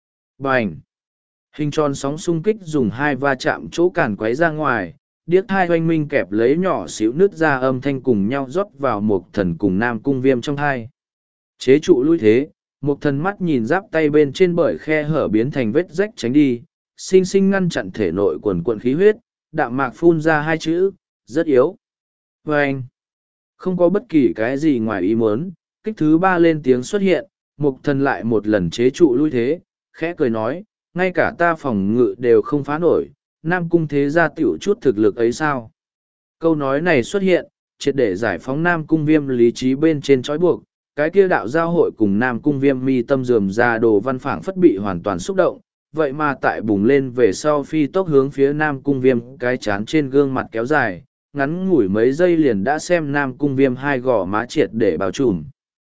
Bành! Hình tròn sóng xung kích dùng hai va chạm chỗ cản quấy ra ngoài, điếc hai oanh minh kẹp lấy nhỏ xíu nứt ra âm thanh cùng nhau rót vào một thần cùng Nam Cung Viêm trong hai. Chế trụ lui thế. Một thần mắt nhìn giáp tay bên trên bởi khe hở biến thành vết rách tránh đi, sinh sinh ngăn chặn thể nội quần quận khí huyết, đạm mạc phun ra hai chữ, rất yếu. Và anh, không có bất kỳ cái gì ngoài ý muốn, kích thứ ba lên tiếng xuất hiện, một thần lại một lần chế trụ lui thế, khẽ cười nói, ngay cả ta phòng ngự đều không phá nổi, Nam Cung thế ra tiểu chút thực lực ấy sao. Câu nói này xuất hiện, triệt để giải phóng Nam Cung Viêm lý trí bên trên trói buộc. Cái kia đạo giao hội cùng Nam Cung Viêm mi tâm dườm ra đồ văn phảng phất bị hoàn toàn xúc động, vậy mà tại bùng lên về sau phi tốc hướng phía Nam Cung Viêm cái chán trên gương mặt kéo dài, ngắn ngủi mấy giây liền đã xem Nam Cung Viêm hai gò má triệt để bao trùm.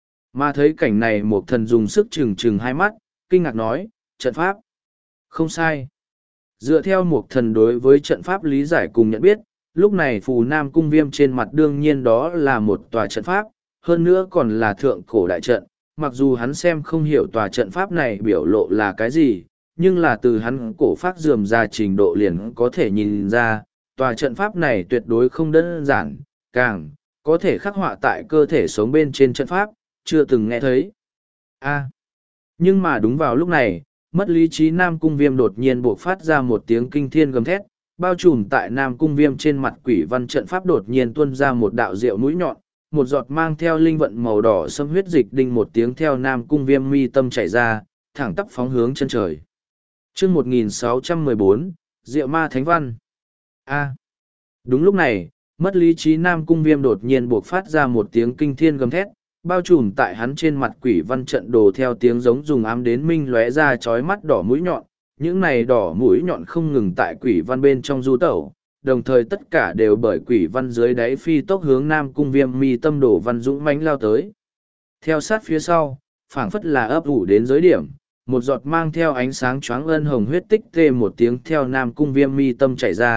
Mà thấy cảnh này một thần dùng sức trừng trừng hai mắt, kinh ngạc nói, trận pháp. Không sai. Dựa theo một thần đối với trận pháp lý giải cùng nhận biết, lúc này phù Nam Cung Viêm trên mặt đương nhiên đó là một tòa trận pháp, hơn nữa còn là thượng cổ đại trận, mặc dù hắn xem không hiểu tòa trận pháp này biểu lộ là cái gì, nhưng là từ hắn cổ phát dườm ra trình độ liền có thể nhìn ra, tòa trận pháp này tuyệt đối không đơn giản, càng có thể khắc họa tại cơ thể sống bên trên trận pháp, chưa từng nghe thấy. A. Nhưng mà đúng vào lúc này, mất lý trí Nam Cung Viêm đột nhiên buộc phát ra một tiếng kinh thiên gầm thét, bao trùm tại Nam Cung Viêm trên mặt quỷ văn trận pháp đột nhiên tuôn ra một đạo diệu mũi nhọn, một giọt mang theo linh vận màu đỏ xâm huyết dịch đinh một tiếng theo Nam Cung Viêm mi tâm chảy ra, thẳng tắp phóng hướng chân trời. Chương một nghìn sáu trăm mười bốn, Diệu Ma Thánh Văn. A. Đúng lúc này, mất lý trí Nam Cung Viêm đột nhiên buộc phát ra một tiếng kinh thiên gầm thét, bao trùm tại hắn trên mặt quỷ văn trận đồ theo tiếng giống dùng ám đến minh lóe ra chói mắt đỏ mũi nhọn, những này đỏ mũi nhọn không ngừng tại quỷ văn bên trong du tẩu, đồng thời tất cả đều bởi quỷ văn dưới đáy phi tốc hướng Nam Cung Viêm mi tâm đổ văn dũng mãnh lao tới. Theo sát phía sau, phảng phất là ấp ủ đến giới điểm, một giọt mang theo ánh sáng choáng ân hồng huyết tích tê một tiếng theo Nam Cung Viêm mi tâm chảy ra,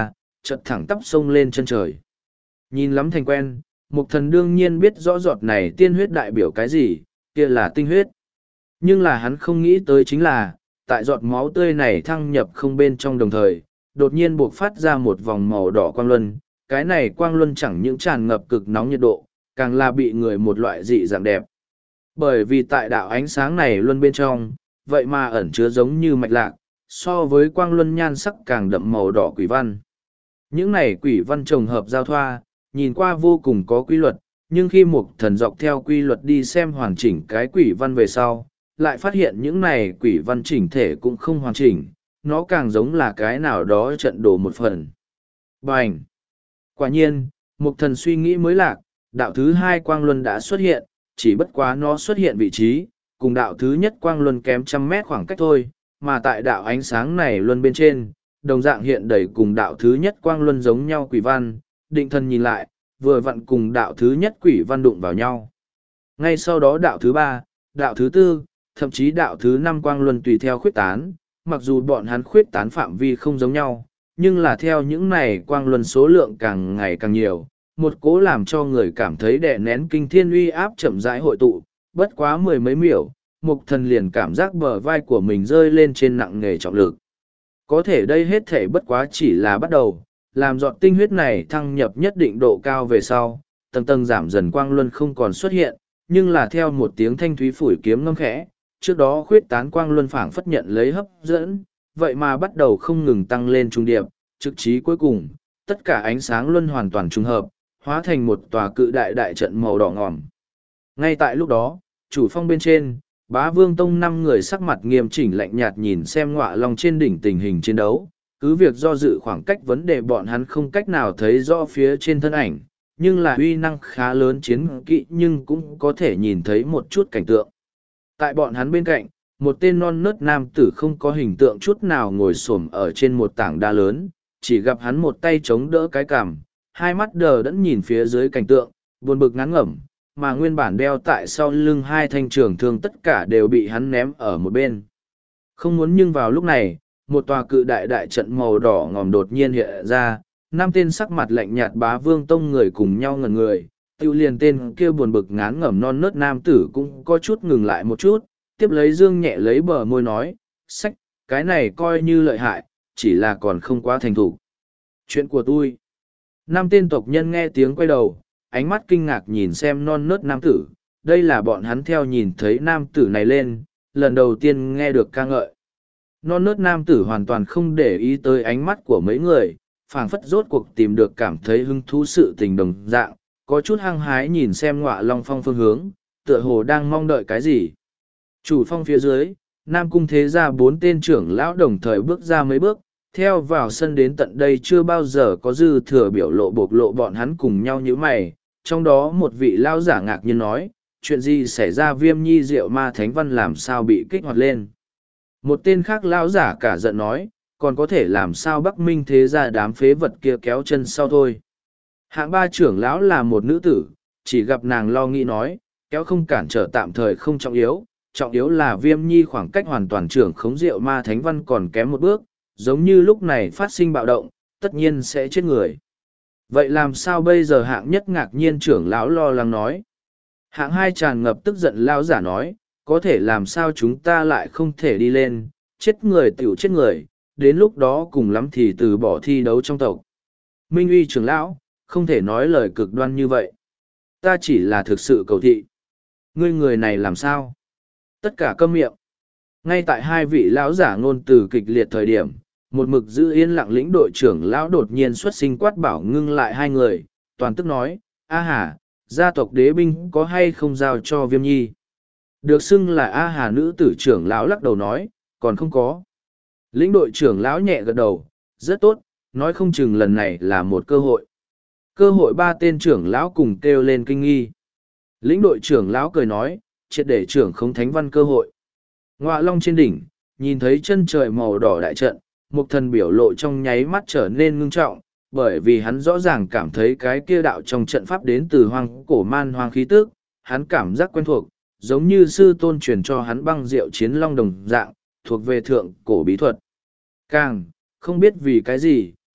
chợt thẳng tắp sông lên chân trời. Nhìn lắm thành quen, Mục Thần đương nhiên biết rõ giọt này tiên huyết đại biểu cái gì, kia là tinh huyết. Nhưng là hắn không nghĩ tới chính là, tại giọt máu tươi này thăng nhập không bên trong đồng thời, đột nhiên buộc phát ra một vòng màu đỏ quang luân. Cái này quang luân chẳng những tràn ngập cực nóng nhiệt độ, càng là bị người một loại dị dạng đẹp. Bởi vì tại đạo ánh sáng này luân bên trong, vậy mà ẩn chứa giống như mạch lạc, so với quang luân nhan sắc càng đậm màu đỏ quỷ văn. Những này quỷ văn trồng hợp giao thoa, nhìn qua vô cùng có quy luật, nhưng khi Mục Thần dọc theo quy luật đi xem hoàn chỉnh cái quỷ văn về sau, lại phát hiện những này quỷ văn chỉnh thể cũng không hoàn chỉnh, nó càng giống là cái nào đó trận đổ một phần. Bành! Quả nhiên, Mục Thần suy nghĩ mới lạc, đạo thứ hai quang luân đã xuất hiện, chỉ bất quá nó xuất hiện vị trí, cùng đạo thứ nhất quang luân kém trăm mét khoảng cách thôi, mà tại đạo ánh sáng này luân bên trên, đồng dạng hiện đầy cùng đạo thứ nhất quang luân giống nhau quỷ văn, định thần nhìn lại, vừa vặn cùng đạo thứ nhất quỷ văn đụng vào nhau. Ngay sau đó đạo thứ ba, đạo thứ tư, thậm chí đạo thứ năm quang luân tùy theo khuyết tán, mặc dù bọn hắn khuyết tán phạm vi không giống nhau, nhưng là theo những này quang luân số lượng càng ngày càng nhiều, một cố làm cho người cảm thấy đè nén kinh thiên uy áp chậm rãi hội tụ, bất quá mười mấy miểu, Mục Thần liền cảm giác bờ vai của mình rơi lên trên nặng nề trọng lực. Có thể đây hết thể bất quá chỉ là bắt đầu, làm giọt tinh huyết này thăng nhập nhất định độ cao về sau, tầng tầng giảm dần quang luân không còn xuất hiện, nhưng là theo một tiếng thanh thúy phủi kiếm ngâm khẽ, trước đó khuyết tán quang luân phảng phất nhận lấy hấp dẫn, vậy mà bắt đầu không ngừng tăng lên trung điệp, trực chí cuối cùng, tất cả ánh sáng luân hoàn toàn trùng hợp, hóa thành một tòa cự đại đại trận màu đỏ ngòm. Ngay tại lúc đó, chủ phong bên trên, Bá Vương Tông năm người sắc mặt nghiêm chỉnh lạnh nhạt nhìn xem Ngọa Long trên đỉnh tình hình chiến đấu, cứ việc do dự khoảng cách vấn đề bọn hắn không cách nào thấy rõ phía trên thân ảnh, nhưng là uy năng khá lớn chiến kỵ nhưng cũng có thể nhìn thấy một chút cảnh tượng. Tại bọn hắn bên cạnh, một tên non nớt nam tử không có hình tượng chút nào ngồi xổm ở trên một tảng đá lớn, chỉ gặp hắn một tay chống đỡ cái cằm, hai mắt đờ đẫn nhìn phía dưới cảnh tượng, buồn bực ngán ngẩm, mà nguyên bản đeo tại sau lưng hai thanh trường thương tất cả đều bị hắn ném ở một bên. Không muốn nhưng vào lúc này, một tòa cự đại đại trận màu đỏ ngòm đột nhiên hiện ra, năm tên sắc mặt lạnh nhạt Bá Vương Tông người cùng nhau ngẩn người, tiêu liền tên kia buồn bực ngán ngẩm non nớt nam tử cũng có chút ngừng lại một chút, tiếp lấy dương nhẹ lấy bờ môi nói, sách, cái này coi như lợi hại, chỉ là còn không quá thành thủ. Chuyện của tôi. Năm tên tộc nhân nghe tiếng quay đầu, ánh mắt kinh ngạc nhìn xem non nớt nam tử, đây là bọn hắn theo nhìn thấy nam tử này lên, lần đầu tiên nghe được ca ngợi. Non nớt nam tử hoàn toàn không để ý tới ánh mắt của mấy người, phảng phất rốt cuộc tìm được cảm thấy hứng thú sự tình đồng dạng, có chút hăng hái nhìn xem Ngọa Long Phong phương hướng, tựa hồ đang mong đợi cái gì. Chủ phong phía dưới, Nam Cung thế gia bốn tên trưởng lão đồng thời bước ra mấy bước, theo vào sân đến tận đây chưa bao giờ có dư thừa biểu lộ bộc lộ bọn hắn cùng nhau như mày, trong đó một vị lão giả ngạc nhiên nói, chuyện gì xảy ra Viêm Nhi Diệu Ma Thánh Văn làm sao bị kích hoạt lên. Một tên khác lão giả cả giận nói, còn có thể làm sao Bắc Minh thế gia đám phế vật kia kéo chân sau thôi. Hạng ba trưởng lão là một nữ tử, chỉ gặp nàng lo nghĩ nói, kéo không cản trở tạm thời không trọng yếu, trọng yếu là Viêm Nhi khoảng cách hoàn toàn trưởng khống Diệu Ma Thánh Văn còn kém một bước, giống như lúc này phát sinh bạo động, tất nhiên sẽ chết người. Vậy làm sao bây giờ hạng nhất ngạc nhiên trưởng lão lo lắng nói. Hạng hai tràn ngập tức giận lão giả nói, có thể làm sao chúng ta lại không thể đi lên, chết người tiểu chết người, đến lúc đó cùng lắm thì từ bỏ thi đấu trong tộc. Minh uy trưởng lão, không thể nói lời cực đoan như vậy. Ta chỉ là thực sự cầu thị. Ngươi người này làm sao? Tất cả câm miệng. Ngay tại hai vị lão giả ngôn từ kịch liệt thời điểm, một mực giữ yên lặng lĩnh đội trưởng lão đột nhiên xuất sinh quát bảo ngưng lại hai người, toàn tức nói, A Hà, gia tộc đế binh có hay không giao cho Viêm Nhi? Được xưng là A Hà nữ tử trưởng lão lắc đầu nói, còn không có. Lĩnh đội trưởng lão nhẹ gật đầu, rất tốt, nói không chừng lần này là một cơ hội. Cơ hội ba tên trưởng lão cùng kêu lên kinh nghi. Lĩnh đội trưởng lão cười nói, triệt để trưởng không thánh văn cơ hội. Ngọa Long trên đỉnh, nhìn thấy chân trời màu đỏ đại trận, Mục Thần biểu lộ trong nháy mắt trở nên ngưng trọng, bởi vì hắn rõ ràng cảm thấy cái kia đạo trong trận pháp đến từ hoang cổ man hoang khí tức, hắn cảm giác quen thuộc, giống như sư tôn truyền cho hắn băng diệu chiến long đồng dạng, thuộc về thượng cổ bí thuật. Càng, không biết vì cái gì,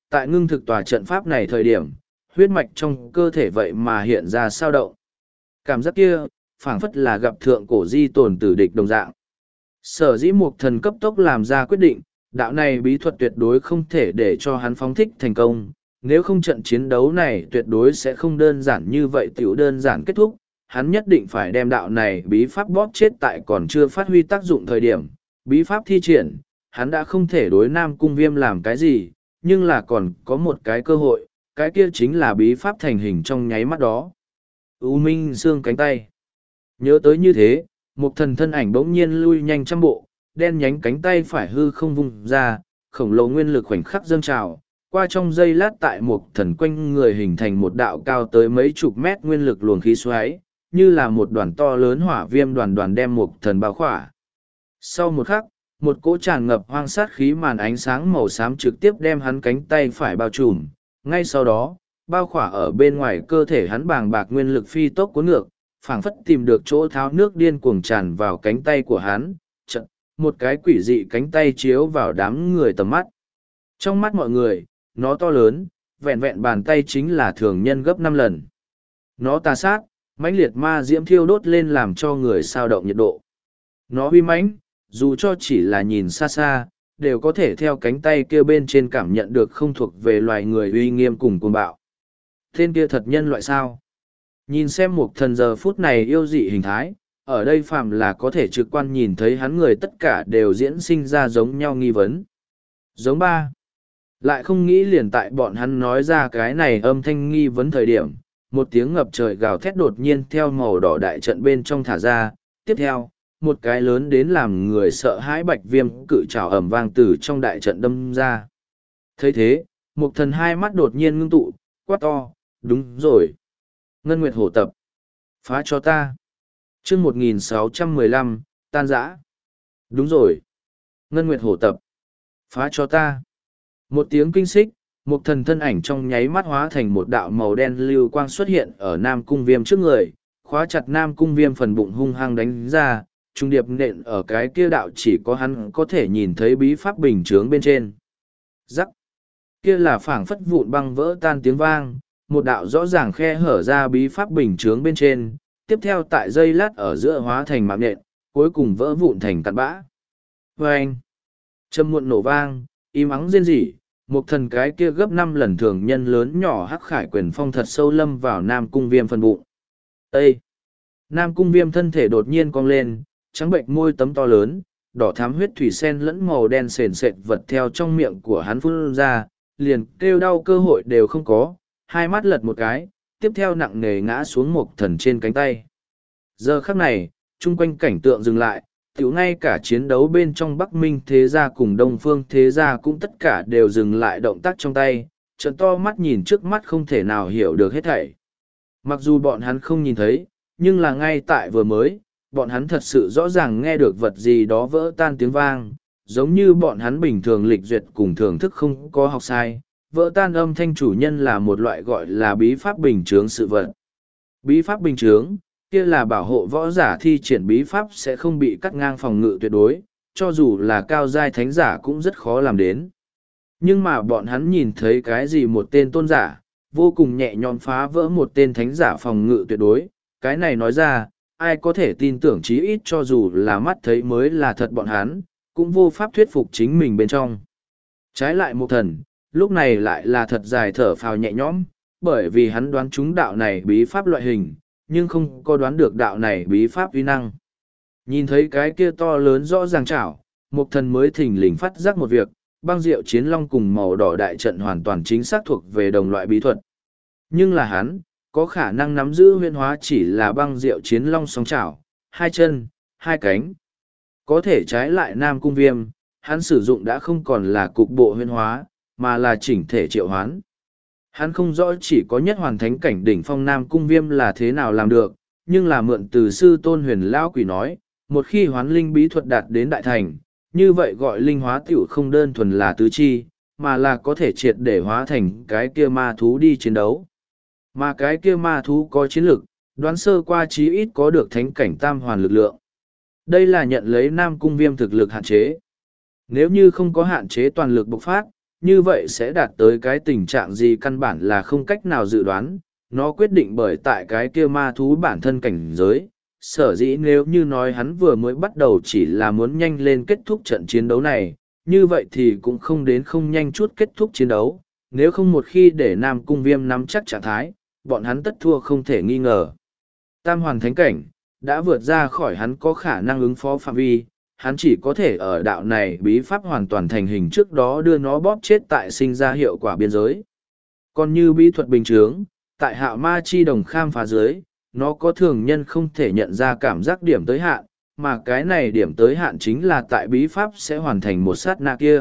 tại ngưng thực tòa trận pháp này thời điểm, huyết mạch trong cơ thể vậy mà hiện ra sao động. Cảm giác kia, phảng phất là gặp thượng cổ di tồn tử địch đồng dạng. Sở dĩ Mục Thần cấp tốc làm ra quyết định, đạo này bí thuật tuyệt đối không thể để cho hắn phóng thích thành công, nếu không trận chiến đấu này tuyệt đối sẽ không đơn giản như vậy tiểu đơn giản kết thúc, hắn nhất định phải đem đạo này bí pháp bóp chết tại còn chưa phát huy tác dụng thời điểm, bí pháp thi triển, hắn đã không thể đối Nam Cung Viêm làm cái gì, nhưng là còn có một cái cơ hội, cái kia chính là bí pháp thành hình trong nháy mắt đó. U Minh xương cánh tay. Nhớ tới như thế, Mục Thần thân ảnh bỗng nhiên lui nhanh trăm bộ, đen nhánh cánh tay phải hư không vung ra, khổng lồ nguyên lực khoảnh khắc dâng trào, qua trong giây lát tại Mục Thần quanh người hình thành một đạo cao tới mấy chục mét nguyên lực luồng khí xoáy, như là một đoàn to lớn hỏa viêm đoàn đoàn đem Mục Thần bao khỏa. Sau một khắc, một cỗ tràn ngập hoang sát khí màn ánh sáng màu xám trực tiếp đem hắn cánh tay phải bao trùm, ngay sau đó, bao khỏa ở bên ngoài cơ thể hắn bàng bạc nguyên lực phi tốc cuốn ngược, phảng phất tìm được chỗ tháo nước điên cuồng tràn vào cánh tay của hắn, chợt, một cái quỷ dị cánh tay chiếu vào đám người tầm mắt. Trong mắt mọi người, nó to lớn, vẹn vẹn bàn tay chính là thường nhân gấp năm lần. Nó tà sát, mãnh liệt ma diễm thiêu đốt lên làm cho người sao động nhiệt độ. Nó uy mãnh, dù cho chỉ là nhìn xa xa, đều có thể theo cánh tay kia bên trên cảm nhận được không thuộc về loài người uy nghiêm cùng cuồng bạo. Tên kia thật nhân loại sao? Nhìn xem Mục Thần giờ phút này yêu dị hình thái, ở đây phàm là có thể trực quan nhìn thấy hắn người tất cả đều diễn sinh ra giống nhau nghi vấn. Giống ba. Lại không nghĩ liền tại bọn hắn nói ra cái này âm thanh nghi vấn thời điểm, một tiếng ngập trời gào thét đột nhiên theo màu đỏ đại trận bên trong thả ra, tiếp theo, một cái lớn đến làm người sợ hãi bạch viêm cự trảo ẩm vang từ trong đại trận đâm ra. thấy thế, Mục Thần hai mắt đột nhiên ngưng tụ, quát to, đúng rồi. Ngân Nguyệt Hổ Tập. Phá cho ta. chương một nghìn sáu trăm mười lăm, tan rã. Đúng rồi. Ngân Nguyệt Hổ Tập. Phá cho ta. Một tiếng kinh xích, Mục Thần thân ảnh trong nháy mắt hóa thành một đạo màu đen lưu quang xuất hiện ở Nam Cung Viêm trước người, khóa chặt Nam Cung Viêm phần bụng hung hăng đánh ra, trung điệp nện ở cái kia đạo chỉ có hắn có thể nhìn thấy bí pháp bình chướng bên trên. Rắc. Kia là phảng phất vụn băng vỡ tan tiếng vang, một đạo rõ ràng khe hở ra bí pháp bình chướng bên trên, tiếp theo tại dây lát ở giữa hóa thành mạng nện, cuối cùng vỡ vụn thành cặn bã. Vâng! Trầm muộn nổ vang, im ắng rên rỉ, Mục Thần cái kia gấp năm lần thường nhân lớn nhỏ hắc khải quyền phong thật sâu lâm vào Nam Cung Viêm phần bụng. Ê! Nam Cung Viêm thân thể đột nhiên cong lên, trắng bệnh môi tấm to lớn, đỏ thám huyết thủy sen lẫn màu đen sền sệt vật theo trong miệng của hắn phun ra, liền kêu đau cơ hội đều không có, hai mắt lật một cái, tiếp theo nặng nề ngã xuống Mục Thần trên cánh tay. Giờ khắc này, chung quanh cảnh tượng dừng lại, tiểu ngay cả chiến đấu bên trong Bắc Minh thế gia cùng Đông Phương thế gia cũng tất cả đều dừng lại động tác trong tay, trợn to mắt nhìn trước mắt không thể nào hiểu được hết thảy. Mặc dù bọn hắn không nhìn thấy, nhưng là ngay tại vừa mới, bọn hắn thật sự rõ ràng nghe được vật gì đó vỡ tan tiếng vang, giống như bọn hắn bình thường lịch duyệt cùng thưởng thức không có học sai. Vỡ tan âm thanh chủ nhân là một loại gọi là bí pháp bình chướng sự vật. Bí pháp bình chướng, kia là bảo hộ võ giả thi triển bí pháp sẽ không bị cắt ngang phòng ngự tuyệt đối, cho dù là cao giai thánh giả cũng rất khó làm đến. Nhưng mà bọn hắn nhìn thấy cái gì một tên tôn giả, vô cùng nhẹ nhõm phá vỡ một tên thánh giả phòng ngự tuyệt đối, cái này nói ra, ai có thể tin tưởng chí ít cho dù là mắt thấy mới là thật bọn hắn, cũng vô pháp thuyết phục chính mình bên trong. Trái lại Mục Thần, lúc này lại là thật dài thở phào nhẹ nhõm, bởi vì hắn đoán trúng đạo này bí pháp loại hình, nhưng không có đoán được đạo này bí pháp uy năng. Nhìn thấy cái kia to lớn rõ ràng chảo, Mục Thần mới thỉnh lình phát giác một việc, băng diệu chiến long cùng màu đỏ đại trận hoàn toàn chính xác thuộc về đồng loại bí thuật. Nhưng là hắn, có khả năng nắm giữ huyễn hóa chỉ là băng diệu chiến long song chảo, hai chân, hai cánh. Có thể trái lại Nam Cung Viêm, hắn sử dụng đã không còn là cục bộ huyễn hóa, mà là chỉnh thể triệu hoán. Hắn không rõ chỉ có nhất hoàn thánh cảnh đỉnh phong Nam Cung Viêm là thế nào làm được, nhưng là mượn từ sư tôn huyền lão quỷ nói, một khi hoán linh bí thuật đạt đến đại thành, như vậy gọi linh hóa tiểu không đơn thuần là tứ chi, mà là có thể triệt để hóa thành cái kia ma thú đi chiến đấu. Mà cái kia ma thú có chiến lực, đoán sơ qua chí ít có được thánh cảnh tam hoàn lực lượng. Đây là nhận lấy Nam Cung Viêm thực lực hạn chế. Nếu như không có hạn chế toàn lực bộc phát, như vậy sẽ đạt tới cái tình trạng gì căn bản là không cách nào dự đoán, nó quyết định bởi tại cái kia ma thú bản thân cảnh giới. Sở dĩ nếu như nói hắn vừa mới bắt đầu chỉ là muốn nhanh lên kết thúc trận chiến đấu này, như vậy thì cũng không đến không nhanh chút kết thúc chiến đấu, nếu không một khi để Nam Cung Viêm nắm chắc trạng thái, bọn hắn tất thua không thể nghi ngờ. Tam hoàn thánh cảnh, đã vượt ra khỏi hắn có khả năng ứng phó phạm vi, hắn chỉ có thể ở đạo này bí pháp hoàn toàn thành hình trước đó đưa nó bóp chết tại sinh ra hiệu quả biên giới. Còn như bí thuật bình chướng, tại hạo ma chi đồng khám phá dưới, nó có thường nhân không thể nhận ra cảm giác điểm tới hạn, mà cái này điểm tới hạn chính là tại bí pháp sẽ hoàn thành một sát na kia.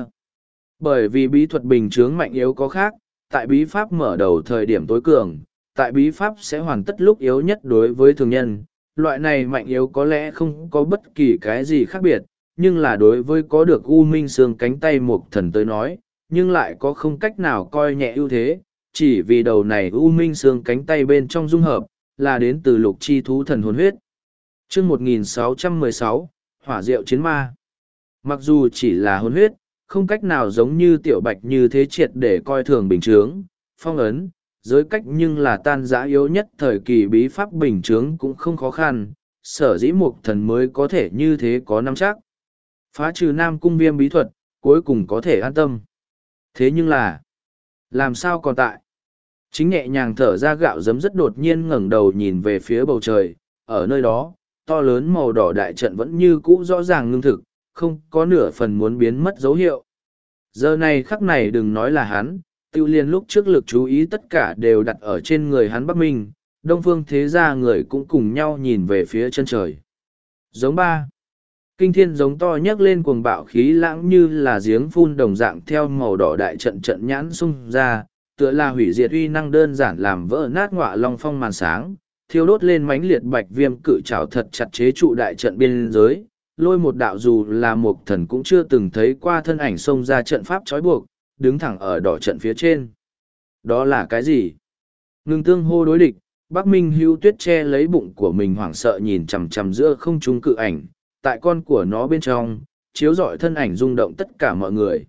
Bởi vì bí thuật bình chướng mạnh yếu có khác, tại bí pháp mở đầu thời điểm tối cường, tại bí pháp sẽ hoàn tất lúc yếu nhất đối với thường nhân. Loại này mạnh yếu có lẽ không có bất kỳ cái gì khác biệt, nhưng là đối với có được U Minh Xương cánh tay một thần tới nói, nhưng lại có không cách nào coi nhẹ ưu thế, chỉ vì đầu này U Minh Xương cánh tay bên trong dung hợp, là đến từ lục chi thú thần hồn huyết. Chương một nghìn sáu trăm mười sáu, Hỏa Diệu Chiến Ma. Mặc dù chỉ là hồn huyết, không cách nào giống như tiểu bạch như thế triệt để coi thường bình chướng, phong ấn, giới cách nhưng là tan giã yếu nhất thời kỳ bí pháp bình chướng cũng không khó khăn, sở dĩ mục thần mới có thể như thế có nắm chắc. Phá trừ Nam Cung Viêm bí thuật, cuối cùng có thể an tâm. Thế nhưng là, làm sao còn tại? Chính nhẹ nhàng thở ra gạo giấm rất đột nhiên ngẩng đầu nhìn về phía bầu trời, ở nơi đó, to lớn màu đỏ đại trận vẫn như cũ rõ ràng ngưng thực, không có nửa phần muốn biến mất dấu hiệu. Giờ này khắc này đừng nói là hắn, tiêu liên lúc trước lực chú ý tất cả đều đặt ở trên người hắn Bắc Minh, Đông Phương thế gia người cũng cùng nhau nhìn về phía chân trời. Giống ba. Kinh thiên giống to nhấc lên cuồng bạo khí lãng như là giếng phun đồng dạng theo màu đỏ đại trận trận nhãn xung ra, tựa là hủy diệt uy năng đơn giản làm vỡ nát ngọa long phong màn sáng, thiêu đốt lên mãnh liệt bạch viêm cự trảo thật chặt chế trụ đại trận biên giới, lôi một đạo dù là một thần cũng chưa từng thấy qua thân ảnh xông ra trận pháp trói buộc, đứng thẳng ở đỏ trận phía trên. Đó là cái gì? Ngưng tương hô đối địch, Bắc Minh Hưu Tuyết che lấy bụng của mình hoảng sợ nhìn chằm chằm giữa không trung cự ảnh, tại con của nó bên trong, chiếu rọi thân ảnh rung động tất cả mọi người.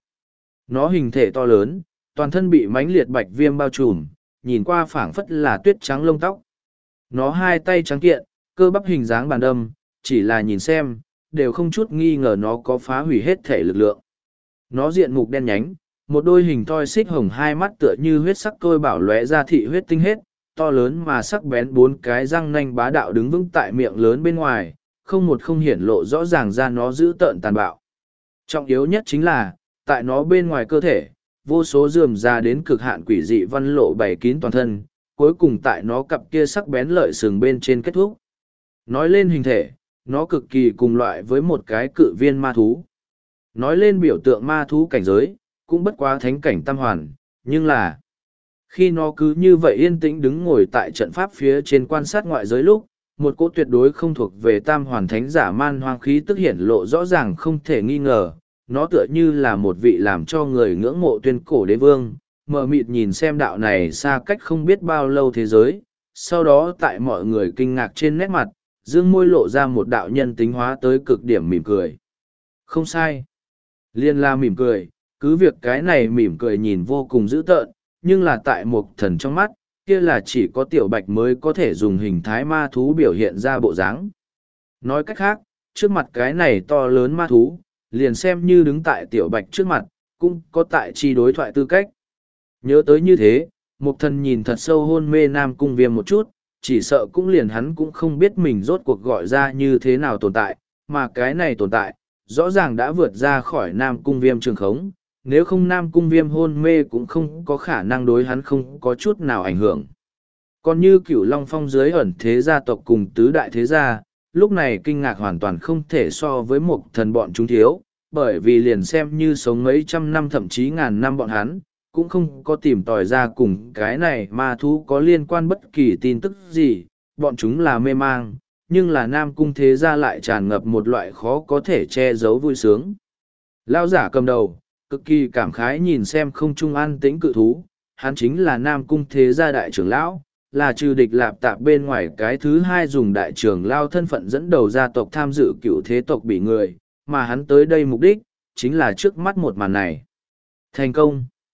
Nó hình thể to lớn, toàn thân bị mãnh liệt bạch viêm bao trùm, nhìn qua phảng phất là tuyết trắng lông tóc. Nó hai tay trắng kiện, cơ bắp hình dáng bàn đâm, chỉ là nhìn xem, đều không chút nghi ngờ nó có phá hủy hết thể lực lượng. Nó diện mục đen nhánh, một đôi hình thoi xích hồng hai mắt tựa như huyết sắc tôi bảo lóe ra thị huyết tinh hết, to lớn mà sắc bén bốn cái răng nanh bá đạo đứng vững tại miệng lớn bên ngoài, không một không hiển lộ rõ ràng ra nó giữ tợn tàn bạo. Trọng yếu nhất chính là, tại nó bên ngoài cơ thể, vô số rườm ra đến cực hạn quỷ dị văn lộ bày kín toàn thân, cuối cùng tại nó cặp kia sắc bén lợi sừng bên trên kết thúc. Nói lên hình thể, nó cực kỳ cùng loại với một cái cự viên ma thú. Nói lên biểu tượng ma thú cảnh giới, cũng bất quá thánh cảnh tam hoàn, nhưng là khi nó cứ như vậy yên tĩnh đứng ngồi tại trận pháp phía trên quan sát ngoại giới lúc, một cỗ tuyệt đối không thuộc về tam hoàn thánh giả man hoang khí tức hiển lộ rõ ràng không thể nghi ngờ, nó tựa như là một vị làm cho người ngưỡng mộ tuyên cổ đế vương, mờ mịt nhìn xem đạo này xa cách không biết bao lâu thế giới, sau đó tại mọi người kinh ngạc trên nét mặt, dương môi lộ ra một đạo nhân tính hóa tới cực điểm mỉm cười. Không sai. Liên la mỉm cười, cứ việc cái này mỉm cười nhìn vô cùng dữ tợn, nhưng là tại một thần trong mắt, kia là chỉ có tiểu bạch mới có thể dùng hình thái ma thú biểu hiện ra bộ dáng. Nói cách khác, trước mặt cái này to lớn ma thú, liền xem như đứng tại tiểu bạch trước mặt, cũng có tại chi đối thoại tư cách. Nhớ tới như thế, một thần nhìn thật sâu hôn mê Nam Cung Viêm một chút, chỉ sợ cũng liền hắn cũng không biết mình rốt cuộc gọi ra như thế nào tồn tại, mà cái này tồn tại, rõ ràng đã vượt ra khỏi Nam Cung Viêm trường khống, nếu không Nam Cung Viêm hôn mê cũng không có khả năng đối hắn không có chút nào ảnh hưởng. Còn như Cửu Long Phong dưới ẩn thế gia tộc cùng tứ đại thế gia, lúc này kinh ngạc hoàn toàn không thể so với một thần bọn chúng thiếu, bởi vì liền xem như sống mấy trăm năm thậm chí ngàn năm bọn hắn, cũng không có tìm tòi ra cùng cái này ma thú có liên quan bất kỳ tin tức gì, bọn chúng là mê mang, nhưng là Nam Cung thế gia lại tràn ngập một loại khó có thể che giấu vui sướng. Lão giả cầm đầu, cực kỳ cảm khái nhìn xem không trung an tĩnh cự thú, hắn chính là Nam Cung thế gia đại trưởng lão, là trừ địch lạp tạp bên ngoài cái thứ hai dùng đại trưởng lao thân phận dẫn đầu gia tộc tham dự cựu thế tộc bị người, mà hắn tới đây mục đích, chính là trước mắt một màn này. Thành công!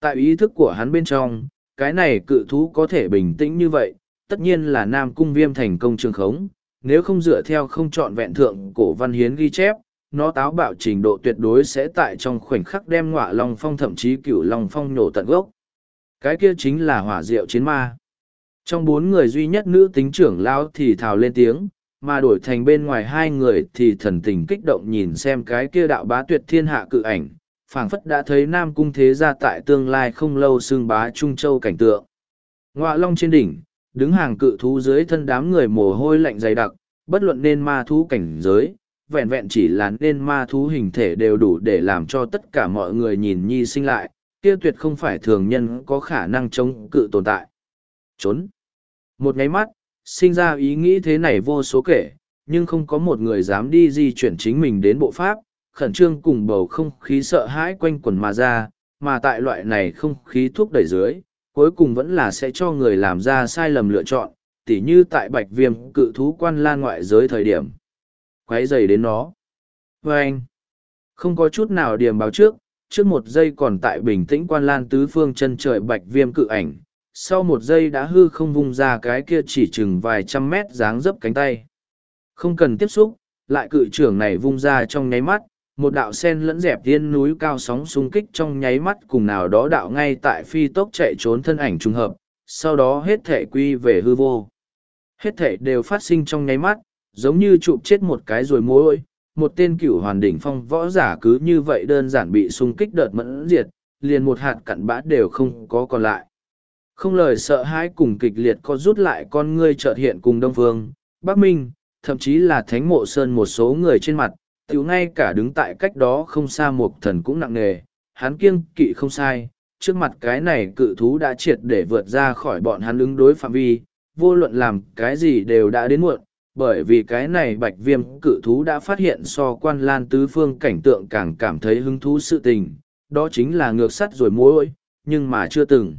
Tại ý thức của hắn bên trong, cái này cự thú có thể bình tĩnh như vậy, tất nhiên là Nam Cung Viêm thành công trường khống, nếu không dựa theo không trọn vẹn thượng cổ văn hiến ghi chép, nó táo bạo trình độ tuyệt đối sẽ tại trong khoảnh khắc đem Ngọa Long Phong thậm chí Cửu Long Phong nhổ tận gốc. Cái kia chính là hỏa diệu chiến ma. Trong bốn người duy nhất nữ tính trưởng lão thì thào lên tiếng, mà đổi thành bên ngoài hai người thì thần tình kích động nhìn xem cái kia đạo bá tuyệt thiên hạ cự ảnh, phảng phất đã thấy Nam Cung thế gia tại tương lai không lâu xương bá Trung Châu cảnh tượng. Ngọa Long trên đỉnh, đứng hàng cự thú dưới thân đám người mồ hôi lạnh dày đặc, bất luận nên ma thú cảnh giới, vẹn vẹn chỉ là nên ma thú hình thể đều đủ để làm cho tất cả mọi người nhìn nhi sinh lại, kia tuyệt không phải thường nhân có khả năng chống cự tồn tại. Trốn. Một nháy mắt, sinh ra ý nghĩ thế này vô số kể, nhưng không có một người dám đi di chuyển chính mình đến bộ pháp, khẩn trương cùng bầu không khí sợ hãi quanh quần mà ra, mà tại loại này không khí thúc đẩy dưới, cuối cùng vẫn là sẽ cho người làm ra sai lầm lựa chọn, tỉ như tại bạch viêm cự thú quan lan ngoại giới thời điểm. Quấy dày đến nó. Và anh, không có chút nào điểm báo trước, trước một giây còn tại bình tĩnh quan lan tứ phương chân trời bạch viêm cự ảnh, sau một giây đã hư không vung ra cái kia chỉ chừng vài trăm mét dáng dấp cánh tay. Không cần tiếp xúc, lại cự trưởng này vung ra trong nháy mắt, một đạo sen lẫn dẹp tiên núi cao sóng xung kích trong nháy mắt cùng nào đó đạo ngay tại phi tốc chạy trốn thân ảnh trùng hợp, sau đó hết thể quy về hư vô. Hết thể đều phát sinh trong nháy mắt, giống như chụp chết một cái rồi mối, một tên cửu hoàn đỉnh phong võ giả cứ như vậy đơn giản bị xung kích đợt mẫn diệt, liền một hạt cặn bã đều không có còn lại. Không lời sợ hãi cùng kịch liệt có rút lại con ngươi chợt hiện cùng Đông Phương, Bắc Minh, thậm chí là Thánh Mộ Sơn một số người trên mặt, tiểu ngay cả đứng tại cách đó không xa một thần cũng nặng nề, hắn kiêng kỵ không sai, trước mặt cái này cự thú đã triệt để vượt ra khỏi bọn hắn ứng đối phạm vi, vô luận làm cái gì đều đã đến muộn, bởi vì cái này bạch viêm cự thú đã phát hiện so quan lan tứ phương cảnh tượng càng cảm thấy hứng thú sự tình, đó chính là ngược sắt rồi mối, nhưng mà chưa từng.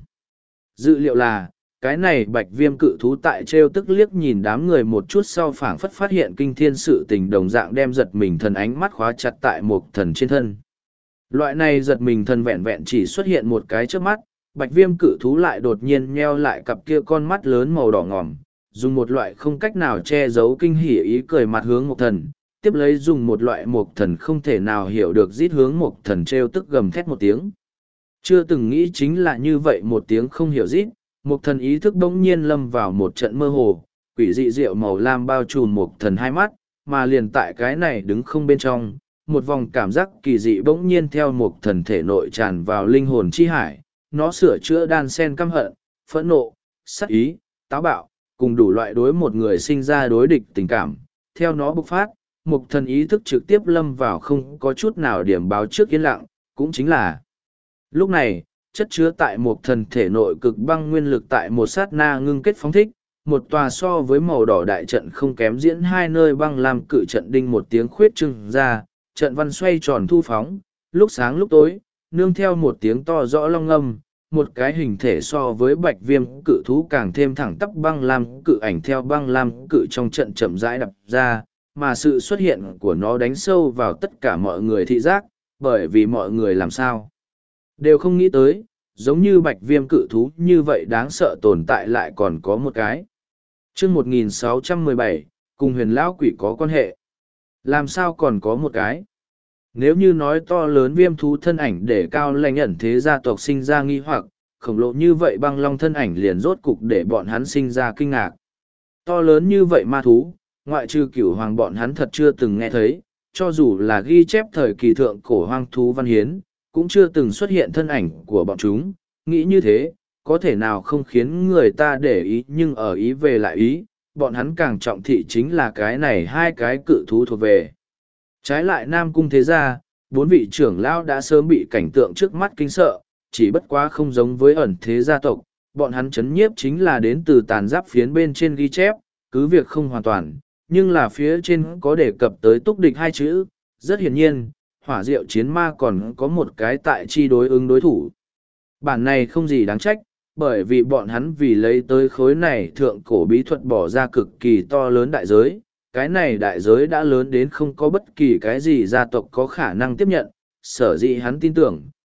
Dự liệu là, cái này bạch viêm cự thú tại trêu tức liếc nhìn đám người một chút sau phảng phất phát hiện kinh thiên sự tình đồng dạng đem giật mình thần ánh mắt khóa chặt tại một thần trên thân. Loại này giật mình thần vẹn vẹn chỉ xuất hiện một cái trước mắt, bạch viêm cự thú lại đột nhiên nheo lại cặp kia con mắt lớn màu đỏ ngòm, dùng một loại không cách nào che giấu kinh hỉ ý cười mặt hướng một thần, tiếp lấy dùng một loại một thần không thể nào hiểu được rít hướng một thần trêu tức gầm thét một tiếng. Chưa từng nghĩ chính là như vậy một tiếng không hiểu rít, một thần ý thức bỗng nhiên lâm vào một trận mơ hồ, quỷ dị rượu màu lam bao trùm một thần hai mắt, mà liền tại cái này đứng không bên trong, một vòng cảm giác kỳ dị bỗng nhiên theo một thần thể nội tràn vào linh hồn chi hải, nó sửa chữa đan sen căm hận, phẫn nộ, sắc ý, táo bạo, cùng đủ loại đối một người sinh ra đối địch tình cảm, theo nó bộc phát, một thần ý thức trực tiếp lâm vào không có chút nào điểm báo trước yên lặng, cũng chính là lúc này, chất chứa tại một thần thể nội cực băng nguyên lực tại một sát na ngưng kết phóng thích, một tòa so với màu đỏ đại trận không kém diễn hai nơi băng làm cự trận đinh một tiếng khuyết trưng ra, trận văn xoay tròn thu phóng, lúc sáng lúc tối, nương theo một tiếng to rõ long âm, một cái hình thể so với bạch viêm cự thú càng thêm thẳng tắp băng lam cự ảnh theo băng lam cự trong trận chậm rãi đập ra, mà sự xuất hiện của nó đánh sâu vào tất cả mọi người thị giác, bởi vì mọi người làm sao đều không nghĩ tới, giống như bạch viêm cự thú như vậy đáng sợ tồn tại lại còn có một cái. Chương một nghìn sáu trăm mười bảy, cùng huyền lão quỷ có quan hệ. Làm sao còn có một cái? Nếu như nói to lớn viêm thú thân ảnh để cao lãnh ẩn thế gia tộc sinh ra nghi hoặc, khổng lồ như vậy băng long thân ảnh liền rốt cục để bọn hắn sinh ra kinh ngạc. To lớn như vậy ma thú, ngoại trừ cửu hoàng bọn hắn thật chưa từng nghe thấy, cho dù là ghi chép thời kỳ thượng cổ hoang thú văn hiến, cũng chưa từng xuất hiện thân ảnh của bọn chúng, nghĩ như thế, có thể nào không khiến người ta để ý nhưng ở ý về lại ý, bọn hắn càng trọng thị chính là cái này hai cái cự thú thuộc về. Trái lại Nam Cung thế gia, bốn vị trưởng lão đã sớm bị cảnh tượng trước mắt kinh sợ, chỉ bất quá không giống với ẩn thế gia tộc, bọn hắn chấn nhiếp chính là đến từ tàn giáp phiến bên trên ghi chép, cứ việc không hoàn toàn, nhưng là phía trên có đề cập tới túc địch hai chữ, rất hiển nhiên, hỏa diệu chiến ma còn có một cái tại chi đối ứng đối thủ. Bản này không gì đáng trách, bởi vì bọn hắn vì lấy tới khối này thượng cổ bí thuật bỏ ra cực kỳ to lớn đại giới, cái này đại giới đã lớn đến không có bất kỳ cái gì gia tộc có khả năng tiếp nhận, sở dĩ hắn tin tưởng,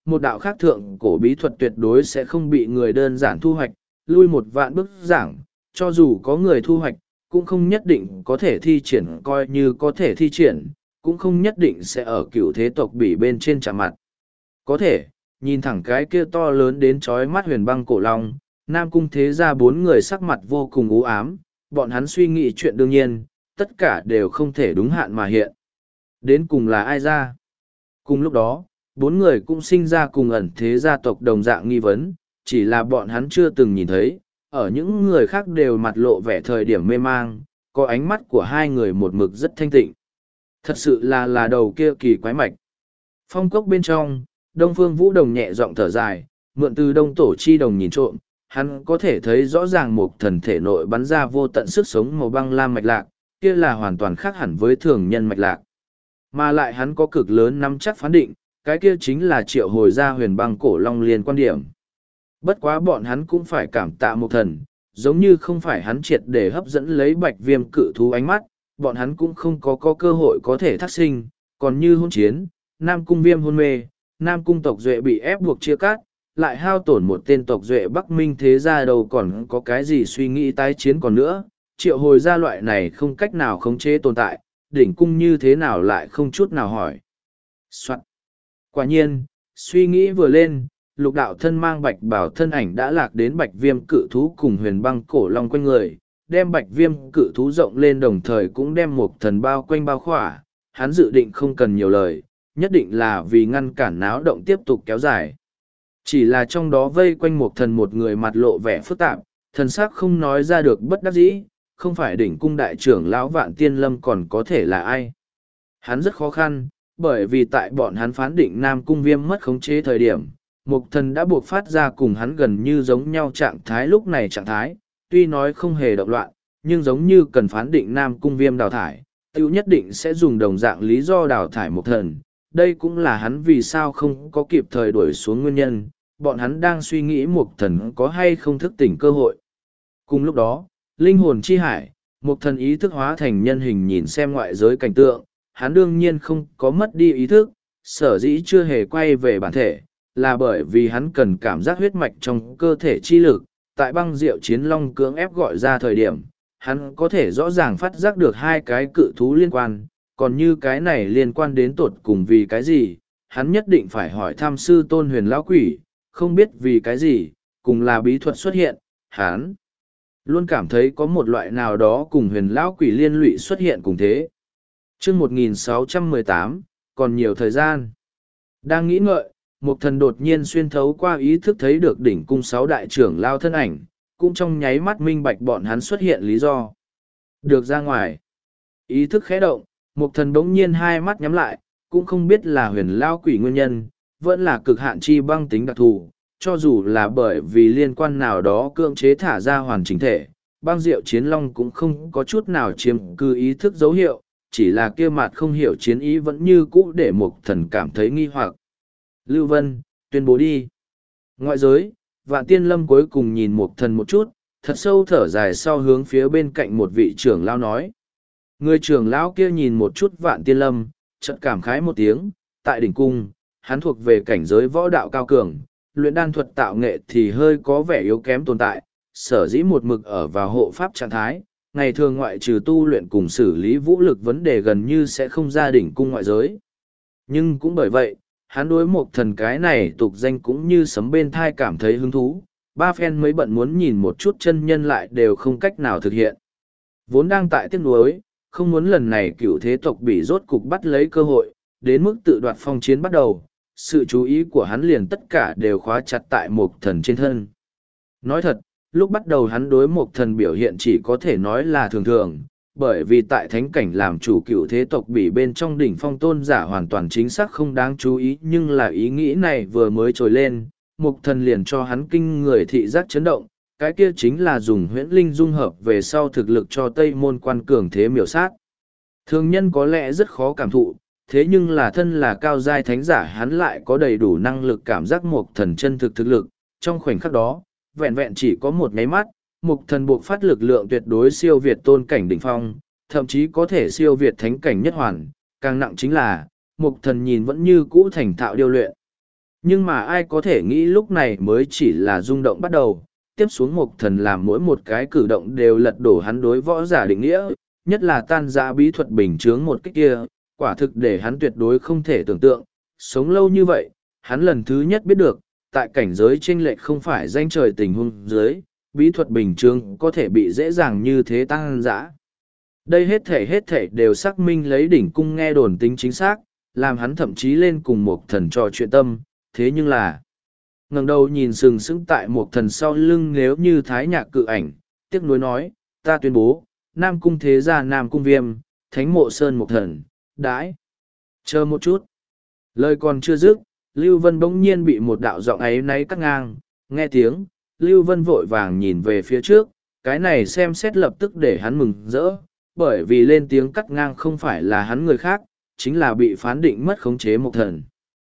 một đạo khác thượng cổ bí thuật tuyệt đối sẽ không bị người đơn giản thu hoạch, lui một vạn bước giảng, cho dù có người thu hoạch, cũng không nhất định có thể thi triển coi như có thể thi triển, cũng không nhất định sẽ ở cựu thế tộc bỉ bên trên chạm mặt. Có thể, nhìn thẳng cái kia to lớn đến chói mắt huyền băng cổ long, Nam Cung thế ra bốn người sắc mặt vô cùng u ám, bọn hắn suy nghĩ chuyện đương nhiên, tất cả đều không thể đúng hạn mà hiện. Đến cùng là ai ra? Cùng lúc đó, bốn người cũng sinh ra cùng ẩn thế gia tộc đồng dạng nghi vấn, chỉ là bọn hắn chưa từng nhìn thấy, ở những người khác đều mặt lộ vẻ thời điểm mê mang, có ánh mắt của hai người một mực rất thanh tịnh. Thật sự là là đầu kia kỳ quái mạch. Phong cốc bên trong, Đông Phương Vũ Đồng nhẹ giọng thở dài, mượn từ Đông Tổ Chi Đồng nhìn trộm, hắn có thể thấy rõ ràng một thần thể nội bắn ra vô tận sức sống màu băng lam mạch lạc, kia là hoàn toàn khác hẳn với thường nhân mạch lạc. Mà lại hắn có cực lớn nắm chắc phán định, cái kia chính là triệu hồi ra huyền băng cổ long liên quan điểm. Bất quá bọn hắn cũng phải cảm tạ một thần, giống như không phải hắn triệt để hấp dẫn lấy bạch viêm cự thú ánh mắt, bọn hắn cũng không có, có cơ hội có thể thác sinh, còn như hôn chiến, Nam Cung Viêm hôn mê, Nam Cung tộc duệ bị ép buộc chia cắt, lại hao tổn một tên tộc duệ Bắc Minh thế ra đâu còn có cái gì suy nghĩ tái chiến còn nữa, triệu hồi ra loại này không cách nào khống chế tồn tại, đỉnh cung như thế nào lại không chút nào hỏi. Soạn. Quả nhiên, suy nghĩ vừa lên, lục đạo thân mang bạch bảo thân ảnh đã lạc đến bạch viêm cự thú cùng huyền băng cổ long quanh người, đem bạch viêm cự thú rộng lên đồng thời cũng đem một thần bao quanh bao khỏa, hắn dự định không cần nhiều lời, nhất định là vì ngăn cản náo động tiếp tục kéo dài. Chỉ là trong đó vây quanh một thần một người mặt lộ vẻ phức tạp, thần sắc không nói ra được bất đắc dĩ, không phải đỉnh cung đại trưởng lão Vạn Tiên Lâm còn có thể là ai. Hắn rất khó khăn, bởi vì tại bọn hắn phán định Nam Cung Viêm mất khống chế thời điểm, Mục Thần đã buộc phát ra cùng hắn gần như giống nhau trạng thái lúc này trạng thái, tuy nói không hề động loạn, nhưng giống như cần phán định Nam Cung Viêm đào thải, tiêu nhất định sẽ dùng đồng dạng lý do đào thải Mục Thần. Đây cũng là hắn vì sao không có kịp thời đuổi xuống nguyên nhân, bọn hắn đang suy nghĩ Mục Thần có hay không thức tỉnh cơ hội. Cùng lúc đó, linh hồn chi hải, Mục Thần ý thức hóa thành nhân hình nhìn xem ngoại giới cảnh tượng, hắn đương nhiên không có mất đi ý thức, sở dĩ chưa hề quay về bản thể, là bởi vì hắn cần cảm giác huyết mạch trong cơ thể chi lực, tại băng diệu chiến long cưỡng ép gọi ra thời điểm, hắn có thể rõ ràng phát giác được hai cái cự thú liên quan, còn như cái này liên quan đến tột cùng vì cái gì, hắn nhất định phải hỏi thăm sư tôn huyền lão quỷ, không biết vì cái gì, cùng là bí thuật xuất hiện, hắn luôn cảm thấy có một loại nào đó cùng huyền lão quỷ liên lụy xuất hiện cùng thế. Chương một nghìn sáu trăm mười tám, còn nhiều thời gian. Đang nghĩ ngợi, Mục Thần đột nhiên xuyên thấu qua ý thức thấy được đỉnh cung sáu đại trưởng lao thân ảnh, cũng trong nháy mắt minh bạch bọn hắn xuất hiện lý do. Được ra ngoài. Ý thức khẽ động, Mục Thần bỗng nhiên hai mắt nhắm lại, cũng không biết là huyền lao quỷ nguyên nhân, vẫn là cực hạn chi băng tính đặc thù, cho dù là bởi vì liên quan nào đó cưỡng chế thả ra hoàn chỉnh thể, băng diệu chiến long cũng không có chút nào chiếm cư ý thức dấu hiệu, chỉ là kia mặt không hiểu chiến ý vẫn như cũ để Mục Thần cảm thấy nghi hoặc. Lưu Vân, tuyên bố đi. Ngoại giới, Vạn Tiên Lâm cuối cùng nhìn Mục Thần một chút, thật sâu thở dài sau hướng phía bên cạnh một vị trưởng lão nói. Người trưởng lão kia nhìn một chút Vạn Tiên Lâm, chợt cảm khái một tiếng, tại đỉnh cung, hắn thuộc về cảnh giới võ đạo cao cường, luyện đan thuật tạo nghệ thì hơi có vẻ yếu kém tồn tại, sở dĩ một mực ở vào hộ pháp trạng thái, ngày thường ngoại trừ tu luyện cùng xử lý vũ lực vấn đề gần như sẽ không ra đỉnh cung ngoại giới. Nhưng cũng bởi vậy, hắn đối một thần cái này tục danh cũng như sấm bên thai cảm thấy hứng thú, ba phen mới bận muốn nhìn một chút chân nhân lại đều không cách nào thực hiện. Vốn đang tại tiếc nuối, không muốn lần này cựu thế tộc bị rốt cục bắt lấy cơ hội, đến mức tự đoạt phong chiến bắt đầu, sự chú ý của hắn liền tất cả đều khóa chặt tại một thần trên thân. Nói thật, lúc bắt đầu hắn đối một thần biểu hiện chỉ có thể nói là thường thường, bởi vì tại thánh cảnh làm chủ cựu thế tộc bị bên trong đỉnh phong tôn giả hoàn toàn chính xác không đáng chú ý, nhưng là ý nghĩ này vừa mới trồi lên, một thần liền cho hắn kinh người thị giác chấn động, cái kia chính là dùng huyễn linh dung hợp về sau thực lực cho Tây Môn Quan cường thế miểu sát. Thường nhân có lẽ rất khó cảm thụ, thế nhưng là thân là cao giai thánh giả hắn lại có đầy đủ năng lực cảm giác một thần chân thực thực lực, trong khoảnh khắc đó, vẹn vẹn chỉ có một nháy mắt, mục thần buộc phát lực lượng tuyệt đối siêu việt tôn cảnh đỉnh phong, thậm chí có thể siêu việt thánh cảnh nhất hoàn, càng nặng chính là, mục thần nhìn vẫn như cũ thành thạo điêu luyện. Nhưng mà ai có thể nghĩ lúc này mới chỉ là rung động bắt đầu, tiếp xuống Mộc Thần làm mỗi một cái cử động đều lật đổ hắn đối võ giả định nghĩa, nhất là tan rã bí thuật bình chướng một cách kia, quả thực để hắn tuyệt đối không thể tưởng tượng. Sống lâu như vậy, hắn lần thứ nhất biết được, tại cảnh giới chênh lệch không phải danh trời tình huống dưới, bí thuật bình chướng có thể bị dễ dàng như thế tan rã. Đây hết thể hết thể đều xác minh lấy đỉnh cung nghe đồn tính chính xác, làm hắn thậm chí lên cùng Mộc Thần trò chuyện tâm, thế nhưng là ngẩng đầu nhìn sừng sững tại Mộc Thần sau lưng nếu như thái nhạc cự ảnh, tiếc nuối nói, ta tuyên bố, Nam Cung thế gia Nam Cung Viêm, Thánh Mộ Sơn Mộc Thần, đãi. Chờ một chút. Lời còn chưa dứt, Lưu Vân bỗng nhiên bị một đạo giọng ấy náy cắt ngang, nghe tiếng, Lưu Vân vội vàng nhìn về phía trước, cái này xem xét lập tức để hắn mừng rỡ, bởi vì lên tiếng cắt ngang không phải là hắn người khác, chính là bị phán định mất khống chế Mộc Thần.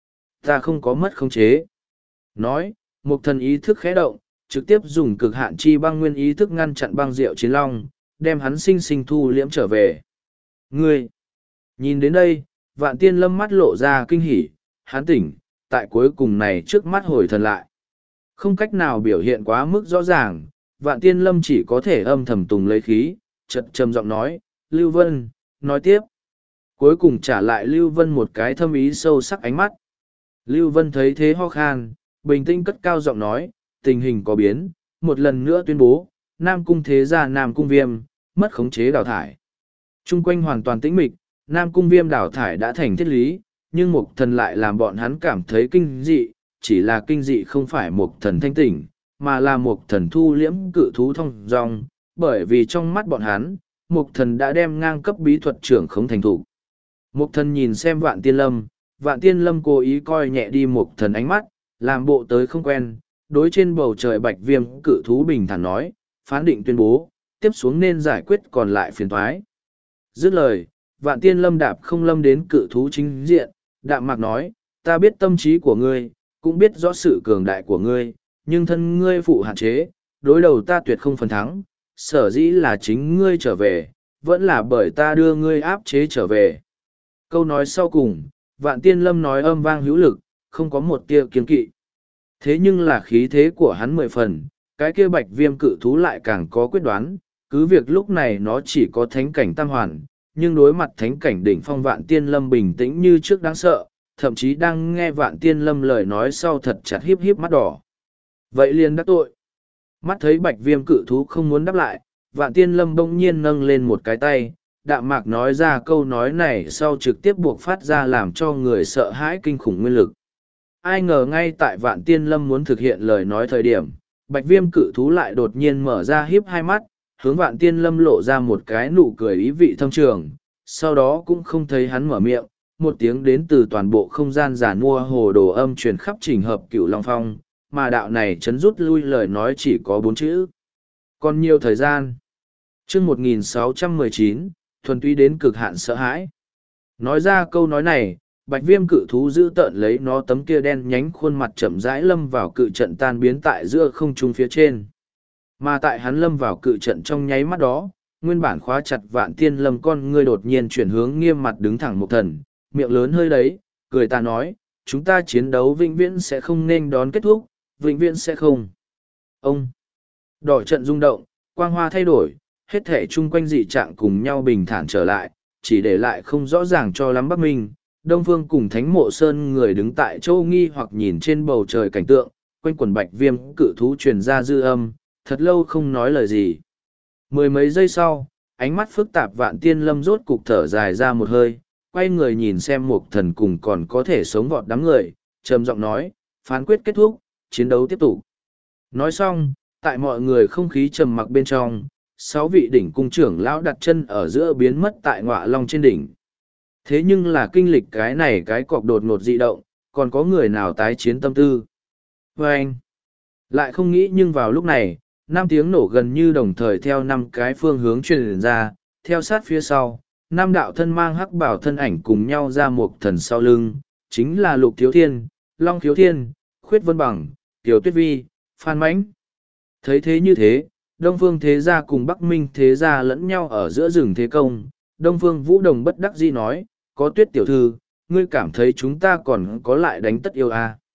Ta không có mất khống chế. Nói, Mộc Thần ý thức khẽ động, trực tiếp dùng cực hạn chi băng nguyên ý thức ngăn chặn băng diệu chiến long, đem hắn sinh sinh thu liễm trở về. Ngươi! Nhìn đến đây, Vạn Tiên Lâm mắt lộ ra kinh hỉ, hắn tỉnh, tại cuối cùng này trước mắt hồi thần lại. Không cách nào biểu hiện quá mức rõ ràng, Vạn Tiên Lâm chỉ có thể âm thầm tùng lấy khí, chật trầm giọng nói, Lưu Vân, nói tiếp. Cuối cùng trả lại Lưu Vân một cái thâm ý sâu sắc ánh mắt. Lưu Vân thấy thế ho khan, bình tĩnh cất cao giọng nói, tình hình có biến, một lần nữa tuyên bố, Nam Cung thế gia Nam Cung Viêm, mất khống chế đào thải. Trung quanh hoàn toàn tĩnh mịch, Nam Cung Viêm đào thải đã thành thiết lý, nhưng Mộc Thần lại làm bọn hắn cảm thấy kinh dị, chỉ là kinh dị không phải Mộc Thần thanh tỉnh, mà là Mộc Thần thu liễm cự thú thông dong, bởi vì trong mắt bọn hắn, Mộc Thần đã đem ngang cấp bí thuật trưởng khống thành thủ. Mộc Thần nhìn xem Vạn Tiên Lâm, Vạn Tiên Lâm cố ý coi nhẹ đi Mộc Thần ánh mắt, làm bộ tới không quen, đối trên bầu trời bạch viêm cự thú bình thản nói, phán định tuyên bố, tiếp xuống nên giải quyết còn lại phiền toái. Dứt lời, Vạn Tiên Lâm đạp không lâm đến cự thú chính diện, đạm mạc nói, ta biết tâm trí của ngươi, cũng biết rõ sự cường đại của ngươi, nhưng thân ngươi phụ hạn chế, đối đầu ta tuyệt không phần thắng, sở dĩ là chính ngươi trở về, vẫn là bởi ta đưa ngươi áp chế trở về. Câu nói sau cùng, Vạn Tiên Lâm nói âm vang hữu lực, không có một tia kiên kỵ. Thế nhưng là khí thế của hắn mười phần, cái kia bạch viêm cự thú lại càng có quyết đoán, cứ việc lúc này nó chỉ có thánh cảnh tam hoàn, nhưng đối mặt thánh cảnh đỉnh phong Vạn Tiên Lâm bình tĩnh như trước đáng sợ, thậm chí đang nghe Vạn Tiên Lâm lời nói sau thật chặt hiếp hiếp mắt đỏ. Vậy liền đắc tội. Mắt thấy bạch viêm cự thú không muốn đáp lại, Vạn Tiên Lâm bỗng nhiên nâng lên một cái tay, đạm mạc nói ra câu nói này sau trực tiếp buộc phát ra làm cho người sợ hãi kinh khủng nguyên lực. Ai ngờ ngay tại Vạn Tiên Lâm muốn thực hiện lời nói thời điểm, bạch viêm cự thú lại đột nhiên mở ra hiếp hai mắt, hướng Vạn Tiên Lâm lộ ra một cái nụ cười ý vị thâm trường, sau đó cũng không thấy hắn mở miệng, một tiếng đến từ toàn bộ không gian giả nua hồ đồ âm truyền khắp trình hợp cửu Long Phong, mà đạo này chấn rút lui lời nói chỉ có bốn chữ. Còn nhiều thời gian. chương một nghìn sáu trăm mười chín, thuần túy đến cực hạn sợ hãi. Nói ra câu nói này, bạch viêm cự thú giữ tợn lấy nó tấm kia đen nhánh khuôn mặt chậm rãi lâm vào cự trận tan biến tại giữa không trung phía trên. Mà tại hắn lâm vào cự trận trong nháy mắt đó, nguyên bản khóa chặt Vạn Tiên Lâm con ngươi đột nhiên chuyển hướng nghiêm mặt đứng thẳng Mộc Thần, miệng lớn hơi đấy, cười ta nói, chúng ta chiến đấu vĩnh viễn sẽ không nên đón kết thúc, vĩnh viễn sẽ không. Ông! Đỏ trận rung động, quang hoa thay đổi, hết thể chung quanh dị trạng cùng nhau bình thản trở lại, chỉ để lại không rõ ràng cho lắm Bắc Minh. Đông Phương cùng Thánh Mộ Sơn người đứng tại châu nghi hoặc nhìn trên bầu trời cảnh tượng, quanh quần bạch viêm cự thú truyền ra dư âm, thật lâu không nói lời gì. Mười mấy giây sau, ánh mắt phức tạp Vạn Tiên Lâm rốt cục thở dài ra một hơi, quay người nhìn xem Mộc Thần cùng còn có thể sống vọt đám người, trầm giọng nói, phán quyết kết thúc, chiến đấu tiếp tục. Nói xong, tại mọi người không khí trầm mặc bên trong, sáu vị đỉnh cung trưởng lão đặt chân ở giữa biến mất tại Ngọa Long trên đỉnh. Thế nhưng là kinh lịch cái này cái cọc đột ngột dị động, còn có người nào tái chiến tâm tư. Và anh, lại không nghĩ nhưng vào lúc này, năm tiếng nổ gần như đồng thời theo năm cái phương hướng truyền ra, theo sát phía sau, năm đạo thân mang hắc bảo thân ảnh cùng nhau ra Mộc Thần sau lưng, chính là Lục Thiếu Thiên, Long Thiếu Thiên, Khuyết Vân Bằng, Tiểu Tuyết Vi, Phan Mãnh. Thấy thế như thế, Đông Phương Thế Gia cùng Bắc Minh Thế Gia lẫn nhau ở giữa rừng thế công, Đông Phương Vũ Đồng bất đắc dĩ nói, có Tuyết tiểu thư, ngươi cảm thấy chúng ta còn có lại đánh tất yêu à?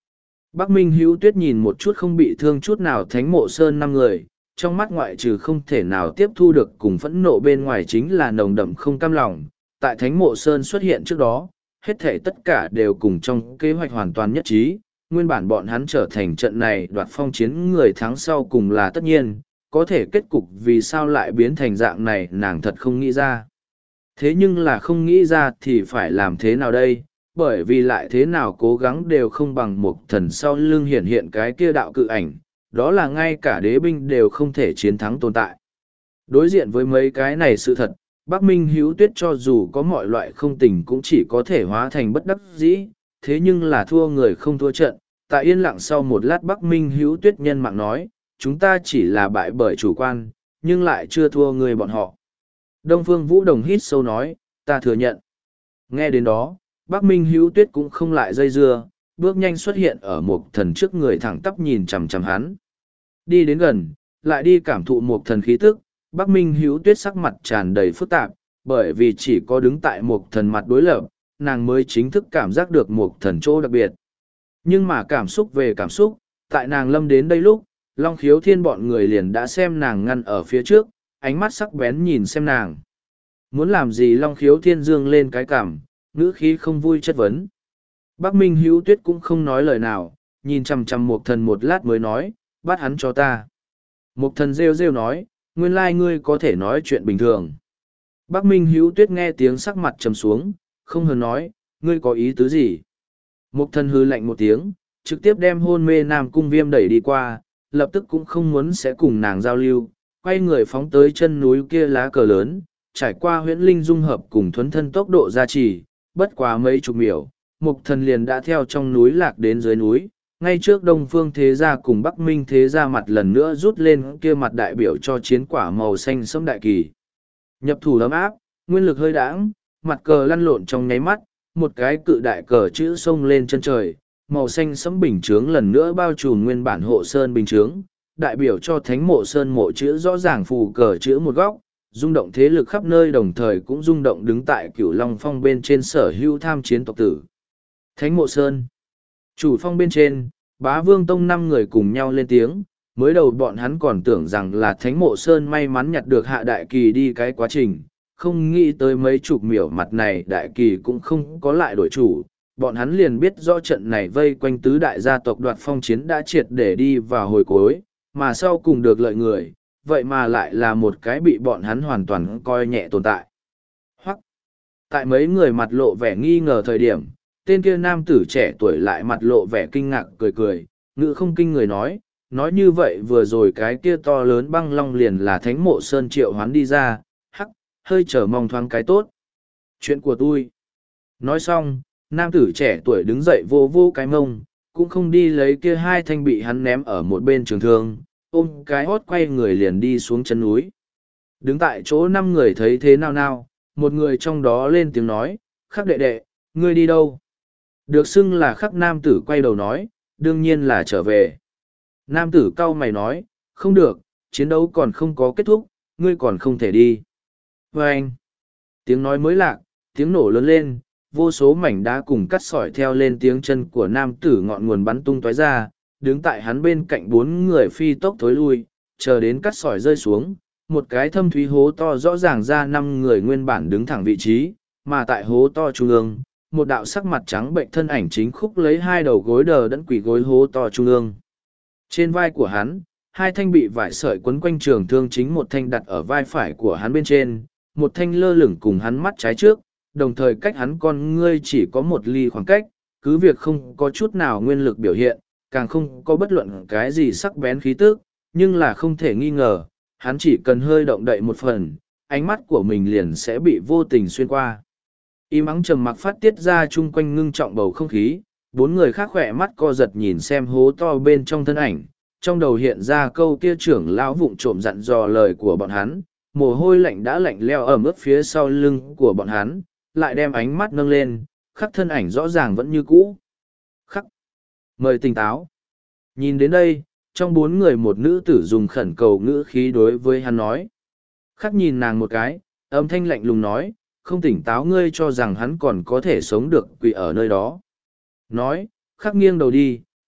Bắc Minh Hữu Tuyết nhìn một chút không bị thương chút nào Thánh Mộ Sơn năm người, trong mắt ngoại trừ không thể nào tiếp thu được cùng phẫn nộ bên ngoài chính là nồng đậm không cam lòng. Tại Thánh Mộ Sơn xuất hiện trước đó, hết thể tất cả đều cùng trong kế hoạch hoàn toàn nhất trí. Nguyên bản bọn hắn trở thành trận này đoạt phong chiến người thắng sau cùng là tất nhiên, có thể kết cục vì sao lại biến thành dạng này nàng thật không nghĩ ra. Thế nhưng là không nghĩ ra thì phải làm thế nào đây, bởi vì lại thế nào cố gắng đều không bằng một thần sau lưng hiện hiện cái kia đạo cự ảnh, đó là ngay cả đế binh đều không thể chiến thắng tồn tại. Đối diện với mấy cái này sự thật, Bắc Minh Hữu Tuyết cho dù có mọi loại không tình cũng chỉ có thể hóa thành bất đắc dĩ, thế nhưng là thua người không thua trận. Tại yên lặng sau một lát Bắc Minh Hữu Tuyết nhân mạng nói, chúng ta chỉ là bại bởi chủ quan, nhưng lại chưa thua người bọn họ. Đông Phương Vũ Đồng hít sâu nói, ta thừa nhận. Nghe đến đó, Bắc Minh Hữu Tuyết cũng không lại dây dưa, bước nhanh xuất hiện ở một thần trước người thẳng tắp nhìn chằm chằm hắn. Đi đến gần, lại đi cảm thụ một thần khí tức, Bắc Minh Hữu Tuyết sắc mặt tràn đầy phức tạp, bởi vì chỉ có đứng tại một thần mặt đối lập, nàng mới chính thức cảm giác được một thần chỗ đặc biệt. Nhưng mà cảm xúc về cảm xúc, tại nàng lâm đến đây lúc, Long Khiếu Thiên bọn người liền đã xem nàng ngăn ở phía trước, ánh mắt sắc bén nhìn xem nàng. Muốn làm gì Long Khiếu Thiên dương lên cái cảm, ngữ khí không vui chất vấn. Bắc Minh Hữu Tuyết cũng không nói lời nào, nhìn chằm chằm Mục Thần một lát mới nói, bắt hắn cho ta. Mục Thần rêu rêu nói, nguyên lai ngươi có thể nói chuyện bình thường. Bắc Minh Hữu Tuyết nghe tiếng sắc mặt trầm xuống, không hờn nói, ngươi có ý tứ gì? Mục Thần hư lạnh một tiếng, trực tiếp đem hôn mê Nam Cung Viêm đẩy đi qua, lập tức cũng không muốn sẽ cùng nàng giao lưu, quay người phóng tới chân núi kia lá cờ lớn, trải qua huyễn linh dung hợp cùng thuấn thân tốc độ gia trì, bất quá mấy chục miểu, Mục Thần liền đã theo trong núi lạc đến dưới núi, ngay trước Đông Phương Thế Gia cùng Bắc Minh Thế Gia mặt lần nữa rút lên kia mặt đại biểu cho chiến quả màu xanh sẫm đại kỳ. Nhập thủ ấm áp, nguyên lực hơi đãng, mặt cờ lăn lộn trong nháy mắt, một cái cự đại cờ chữ sông lên chân trời, màu xanh sẫm bình chướng lần nữa bao trùm nguyên bản hộ sơn bình chướng, đại biểu cho Thánh Mộ Sơn mộ chữ rõ ràng phù cờ chữ một góc, rung động thế lực khắp nơi đồng thời cũng rung động đứng tại Cửu Long Phong bên trên sở hữu tham chiến tộc tử. Thánh Mộ Sơn. Chủ phong bên trên, Bá Vương Tông năm người cùng nhau lên tiếng, mới đầu bọn hắn còn tưởng rằng là Thánh Mộ Sơn may mắn nhặt được hạ đại kỳ đi cái quá trình, không nghĩ tới mấy chục miểu mặt này đại kỳ cũng không có lại đổi chủ, bọn hắn liền biết rõ trận này vây quanh tứ đại gia tộc đoạt phong chiến đã triệt để đi vào hồi cuối, mà sau cùng được lợi người, vậy mà lại là một cái bị bọn hắn hoàn toàn coi nhẹ tồn tại. Hoặc, tại mấy người mặt lộ vẻ nghi ngờ thời điểm, tên kia nam tử trẻ tuổi lại mặt lộ vẻ kinh ngạc cười cười, ngữ không kinh người nói, nói như vậy vừa rồi cái kia to lớn băng long liền là Thánh Mộ Sơn triệu hoán đi ra, hắc, hơi chờ mong thoáng cái tốt. Chuyện của tôi. Nói xong, nam tử trẻ tuổi đứng dậy vô vô cái mông, cũng không đi lấy kia hai thanh bị hắn ném ở một bên trường thương, ôm cái hót quay người liền đi xuống chân núi. Đứng tại chỗ năm người thấy thế nào nào, một người trong đó lên tiếng nói, khắc đệ đệ, ngươi đi đâu? Được xưng là khắc nam tử quay đầu nói, đương nhiên là trở về. Nam tử cau mày nói, không được, chiến đấu còn không có kết thúc, ngươi còn không thể đi. Và anh, tiếng nói mới lạc, tiếng nổ lớn lên, vô số mảnh đá cùng cắt sỏi theo lên tiếng chân của nam tử ngọn nguồn bắn tung tóe ra, đứng tại hắn bên cạnh bốn người phi tốc thối lui, chờ đến cắt sỏi rơi xuống, một cái thâm thúy hố to rõ ràng ra năm người nguyên bản đứng thẳng vị trí, mà tại hố to trung ương, một đạo sắc mặt trắng bệnh thân ảnh chính khúc lấy hai đầu gối đờ đẫn quỷ gối hố to trung ương. Trên vai của hắn, hai thanh bị vải sợi quấn quanh trường thương chính một thanh đặt ở vai phải của hắn bên trên, một thanh lơ lửng cùng hắn mắt trái trước, đồng thời cách hắn con ngươi chỉ có một ly khoảng cách, cứ việc không có chút nào nguyên lực biểu hiện, càng không có bất luận cái gì sắc bén khí tức, nhưng là không thể nghi ngờ, hắn chỉ cần hơi động đậy một phần, ánh mắt của mình liền sẽ bị vô tình xuyên qua. Im ắng trầm mặc phát tiết ra chung quanh ngưng trọng bầu không khí, bốn người khác khỏe mắt co giật nhìn xem hố to bên trong thân ảnh, trong đầu hiện ra câu kia trưởng lão vụng trộm dặn dò lời của bọn hắn, mồ hôi lạnh đã lạnh leo ẩm ướt phía sau lưng của bọn hắn, lại đem ánh mắt nâng lên, khắc thân ảnh rõ ràng vẫn như cũ. Khắc! Mời tỉnh táo! Nhìn đến đây, trong bốn người một nữ tử dùng khẩn cầu ngữ khí đối với hắn nói. Khắc nhìn nàng một cái, âm thanh lạnh lùng nói, không tỉnh táo ngươi cho rằng hắn còn có thể sống được quỳ ở nơi đó. Nói, khắc nghiêng đầu đi,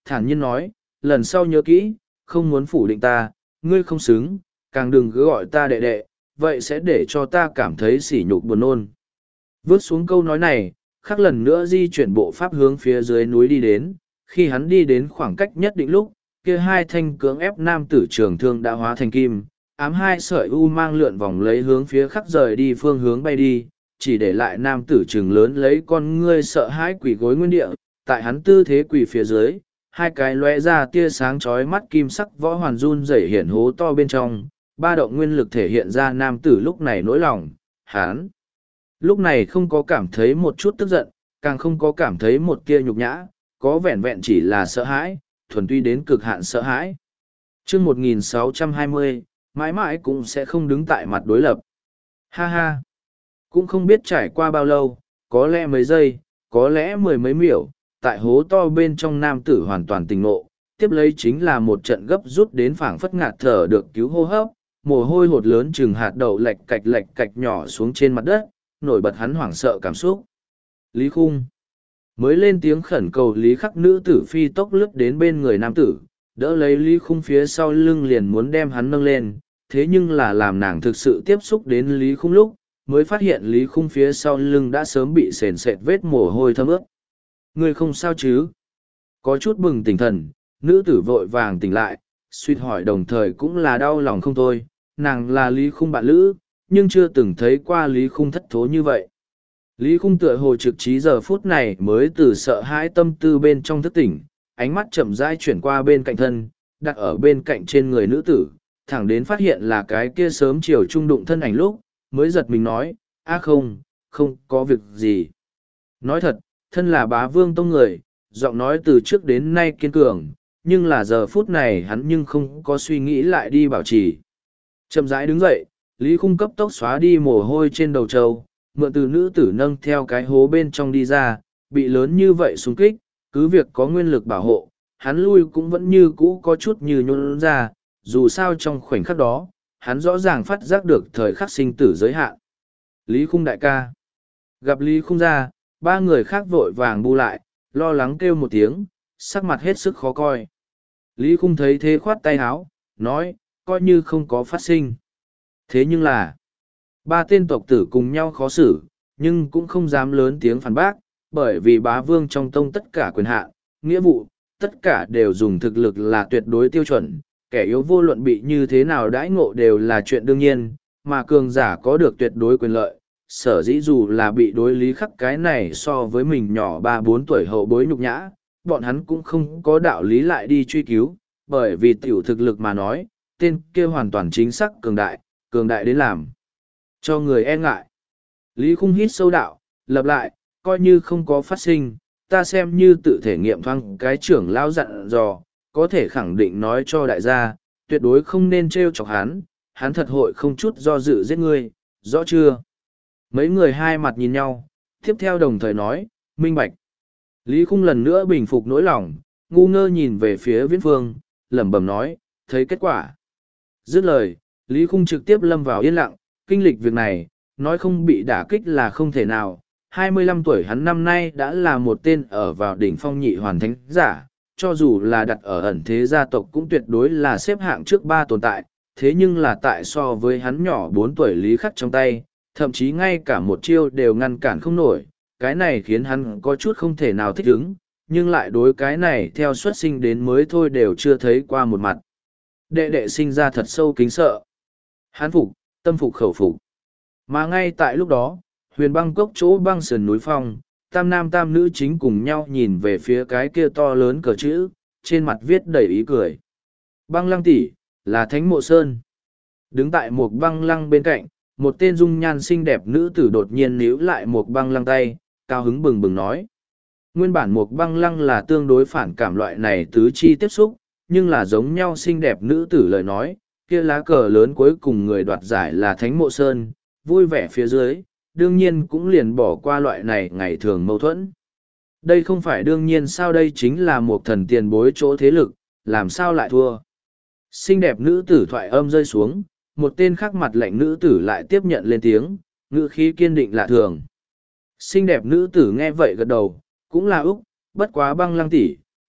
thản nhiên nói, lần sau nhớ kỹ, không muốn phủ định ta, ngươi không xứng, càng đừng cứ gọi ta đệ đệ, vậy sẽ để cho ta cảm thấy sỉ nhục buồn nôn. Vớt xuống câu nói này, khắc lần nữa di chuyển bộ pháp hướng phía dưới núi đi đến, khi hắn đi đến khoảng cách nhất định lúc, kia hai thanh cưỡng ép nam tử trường thương đã hóa thành kim, ám hai sợi u mang lượn vòng lấy hướng phía khắc rời đi phương hướng bay đi, chỉ để lại nam tử trường lớn lấy con ngươi sợ hãi quỷ gối nguyên địa, tại hắn tư thế quỷ phía dưới, hai cái lóe ra tia sáng chói mắt kim sắc võ hoàn run rẩy hiện hố to bên trong, ba động nguyên lực thể hiện ra nam tử lúc này nỗi lòng, hắn lúc này không có cảm thấy một chút tức giận, càng không có cảm thấy một tia nhục nhã, có vẻn vẹn chỉ là sợ hãi, thuần tuy đến cực hạn sợ hãi. Chương một nghìn sáu trăm hai mươi, mãi mãi cũng sẽ không đứng tại mặt đối lập. Ha ha! Cũng không biết trải qua bao lâu, có lẽ mấy giây, có lẽ mười mấy miểu, tại hố to bên trong nam tử hoàn toàn tỉnh ngộ, tiếp lấy chính là một trận gấp rút đến phảng phất ngạt thở được cứu hô hấp, mồ hôi hột lớn chừng hạt đậu lệch cạch lệch cạch nhỏ xuống trên mặt đất, nổi bật hắn hoảng sợ cảm xúc. Lý Khung mới lên tiếng khẩn cầu Lý Khắc, nữ tử phi tốc lướt đến bên người nam tử, đỡ lấy Lý Khung phía sau lưng liền muốn đem hắn nâng lên, thế nhưng là làm nàng thực sự tiếp xúc đến Lý Khung lúc, mới phát hiện Lý Khung phía sau lưng đã sớm bị sền sệt vết mồ hôi thấm ướt. Ngươi không sao chứ? Có chút bừng tỉnh thần, nữ tử vội vàng tỉnh lại, suýt hỏi đồng thời cũng là đau lòng không thôi, nàng là Lý Khung bạn lữ, nhưng chưa từng thấy qua Lý Khung thất thố như vậy. Lý Khung tựa hồ trực trí giờ phút này mới từ sợ hãi tâm tư bên trong thức tỉnh, ánh mắt chậm rãi chuyển qua bên cạnh thân, đặt ở bên cạnh trên người nữ tử, thẳng đến phát hiện là cái kia sớm chiều trung đụng thân ảnh lúc, mới giật mình nói, a không, không có việc gì. Nói thật, thân là bá vương tông người, giọng nói từ trước đến nay kiên cường, nhưng là giờ phút này hắn nhưng không có suy nghĩ lại đi bảo trì. Chậm rãi đứng dậy, Lý Khung cấp tốc xóa đi mồ hôi trên đầu trâu, mượn từ nữ tử nâng theo cái hố bên trong đi ra, bị lớn như vậy xung kích, cứ việc có nguyên lực bảo hộ, hắn lui cũng vẫn như cũ có chút như nhún ra, dù sao trong khoảnh khắc đó, hắn rõ ràng phát giác được thời khắc sinh tử giới hạn. Lý Khung đại ca. Gặp Lý Khung ra, ba người khác vội vàng bu lại, lo lắng kêu một tiếng, sắc mặt hết sức khó coi. Lý Khung thấy thế khoát tay áo, nói, coi như không có phát sinh. Thế nhưng là, ba tên tộc tử cùng nhau khó xử, nhưng cũng không dám lớn tiếng phản bác, bởi vì bá vương trong tông tất cả quyền hạn, nghĩa vụ, tất cả đều dùng thực lực là tuyệt đối tiêu chuẩn, kẻ yếu vô luận bị như thế nào đãi ngộ đều là chuyện đương nhiên, mà cường giả có được tuyệt đối quyền lợi. Sở dĩ dù là bị đối Lý Khắc cái này so với mình nhỏ ba bốn tuổi hậu bối nhục nhã, bọn hắn cũng không có đạo lý lại đi truy cứu, bởi vì tiểu thực lực mà nói, tên kia hoàn toàn chính xác cường đại, cường đại đến làm cho người e ngại. Lý Khung hít sâu đạo, lập lại, coi như không có phát sinh, ta xem như tự thể nghiệm thoáng cái trưởng lão dặn dò, có thể khẳng định nói cho đại gia, tuyệt đối không nên trêu chọc hắn, hắn thật hội không chút do dự giết ngươi, rõ chưa? Mấy người hai mặt nhìn nhau, tiếp theo đồng thời nói, minh bạch. Lý Khung lần nữa bình phục nỗi lòng, ngu ngơ nhìn về phía Viễn Phương, lẩm bẩm nói, thấy kết quả. Dứt lời, Lý Khung trực tiếp lâm vào yên lặng, kinh lịch việc này, nói không bị đả kích là không thể nào. hai mươi lăm tuổi hắn năm nay đã là một tên ở vào đỉnh phong nhị hoàn thánh giả, cho dù là đặt ở ẩn thế gia tộc cũng tuyệt đối là xếp hạng trước ba tồn tại, thế nhưng là tại so với hắn nhỏ bốn tuổi Lý Khắc trong tay, thậm chí ngay cả một chiêu đều ngăn cản không nổi, cái này khiến hắn có chút không thể nào thích ứng, nhưng lại đối cái này theo xuất sinh đến mới thôi đều chưa thấy qua một mặt. Đệ đệ sinh ra thật sâu kính sợ. Hắn phục, tâm phục khẩu phục. Mà ngay tại lúc đó, huyền băng cốc chỗ băng sườn núi phong, tam nam tam nữ chính cùng nhau nhìn về phía cái kia to lớn cờ chữ, trên mặt viết đầy ý cười. Băng lăng tỷ là Thánh Mộ Sơn. Đứng tại một băng lăng bên cạnh, một tên dung nhan xinh đẹp nữ tử đột nhiên níu lại một băng lăng tay, cao hứng bừng bừng nói. Nguyên bản một băng lăng là tương đối phản cảm loại này tứ chi tiếp xúc, nhưng là giống nhau xinh đẹp nữ tử lời nói, kia lá cờ lớn cuối cùng người đoạt giải là Thánh Mộ Sơn, vui vẻ phía dưới, đương nhiên cũng liền bỏ qua loại này ngày thường mâu thuẫn. Đây không phải đương nhiên sao, đây chính là một thần tiền bối chỗ thế lực, làm sao lại thua. Xinh đẹp nữ tử thoại âm rơi xuống, một tên khác mặt lạnh nữ tử lại tiếp nhận lên tiếng, ngữ khí kiên định lạ thường. Xinh đẹp nữ tử nghe vậy gật đầu, cũng là Úc, bất quá băng lăng tỷ,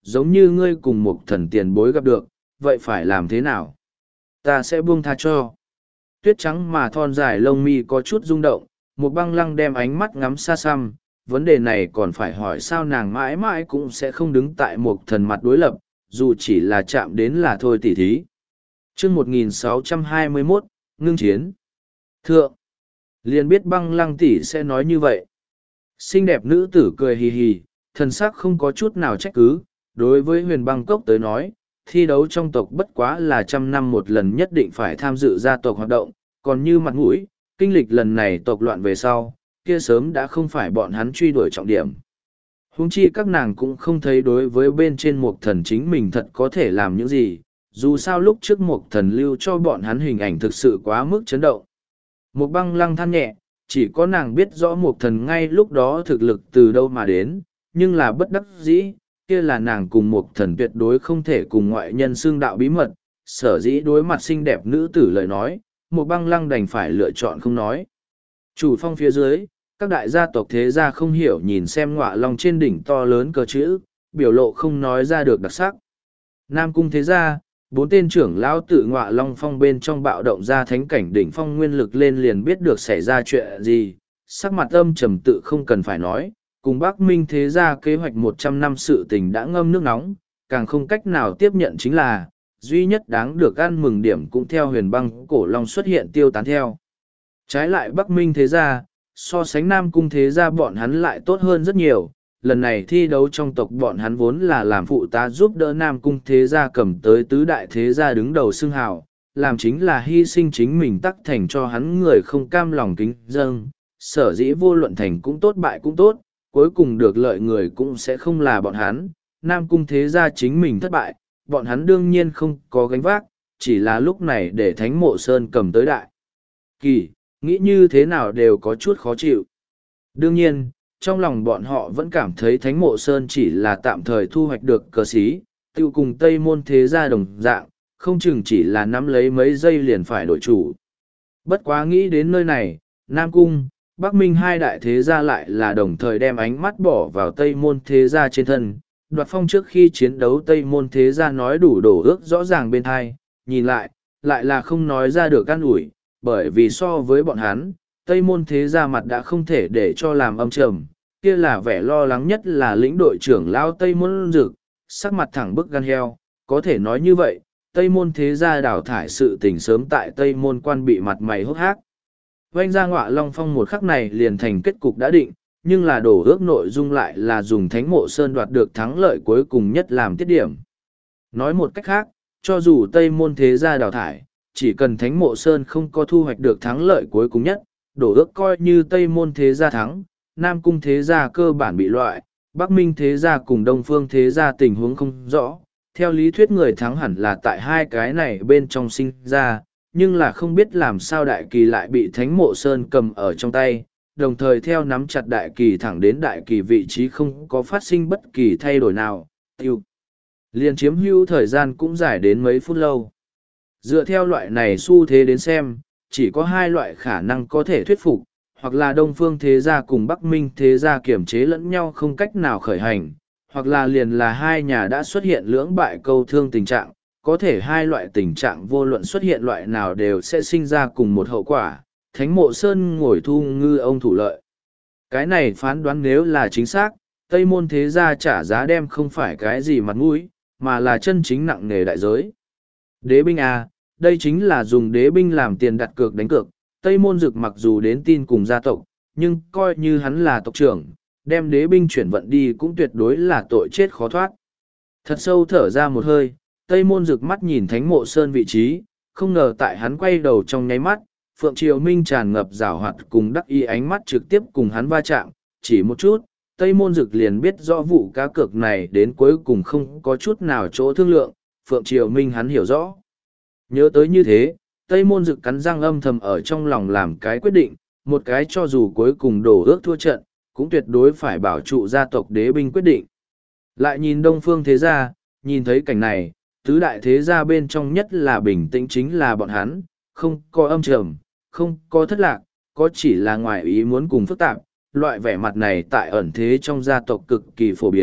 giống như ngươi cùng một thần tiền bối gặp được, vậy phải làm thế nào? Ta sẽ buông tha cho. Tuyết trắng mà thon dài lông mi có chút rung động, một băng lăng đem ánh mắt ngắm xa xăm, vấn đề này còn phải hỏi sao nàng mãi mãi cũng sẽ không đứng tại một thần mặt đối lập, dù chỉ là chạm đến là thôi tỉ thí. chương một nghìn sáu trăm hai mươi mốt, ngưng chiến. Thượng, liền biết băng lăng tỷ sẽ nói như vậy. Xinh đẹp nữ tử cười hì hì, thần sắc không có chút nào trách cứ, đối với huyền băng cốc tới nói, thi đấu trong tộc bất quá là trăm năm một lần nhất định phải tham dự gia tộc hoạt động, còn như mặt mũi, kinh lịch lần này tộc loạn về sau, kia sớm đã không phải bọn hắn truy đuổi trọng điểm. Huống chi các nàng cũng không thấy đối với bên trên một thần chính mình thật có thể làm những gì, dù sao lúc trước một thần lưu cho bọn hắn hình ảnh thực sự quá mức chấn động. Một băng lăng than nhẹ, chỉ có nàng biết rõ một thần ngay lúc đó thực lực từ đâu mà đến, nhưng là bất đắc dĩ, kia là nàng cùng một thần tuyệt đối không thể cùng ngoại nhân xương đạo bí mật, sở dĩ đối mặt xinh đẹp nữ tử lời nói, một băng lăng đành phải lựa chọn không nói. Chủ phong phía dưới, các đại gia tộc thế gia không hiểu nhìn xem ngọa long trên đỉnh to lớn cờ chữ, biểu lộ không nói ra được đặc sắc. Nam cung thế gia, bốn tên trưởng lão tự ngọa long phong bên trong bạo động ra thánh cảnh đỉnh phong nguyên lực lên liền biết được xảy ra chuyện gì, sắc mặt âm trầm tự không cần phải nói, cùng Bắc Minh thế gia kế hoạch một trăm năm sự tình đã ngâm nước nóng, càng không cách nào tiếp nhận chính là, duy nhất đáng được ăn mừng điểm cũng theo huyền băng cổ long xuất hiện tiêu tán theo. Trái lại Bắc Minh thế gia, so sánh Nam cung thế gia bọn hắn lại tốt hơn rất nhiều, lần này thi đấu trong tộc bọn hắn vốn là làm phụ tá giúp đỡ Nam cung thế gia cầm tới tứ đại thế gia đứng đầu xưng hào, làm chính là hy sinh chính mình tắc thành cho hắn người không cam lòng kính dâng, sở dĩ vô luận thành cũng tốt bại cũng tốt, cuối cùng được lợi người cũng sẽ không là bọn hắn, Nam cung thế gia chính mình thất bại, bọn hắn đương nhiên không có gánh vác, chỉ là lúc này để Thánh Mộ Sơn cầm tới đại kỳ, nghĩ như thế nào đều có chút khó chịu. Đương nhiên, trong lòng bọn họ vẫn cảm thấy Thánh Mộ Sơn chỉ là tạm thời thu hoạch được cờ xí, tiêu cùng Tây Môn thế gia đồng dạng, không chừng chỉ là nắm lấy mấy giây liền phải đổi chủ. Bất quá nghĩ đến nơi này, Nam Cung, Bắc Minh hai đại thế gia lại là đồng thời đem ánh mắt bỏ vào Tây Môn thế gia trên thân. Đoạt phong trước khi chiến đấu Tây Môn thế gia nói đủ đổ ước rõ ràng bên thai, nhìn lại, lại là không nói ra được an ủi, bởi vì so với bọn hắn, Tây Môn thế gia mặt đã không thể để cho làm âm trầm, kia là vẻ lo lắng nhất là lĩnh đội trưởng lão Tây Môn Dực, sắc mặt thẳng bức gan heo, có thể nói như vậy, Tây Môn thế gia đào thải sự tình sớm tại Tây Môn quan bị mặt mày hốc hác. Vanh ra ngọa long phong một khắc này liền thành kết cục đã định, nhưng là đổ ước nội dung lại là dùng Thánh Mộ Sơn đoạt được thắng lợi cuối cùng nhất làm tiết điểm. Nói một cách khác, cho dù Tây Môn thế gia đào thải, chỉ cần Thánh Mộ Sơn không có thu hoạch được thắng lợi cuối cùng nhất, đổ ước coi như Tây Môn thế gia thắng, Nam Cung thế gia cơ bản bị loại, Bắc Minh thế gia cùng Đông Phương thế gia tình huống không rõ. Theo lý thuyết người thắng hẳn là tại hai cái này bên trong sinh ra, nhưng là không biết làm sao đại kỳ lại bị Thánh Mộ Sơn cầm ở trong tay, đồng thời theo nắm chặt đại kỳ thẳng đến đại kỳ vị trí không có phát sinh bất kỳ thay đổi nào, tiêu. Liền chiếm hữu thời gian cũng dài đến mấy phút lâu. Dựa theo loại này xu thế đến xem, chỉ có hai loại khả năng có thể thuyết phục, hoặc là Đông Phương thế gia cùng Bắc Minh thế gia kiểm chế lẫn nhau không cách nào khởi hành, hoặc là liền là hai nhà đã xuất hiện lưỡng bại câu thương tình trạng, có thể hai loại tình trạng vô luận xuất hiện loại nào đều sẽ sinh ra cùng một hậu quả, Thánh Mộ Sơn ngồi thu ngư ông thủ lợi. Cái này phán đoán nếu là chính xác, Tây Môn thế gia trả giá đem không phải cái gì mặt mũi, mà là chân chính nặng nề đại giới. Đế binh à, đây chính là dùng đế binh làm tiền đặt cược đánh cược, Tây Môn Dực mặc dù đến tin cùng gia tộc, nhưng coi như hắn là tộc trưởng, đem đế binh chuyển vận đi cũng tuyệt đối là tội chết khó thoát. Thật sâu thở ra một hơi, Tây Môn Dực mắt nhìn Thánh Mộ Sơn vị trí, không ngờ tại hắn quay đầu trong nháy mắt, Phượng Triều Minh tràn ngập rào hoạt cùng đắc ý ánh mắt trực tiếp cùng hắn va chạm, chỉ một chút, Tây Môn Dực liền biết rõ vụ cá cược này đến cuối cùng không có chút nào chỗ thương lượng, Phượng Triều Minh hắn hiểu rõ. Nhớ tới như thế, Tây Môn Dực cắn răng âm thầm ở trong lòng làm cái quyết định, một cái cho dù cuối cùng đổ ước thua trận, cũng tuyệt đối phải bảo trụ gia tộc đế binh quyết định. Lại nhìn Đông Phương thế gia, nhìn thấy cảnh này, tứ đại thế gia bên trong nhất là bình tĩnh chính là bọn hắn, không có âm trầm, không có thất lạc, có chỉ là ngoài ý muốn cùng phức tạp. Loại vẻ mặt này tại ẩn thế trong gia tộc cực kỳ phổ biến,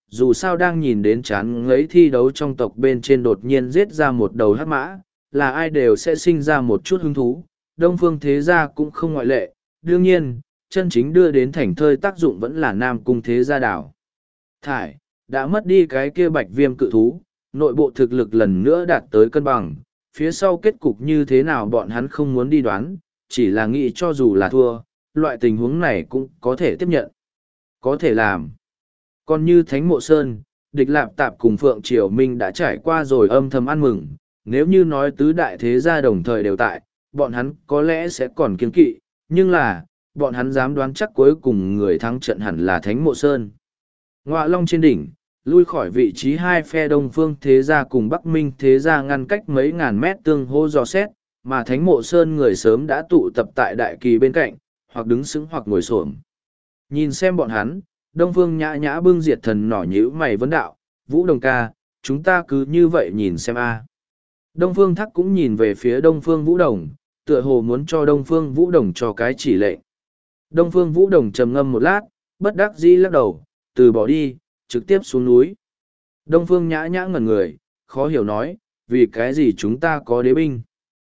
dù sao đang nhìn đến chán ngấy thi đấu trong tộc bên trên đột nhiên giết ra một đầu hắc mã, là ai đều sẽ sinh ra một chút hứng thú, Đông Phương Thế Gia cũng không ngoại lệ. Đương nhiên, chân chính đưa đến thành thơi tác dụng vẫn là Nam Cung Thế Gia đảo. Thải, đã mất đi cái kia bạch viêm cự thú, nội bộ thực lực lần nữa đạt tới cân bằng, phía sau kết cục như thế nào bọn hắn không muốn đi đoán, chỉ là nghĩ cho dù là thua, loại tình huống này cũng có thể tiếp nhận. Có thể làm. Còn như Thánh Mộ Sơn, địch lạp tạp cùng Phượng Triều Minh đã trải qua rồi âm thầm ăn mừng, nếu như nói tứ đại thế gia đồng thời đều tại, bọn hắn có lẽ sẽ còn kiên kỵ, nhưng là, bọn hắn dám đoán chắc cuối cùng người thắng trận hẳn là Thánh Mộ Sơn. Ngọa Long trên đỉnh, lui khỏi vị trí hai phe Đông Phương Thế Gia cùng Bắc Minh Thế Gia ngăn cách mấy ngàn mét tương hô dò xét, mà Thánh Mộ Sơn người sớm đã tụ tập tại đại kỳ bên cạnh, hoặc đứng sững hoặc ngồi xổm. Nhìn xem bọn hắn, Đông Phương Nhã Nhã bưng diệt thần nỏ nhíu mày vấn đạo, Vũ Đồng ca, chúng ta cứ như vậy nhìn xem a. Đông Phương Thắc cũng nhìn về phía Đông Phương Vũ Đồng, tựa hồ muốn cho Đông Phương Vũ Đồng cho cái chỉ lệnh. Đông Phương Vũ Đồng trầm ngâm một lát, bất đắc dĩ lắc đầu, từ bỏ đi, trực tiếp xuống núi. Đông Phương Nhã Nhã ngẩn người, khó hiểu nói, vì cái gì chúng ta có đế binh?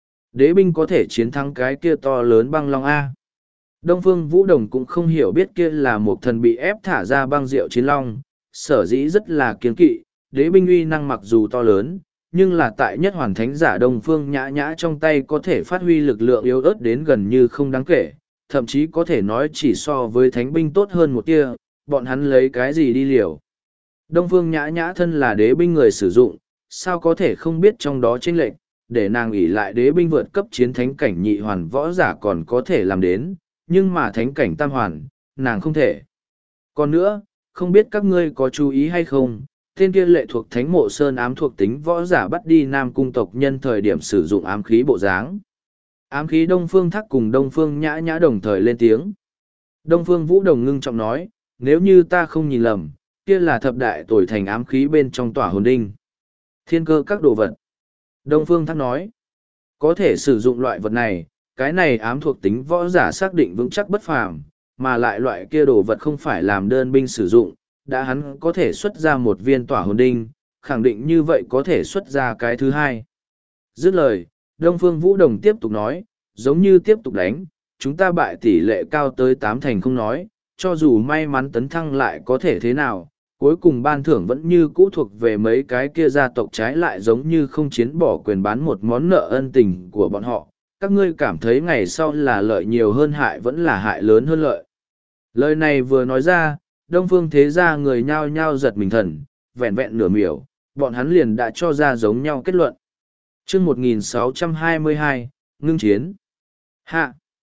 Đế binh có thể chiến thắng cái kia to lớn băng long A. Đông Phương Vũ Đồng cũng không hiểu biết kia là một thần bị ép thả ra băng diệu chiến long, sở dĩ rất là kiên kỵ, đế binh uy năng mặc dù to lớn, nhưng là tại nhất hoàn thánh giả Đông Phương Nhã Nhã trong tay có thể phát huy lực lượng yếu ớt đến gần như không đáng kể, thậm chí có thể nói chỉ so với thánh binh tốt hơn một tia, bọn hắn lấy cái gì đi liều. Đông Phương Nhã Nhã thân là đế binh người sử dụng, sao có thể không biết trong đó chênh lệch, để nàng ủy lại đế binh vượt cấp chiến thánh cảnh nhị hoàn võ giả còn có thể làm đến, nhưng mà thánh cảnh tam hoàn, nàng không thể. Còn nữa, không biết các ngươi có chú ý hay không, tên kia lệ thuộc Thánh Mộ Sơn ám thuộc tính võ giả bắt đi Nam Cung tộc nhân thời điểm sử dụng ám khí bộ dáng. Ám khí Đông Phương Thắc cùng Đông Phương Nhã Nhã đồng thời lên tiếng. Đông Phương Vũ Đồng ngưng trọng nói, nếu như ta không nhìn lầm, kia là thập đại tuổi thành ám khí bên trong tỏa hồn đinh. Thiên cơ các đồ vật. Đông Phương Thắc nói, có thể sử dụng loại vật này, cái này ám thuộc tính võ giả xác định vững chắc bất phàm, mà lại loại kia đồ vật không phải làm đơn binh sử dụng, đã hắn có thể xuất ra một viên tỏa hồn đinh, khẳng định như vậy có thể xuất ra cái thứ hai. Dứt lời, Đông Phương Vũ Đồng tiếp tục nói, giống như tiếp tục đánh, chúng ta bại tỷ lệ cao tới tám thành không nói, cho dù may mắn tấn thăng lại có thể thế nào, cuối cùng ban thưởng vẫn như cũ thuộc về mấy cái kia gia tộc trái lại giống như không chiến bỏ quyền bán một món nợ ân tình của bọn họ. Các ngươi cảm thấy ngày sau là lợi nhiều hơn hại vẫn là hại lớn hơn lợi. Lời này vừa nói ra, Đông Phương Thế Gia người nhao nhao giật mình thần, vẹn vẹn nửa miểu, bọn hắn liền đã cho ra giống nhau kết luận. chương một nghìn sáu trăm hai mươi hai, ngưng chiến. Hạ.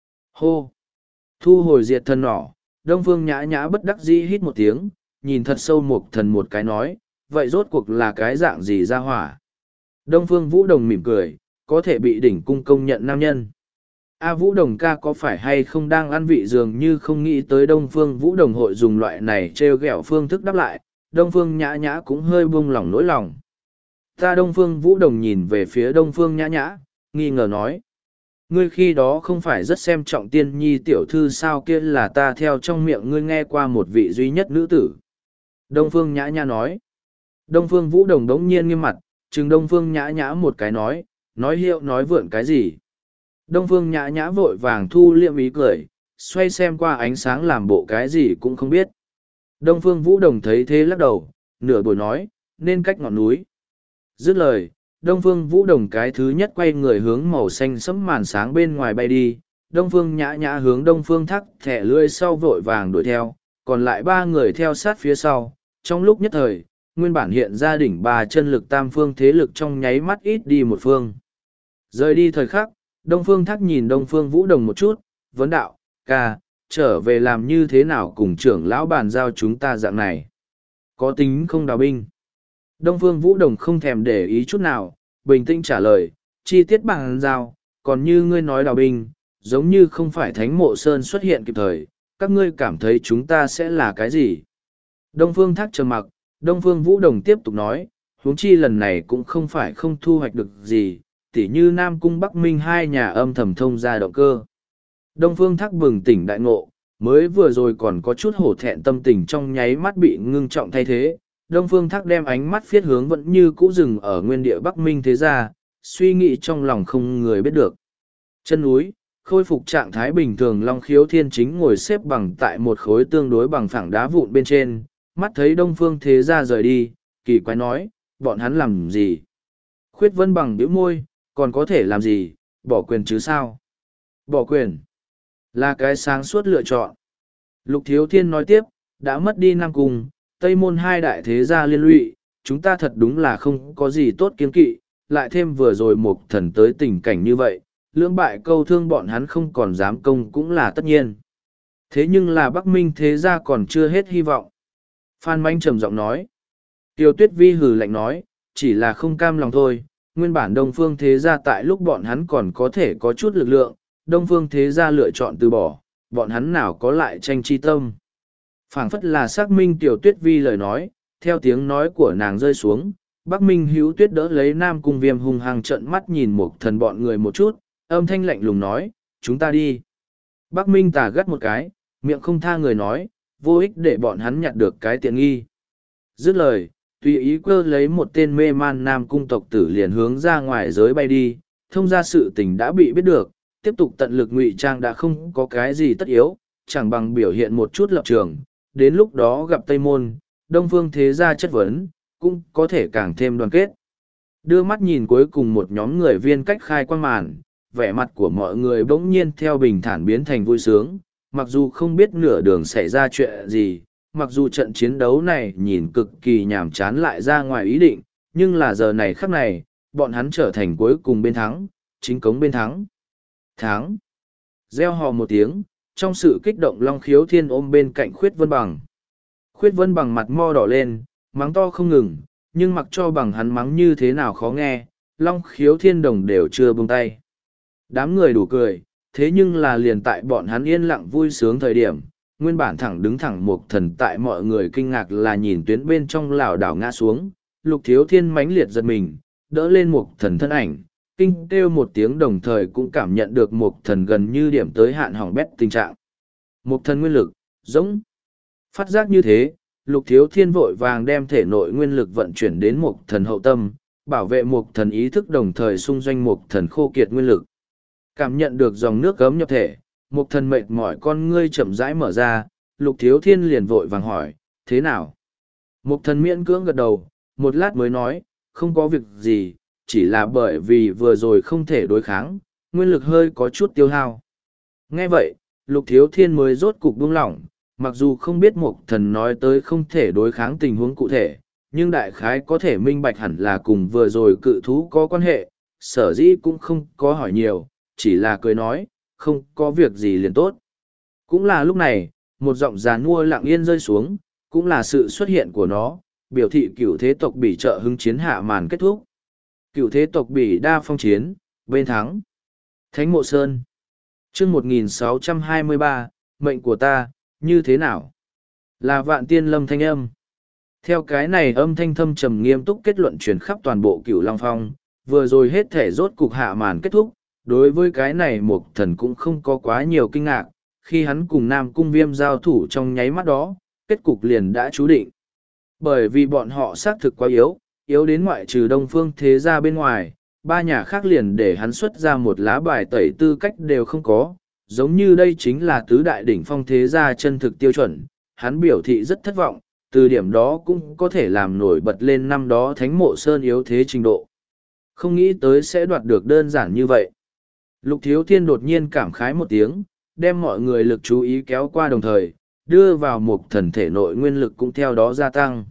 Hô. Thu hồi diệt thần nỏ, Đông Phương Nhã Nhã bất đắc dĩ hít một tiếng, nhìn thật sâu một thần một cái nói, vậy rốt cuộc là cái dạng gì ra hỏa? Đông Phương Vũ Đồng mỉm cười, có thể bị đỉnh cung công nhận nam nhân. A Vũ Đồng ca có phải hay không đang ăn vị dường như không nghĩ tới Đông Phương Vũ Đồng hội dùng loại này trêu ghẹo phương thức đáp lại, Đông Phương Nhã Nhã cũng hơi buông lỏng nỗi lòng. Ta Đông Phương Vũ Đồng nhìn về phía Đông Phương Nhã Nhã, nghi ngờ nói. Ngươi khi đó không phải rất xem trọng tiên nhi tiểu thư sao kia là ta theo trong miệng ngươi nghe qua một vị duy nhất nữ tử. Đông Phương Nhã Nhã nói. Đông Phương Vũ Đồng đống nhiên nghiêm mặt, chừng Đông Phương Nhã Nhã một cái nói, nói hiệu nói vượn cái gì. Đông Phương Nhã Nhã vội vàng thu liệm ý cười, xoay xem qua ánh sáng làm bộ cái gì cũng không biết. Đông Phương Vũ Đồng thấy thế lắc đầu, nửa buổi nói, nên cách ngọn núi. Dứt lời, Đông Phương Vũ Đồng cái thứ nhất quay người hướng màu xanh sẫm màn sáng bên ngoài bay đi, Đông Phương Nhã Nhã hướng Đông Phương Thắc thẻ lưỡi sau vội vàng đuổi theo, còn lại ba người theo sát phía sau. Trong lúc nhất thời, nguyên bản hiện ra đỉnh ba chân lực tam phương thế lực trong nháy mắt ít đi một phương. Rời đi thời khắc, Đông Phương Thắc nhìn Đông Phương Vũ Đồng một chút, vấn đạo, ca, trở về làm như thế nào cùng trưởng lão bàn giao chúng ta dạng này. Có tính không đào binh? Đông Phương Vũ Đồng không thèm để ý chút nào, bình tĩnh trả lời, chi tiết bàn giao, còn như ngươi nói đào binh, giống như không phải Thánh Mộ Sơn xuất hiện kịp thời, các ngươi cảm thấy chúng ta sẽ là cái gì? Đông Phương Thác trầm mặc, Đông Phương Vũ Đồng tiếp tục nói, huống chi lần này cũng không phải không thu hoạch được gì, tỉ như Nam Cung Bắc Minh hai nhà âm thầm thông ra động cơ. Đông Phương Thác bừng tỉnh đại ngộ, mới vừa rồi còn có chút hổ thẹn tâm tình trong nháy mắt bị ngưng trọng thay thế, Đông Phương Thác đem ánh mắt phiết hướng vẫn như cũ rừng ở nguyên địa Bắc Minh Thế Gia, suy nghĩ trong lòng không người biết được. Chân núi, khôi phục trạng thái bình thường Long Khiếu Thiên chính ngồi xếp bằng tại một khối tương đối bằng phẳng đá vụn bên trên, mắt thấy Đông Phương Thế Gia rời đi, kỳ quái nói, bọn hắn làm gì? Khuyết Vân Bằng bĩu môi, còn có thể làm gì, bỏ quyền chứ sao? Bỏ quyền là cái sáng suốt lựa chọn. Lục Thiếu Thiên nói tiếp, đã mất đi Nam Cung, Tây Môn hai đại thế gia liên lụy, chúng ta thật đúng là không có gì tốt kiên kỵ, lại thêm vừa rồi một thần tới tình cảnh như vậy, lưỡng bại câu thương bọn hắn không còn dám công cũng là tất nhiên. Thế nhưng là Bắc Minh thế gia còn chưa hết hy vọng. Phan Manh trầm giọng nói. Tiêu Tuyết Vi hừ lạnh nói, chỉ là không cam lòng thôi, nguyên bản Đông Phương thế gia tại lúc bọn hắn còn có thể có chút lực lượng, Đông Phương thế gia lựa chọn từ bỏ, bọn hắn nào có lại tranh chi tâm. Phảng phất là xác minh Tiểu Tuyết Vi lời nói, theo tiếng nói của nàng rơi xuống, Bắc Minh Hữu Tuyết đỡ lấy Nam Cung Viêm hung hăng trợn mắt nhìn một thần bọn người một chút, âm thanh lạnh lùng nói, chúng ta đi. Bắc Minh tà gắt một cái, miệng không tha người nói, vô ích để bọn hắn nhặt được cái tiện nghi. Dứt lời, tùy ý cơ lấy một tên mê man Nam Cung tộc tử liền hướng ra ngoài giới bay đi, thông ra sự tình đã bị biết được, tiếp tục tận lực ngụy trang đã không có cái gì tất yếu, chẳng bằng biểu hiện một chút lập trường, đến lúc đó gặp Tây Môn, Đông Phương thế gia chất vấn, cũng có thể càng thêm đoàn kết. Đưa mắt nhìn cuối cùng một nhóm người viên cách khai quang màn, vẻ mặt của mọi người bỗng nhiên theo bình thản biến thành vui sướng, mặc dù không biết nửa đường xảy ra chuyện gì, mặc dù trận chiến đấu này nhìn cực kỳ nhàm chán lại ra ngoài ý định, nhưng là giờ này khắc này, bọn hắn trở thành cuối cùng bên thắng, chính cống bên thắng. Thắng! Gieo hò một tiếng, trong sự kích động Long Khiếu Thiên ôm bên cạnh Khuyết Vân Bằng. Khuyết Vân Bằng mặt mo đỏ lên, mắng to không ngừng, nhưng mặc cho bằng hắn mắng như thế nào khó nghe, Long Khiếu Thiên đồng đều chưa buông tay. Đám người đủ cười, thế nhưng là liền tại bọn hắn yên lặng vui sướng thời điểm, nguyên bản thẳng đứng thẳng một thần tại mọi người kinh ngạc là nhìn tuyến bên trong lảo đảo ngã xuống, Lục Thiếu Thiên mãnh liệt giật mình, đỡ lên một thần thân ảnh, kinh kêu một tiếng đồng thời cũng cảm nhận được một thần gần như điểm tới hạn hỏng bét tình trạng. Một thần nguyên lực, giống. Phát giác như thế, Lục Thiếu Thiên vội vàng đem thể nội nguyên lực vận chuyển đến một thần hậu tâm, bảo vệ một thần ý thức đồng thời xung doanh một thần khô kiệt nguyên lực. Cảm nhận được dòng nước cấm nhập thể, một thần mệt mỏi con ngươi chậm rãi mở ra, Lục Thiếu Thiên liền vội vàng hỏi, thế nào? Một thần miễn cưỡng gật đầu, một lát mới nói, không có việc gì, chỉ là bởi vì vừa rồi không thể đối kháng, nguyên lực hơi có chút tiêu hao. Nghe vậy, Lục Thiếu Thiên mới rốt cục buông lỏng, mặc dù không biết một thần nói tới không thể đối kháng tình huống cụ thể, nhưng đại khái có thể minh bạch hẳn là cùng vừa rồi cự thú có quan hệ, sở dĩ cũng không có hỏi nhiều, chỉ là cười nói, không có việc gì liền tốt. Cũng là lúc này, một giọng giàn mua lặng yên rơi xuống, cũng là sự xuất hiện của nó, biểu thị cửu thế tộc bỉ trợ hứng chiến hạ màn kết thúc. Cửu thế tộc bỉ đa phong chiến, bên thắng. Thánh Mộ Sơn. Chương một nghìn sáu trăm hai mươi ba, mệnh của ta, như thế nào? Là Vạn Tiên Lâm thanh âm. Theo cái này âm thanh thâm trầm nghiêm túc kết luận truyền khắp toàn bộ Cửu Long Phong, vừa rồi hết thể rốt cục hạ màn kết thúc, đối với cái này một thần cũng không có quá nhiều kinh ngạc, khi hắn cùng Nam Cung Viêm giao thủ trong nháy mắt đó, kết cục liền đã chú định. Bởi vì bọn họ xác thực quá yếu, yếu đến ngoại trừ Đông Phương thế gia bên ngoài, ba nhà khác liền để hắn xuất ra một lá bài tẩy tư cách đều không có, giống như đây chính là tứ đại đỉnh phong thế gia chân thực tiêu chuẩn, hắn biểu thị rất thất vọng, từ điểm đó cũng có thể làm nổi bật lên năm đó Thánh Mộ Sơn yếu thế trình độ. Không nghĩ tới sẽ đoạt được đơn giản như vậy. Lục Thiếu Thiên đột nhiên cảm khái một tiếng, đem mọi người lực chú ý kéo qua đồng thời, đưa vào một thần thể nội nguyên lực cũng theo đó gia tăng.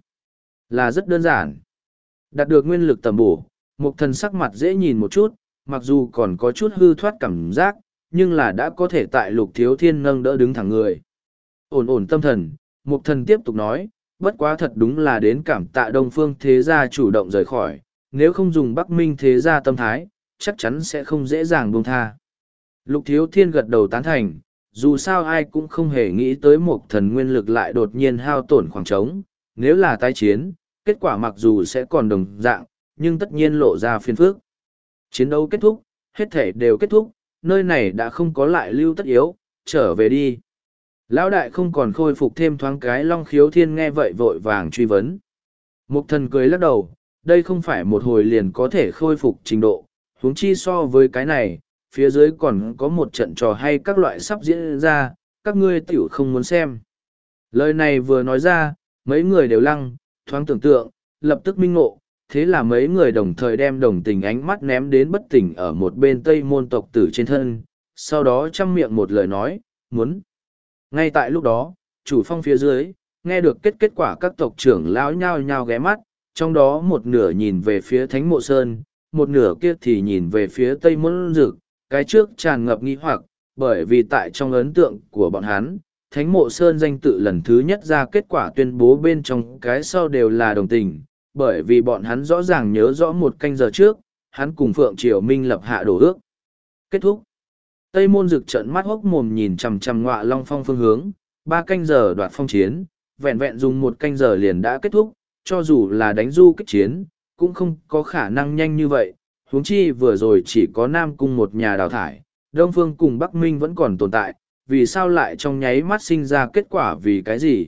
Là rất đơn giản. Đạt được nguyên lực tầm bổ, một thần sắc mặt dễ nhìn một chút, mặc dù còn có chút hư thoát cảm giác, nhưng là đã có thể tại Lục Thiếu Thiên nâng đỡ đứng thẳng người. Ổn ổn tâm thần, một thần tiếp tục nói, bất quá thật đúng là đến cảm tạ Đông Phương thế gia chủ động rời khỏi, nếu không dùng Bắc Minh thế gia tâm thái, chắc chắn sẽ không dễ dàng buông tha. Lục Thiếu Thiên gật đầu tán thành, dù sao ai cũng không hề nghĩ tới một thần nguyên lực lại đột nhiên hao tổn khoảng trống, nếu là tái chiến, kết quả mặc dù sẽ còn đồng dạng, nhưng tất nhiên lộ ra phiền phức. Chiến đấu kết thúc, hết thể đều kết thúc, nơi này đã không có lại lưu tất yếu, trở về đi. Lão đại không còn khôi phục thêm thoáng cái Long Khiếu Thiên nghe vậy vội vàng truy vấn. Mục thần cười lắc đầu, đây không phải một hồi liền có thể khôi phục trình độ, huống chi so với cái này, phía dưới còn có một trận trò hay các loại sắp diễn ra, các ngươi tiểu không muốn xem. Lời này vừa nói ra, mấy người đều lăng, thoáng tưởng tượng, lập tức minh ngộ, thế là mấy người đồng thời đem đồng tình ánh mắt ném đến bất tỉnh ở một bên tây môn tộc tử trên thân, sau đó chăm miệng một lời nói, muốn. Ngay tại lúc đó, chủ phong phía dưới, nghe được kết kết quả các tộc trưởng lão nhao nhao ghé mắt, trong đó một nửa nhìn về phía Thánh Mộ Sơn, một nửa kia thì nhìn về phía Tây Môn Dực, cái trước tràn ngập nghi hoặc, bởi vì tại trong ấn tượng của bọn hắn, Thánh Mộ Sơn danh tự lần thứ nhất ra kết quả tuyên bố bên trong cái sau đều là đồng tình, bởi vì bọn hắn rõ ràng nhớ rõ một canh giờ trước, hắn cùng Phượng Triều Minh lập hạ đổ ước. Kết thúc. Tây Môn Dực trợn mắt hốc mồm nhìn chằm chằm Ngọa Long Phong phương hướng, ba canh giờ đoạt phong chiến, vẹn vẹn dùng một canh giờ liền đã kết thúc, cho dù là đánh du kích chiến, cũng không có khả năng nhanh như vậy, huống chi vừa rồi chỉ có Nam Cung một nhà đào thải, Đông Phương cùng Bắc Minh vẫn còn tồn tại, vì sao lại trong nháy mắt sinh ra kết quả vì cái gì?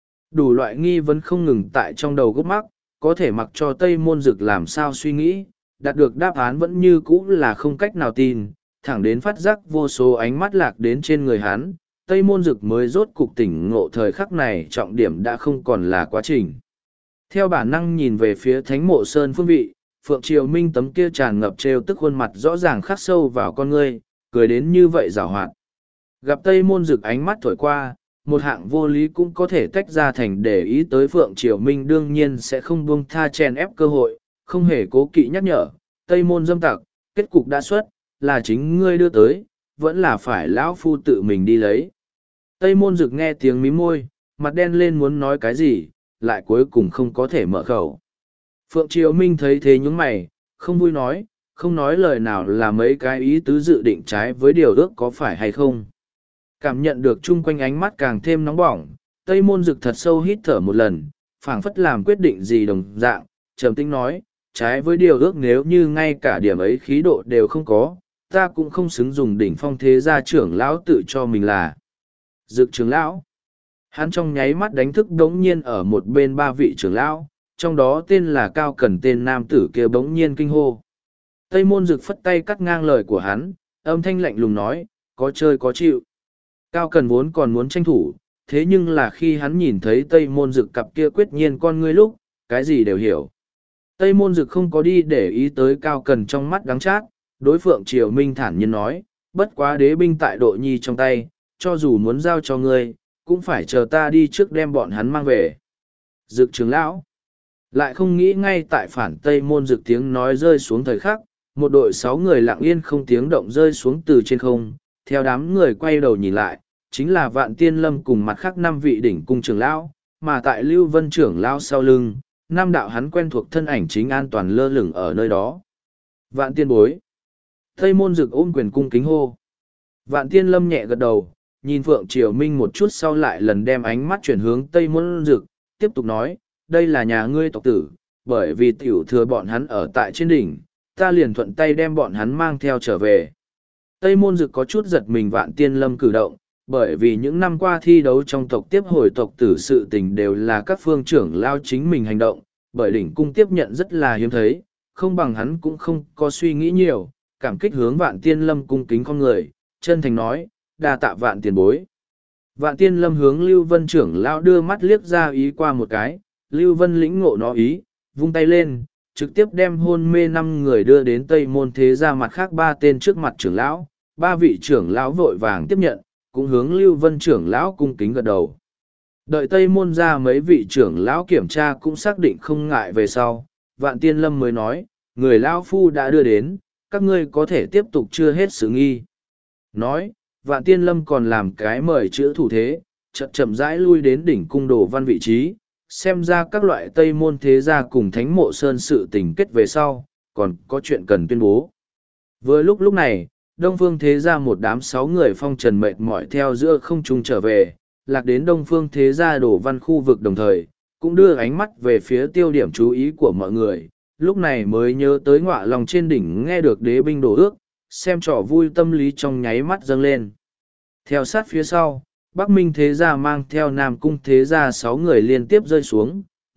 Đủ loại nghi vấn không ngừng tại trong đầu gốc mắc, có thể mặc cho Tây Môn Dực làm sao suy nghĩ, đạt được đáp án vẫn như cũ là không cách nào tin, thẳng đến phát giác vô số ánh mắt lạc đến trên người hắn, Tây Môn Dực mới rốt cục tỉnh ngộ thời khắc này trọng điểm đã không còn là quá trình. Theo bản năng nhìn về phía Thánh Mộ Sơn phương vị, Phượng Triều Minh tấm kia tràn ngập trêu tức khuôn mặt rõ ràng khắc sâu vào con ngươi, cười đến như vậy giảo hoạt. Gặp Tây Môn Dực ánh mắt thổi qua, một hạng vô lý cũng có thể tách ra thành để ý tới Phượng Triều Minh đương nhiên sẽ không buông tha chèn ép cơ hội, không hề cố kỵ nhắc nhở, Tây Môn dâm tặc, kết cục đã xuất, là chính ngươi đưa tới, vẫn là phải lão phu tự mình đi lấy. Tây Môn Dực nghe tiếng mím môi, mặt đen lên muốn nói cái gì, lại cuối cùng không có thể mở khẩu. Phượng Triều Minh thấy thế nhúng mày, không vui nói, không nói lời nào là mấy cái ý tứ dự định trái với điều ước có phải hay không. Cảm nhận được chung quanh ánh mắt càng thêm nóng bỏng, Tây Môn Dực thật sâu hít thở một lần, phảng phất làm quyết định gì đồng dạng, trầm tĩnh nói, trái với điều ước nếu như ngay cả điểm ấy khí độ đều không có, ta cũng không xứng dùng đỉnh phong thế gia trưởng lão tự cho mình là Dực trưởng lão. Hắn trong nháy mắt đánh thức đống nhiên ở một bên ba vị trưởng lão, trong đó tên là Cao Cần tên nam tử kia bỗng nhiên kinh hô. Tây Môn Dực phất tay cắt ngang lời của hắn, âm thanh lạnh lùng nói, có chơi có chịu. Cao Cần vốn còn muốn tranh thủ, thế nhưng là khi hắn nhìn thấy Tây Môn Dực cặp kia quyết nhiên con ngươi lúc, cái gì đều hiểu. Tây Môn Dực không có đi để ý tới Cao Cần trong mắt đắng chát, đối Phượng Triều Minh thản nhiên nói, bất quá đế binh tại Độ Nhi trong tay, cho dù muốn giao cho ngươi, cũng phải chờ ta đi trước đem bọn hắn mang về. Dực trưởng lão lại không nghĩ ngay tại phản Tây Môn Dực tiếng nói rơi xuống thời khắc, một đội sáu người lặng yên không tiếng động rơi xuống từ trên không, theo đám người quay đầu nhìn lại, chính là Vạn Tiên Lâm cùng mặt khác năm vị đỉnh cung trưởng lão, mà tại Lưu Vân trưởng lão sau lưng, năm đạo hắn quen thuộc thân ảnh chính an toàn lơ lửng ở nơi đó. Vạn Tiên bối. Tây Môn Dực ôm quyền cung kính hô. Vạn Tiên Lâm nhẹ gật đầu, nhìn Phượng Triều Minh một chút sau lại lần đem ánh mắt chuyển hướng Tây Môn Dực, tiếp tục nói, đây là nhà ngươi tộc tử, bởi vì tiểu thừa bọn hắn ở tại trên đỉnh, ta liền thuận tay đem bọn hắn mang theo trở về. Tây Môn Dực có chút giật mình Vạn Tiên Lâm cử động, bởi vì những năm qua thi đấu trong tộc tiếp hồi tộc tử sự tình đều là các phương trưởng lao chính mình hành động, bởi đỉnh cung tiếp nhận rất là hiếm thấy, không bằng hắn cũng không có suy nghĩ nhiều, cảm kích hướng Vạn Tiên Lâm cung kính con người, chân thành nói, đa tạ Vạn tiền bối. Vạn Tiên Lâm hướng Lưu Vân trưởng lao đưa mắt liếc ra ý qua một cái, Lưu Vân lĩnh ngộ nó ý, vung tay lên, trực tiếp đem hôn mê năm người đưa đến Tây Môn thế gia mặt khác ba tên trước mặt trưởng lão, ba vị trưởng lão vội vàng tiếp nhận, cũng hướng Lưu Vân trưởng lão cung kính gật đầu. Đợi Tây Môn ra mấy vị trưởng lão kiểm tra cũng xác định không ngại về sau, Vạn Tiên Lâm mới nói, người lão phu đã đưa đến, các ngươi có thể tiếp tục chưa hết sự nghi. Nói, Vạn Tiên Lâm còn làm cái mời chữ thủ thế, chậm chậm rãi lui đến đỉnh cung đồ văn vị trí, xem ra các loại Tây Môn thế gia cùng Thánh Mộ Sơn sự tình kết về sau, còn có chuyện cần tuyên bố. Vừa lúc lúc này, Đông Phương thế gia một đám sáu người phong trần mệt mỏi theo giữa không trung trở về, lạc đến Đông Phương thế gia đổ văn khu vực đồng thời, cũng đưa ánh mắt về phía tiêu điểm chú ý của mọi người, lúc này mới nhớ tới Ngọa Long trên đỉnh nghe được đế binh đổ ước, xem trò vui tâm lý trong nháy mắt dâng lên. Theo sát phía sau, Bắc Minh thế gia mang theo Nam Cung thế gia sáu người liên tiếp rơi xuống,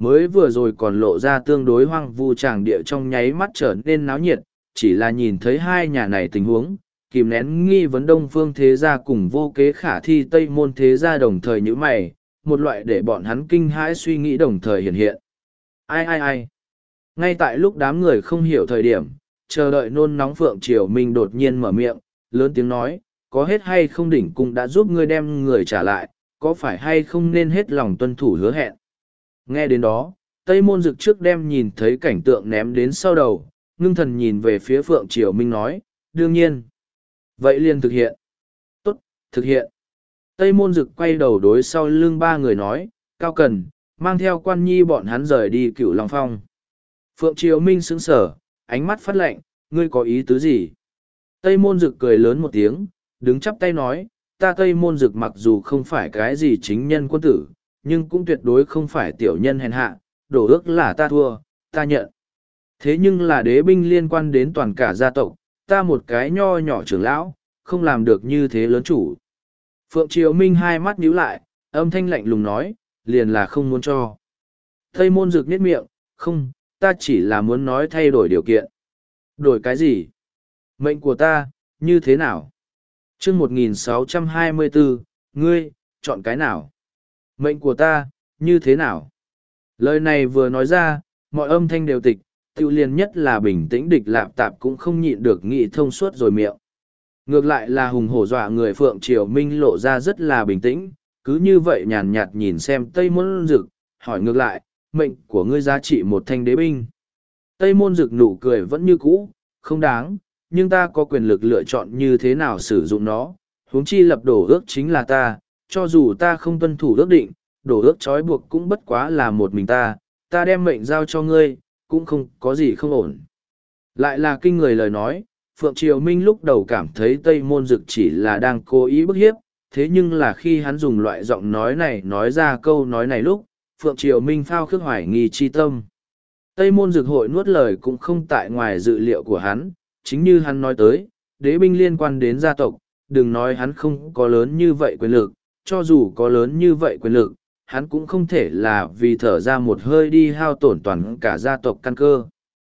mới vừa rồi còn lộ ra tương đối hoang vu tràng địa trong nháy mắt trở nên náo nhiệt, chỉ là nhìn thấy hai nhà này tình huống, kìm nén nghi vấn Đông Phương Thế Gia cùng vô kế khả thi Tây Môn Thế Gia đồng thời như mày, một loại để bọn hắn kinh hãi suy nghĩ đồng thời hiện hiện. Ai ai ai? Ngay tại lúc đám người không hiểu thời điểm, chờ đợi nôn nóng Phượng Triều Minh đột nhiên mở miệng, lớn tiếng nói, có hết hay không đỉnh cung đã giúp ngươi đem người trả lại, có phải hay không nên hết lòng tuân thủ hứa hẹn. Nghe đến đó, Tây Môn Dực trước đem nhìn thấy cảnh tượng ném đến sau đầu, ngưng thần nhìn về phía Phượng Triều Minh nói, đương nhiên. Vậy liền thực hiện. Tốt, thực hiện. Tây Môn Dực quay đầu đối sau lưng ba người nói, Cao Cần, mang theo Quan Nhi bọn hắn rời đi Cửu Long Phong. Phượng Triều Minh sững sờ, ánh mắt phát lạnh, ngươi có ý tứ gì? Tây Môn Dực cười lớn một tiếng, đứng chắp tay nói, ta Tây Môn Dực mặc dù không phải cái gì chính nhân quân tử, nhưng cũng tuyệt đối không phải tiểu nhân hèn hạ, đổ ước là ta thua, ta nhận. Thế nhưng là đế binh liên quan đến toàn cả gia tộc, ta một cái nho nhỏ trưởng lão, không làm được như thế lớn chủ. Phượng Triều Minh hai mắt nhíu lại, âm thanh lạnh lùng nói, liền là không muốn cho. Tây Môn Dực nhếch miệng, không, ta chỉ là muốn nói thay đổi điều kiện. Đổi cái gì? Mệnh của ta, như thế nào? chương một nghìn sáu trăm hai mươi bốn, ngươi, chọn cái nào? Mệnh của ta, như thế nào? Lời này vừa nói ra, mọi âm thanh đều tịch, tự liền nhất là bình tĩnh địch lạp tạp cũng không nhịn được nghĩ thông suốt rồi miệng. Ngược lại là hùng hổ dọa người Phượng Triều Minh lộ ra rất là bình tĩnh, cứ như vậy nhàn nhạt nhìn xem Tây Môn Dực, hỏi ngược lại, mệnh của ngươi giá trị một thanh đế binh. Tây Môn Dực nụ cười vẫn như cũ, không đáng, nhưng ta có quyền lực lựa chọn như thế nào sử dụng nó, huống chi lập đổ ước chính là ta, cho dù ta không tuân thủ ước định, đổ ước trói buộc cũng bất quá là một mình ta, ta đem mệnh giao cho ngươi, cũng không có gì không ổn. Lại là kinh người lời nói, Phượng Triều Minh lúc đầu cảm thấy Tây Môn Dực chỉ là đang cố ý bức hiếp, thế nhưng là khi hắn dùng loại giọng nói này nói ra câu nói này lúc, Phượng Triều Minh phao khước hoài nghi chi tâm. Tây Môn Dực hội nuốt lời cũng không tại ngoài dự liệu của hắn, chính như hắn nói tới, đế binh liên quan đến gia tộc, đừng nói hắn không có lớn như vậy quyền lực, cho dù có lớn như vậy quyền lực, hắn cũng không thể là vì thở ra một hơi đi hao tổn toàn cả gia tộc căn cơ.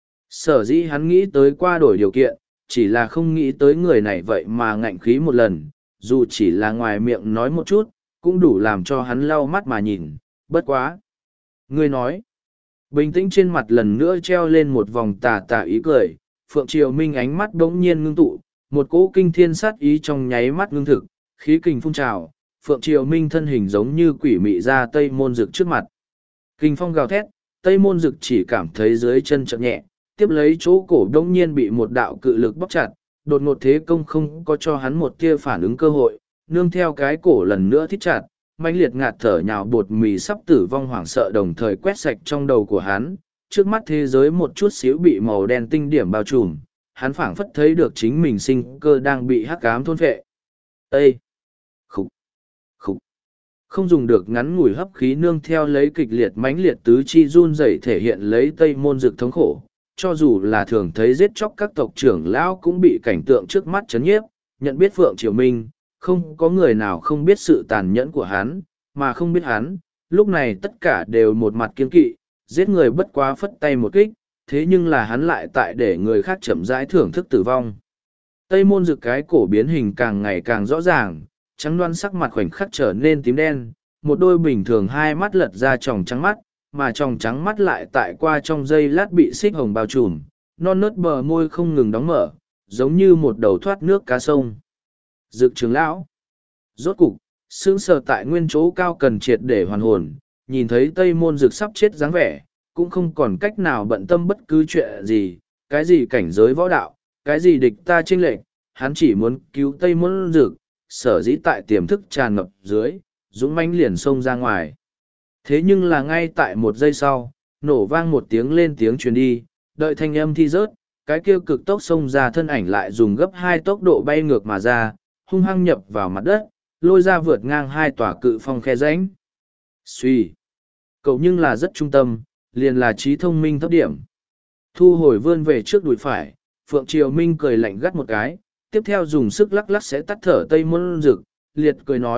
Sở dĩ hắn nghĩ tới qua đổi điều kiện, chỉ là không nghĩ tới người này vậy mà ngạnh khí một lần, dù chỉ là ngoài miệng nói một chút, cũng đủ làm cho hắn lau mắt mà nhìn, bất quá. Ngươi nói, bình tĩnh trên mặt lần nữa treo lên một vòng tà tà ý cười, Phượng Triều Minh ánh mắt bỗng nhiên ngưng tụ, một cỗ kinh thiên sát ý trong nháy mắt ngưng thực, khí kình phun trào, Phượng Triều Minh thân hình giống như quỷ mị ra Tây Môn Dực trước mặt. Kinh phong gào thét, Tây Môn Dực chỉ cảm thấy dưới chân chợt nhẹ, tiếp lấy chỗ cổ bỗng nhiên bị một đạo cự lực bóc chặt, đột ngột thế công không có cho hắn một tia phản ứng cơ hội, nương theo cái cổ lần nữa thít chặt, mãnh liệt ngạt thở nhào bột mì sắp tử vong hoảng sợ đồng thời quét sạch trong đầu của hắn, trước mắt thế giới một chút xíu bị màu đen tinh điểm bao trùm, hắn phảng phất thấy được chính mình sinh cơ đang bị hắc ám thôn phệ. Ê! Khúc! Khúc! Không dùng được ngắn ngủi hấp khí nương theo lấy kịch liệt mãnh liệt tứ chi run rẩy thể hiện lấy Tây Môn Dực thống khổ, cho dù là thường thấy giết chóc các tộc trưởng lão cũng bị cảnh tượng trước mắt chấn nhiếp, nhận biết Phượng Triều Minh, không có người nào không biết sự tàn nhẫn của hắn, mà không biết hắn, lúc này tất cả đều một mặt kiên kỵ, giết người bất quá phất tay một kích, thế nhưng là hắn lại tại để người khác chậm rãi thưởng thức tử vong. Tây Môn Dực cái cổ biến hình càng ngày càng rõ ràng, trắng đoan sắc mặt khoảnh khắc trở nên tím đen, một đôi bình thường hai mắt lật ra tròng trắng mắt, mà tròng trắng mắt lại tại qua trong giây lát bị xích hồng bao trùm, non nớt bờ môi không ngừng đóng mở, giống như một đầu thoát nước cá sông. Dực trưởng lão. Rốt cục, sững sờ tại nguyên chỗ cao cần triệt để hoàn hồn, nhìn thấy Tây Môn Dực sắp chết dáng vẻ, cũng không còn cách nào bận tâm bất cứ chuyện gì, cái gì cảnh giới võ đạo, cái gì địch ta chênh lệch, hắn chỉ muốn cứu Tây Môn Dực, sở dĩ tại tiềm thức tràn ngập dưới, dũng mãnh liền xông ra ngoài. Thế nhưng là ngay tại một giây sau, nổ vang một tiếng lên tiếng truyền đi, đợi thanh âm thi rớt, cái kia cực tốc xông ra thân ảnh lại dùng gấp hai tốc độ bay ngược mà ra, hung hăng nhập vào mặt đất, lôi ra vượt ngang hai tòa cự phong khe rãnh. Suy! Cậu nhưng là rất trung tâm, liền là trí thông minh thấp điểm. Thu hồi vươn về trước đùi phải, Phượng Triều Minh cười lạnh gắt một cái, tiếp theo dùng sức lắc lắc sẽ tắt thở Tây Môn Dực, liệt cười nói,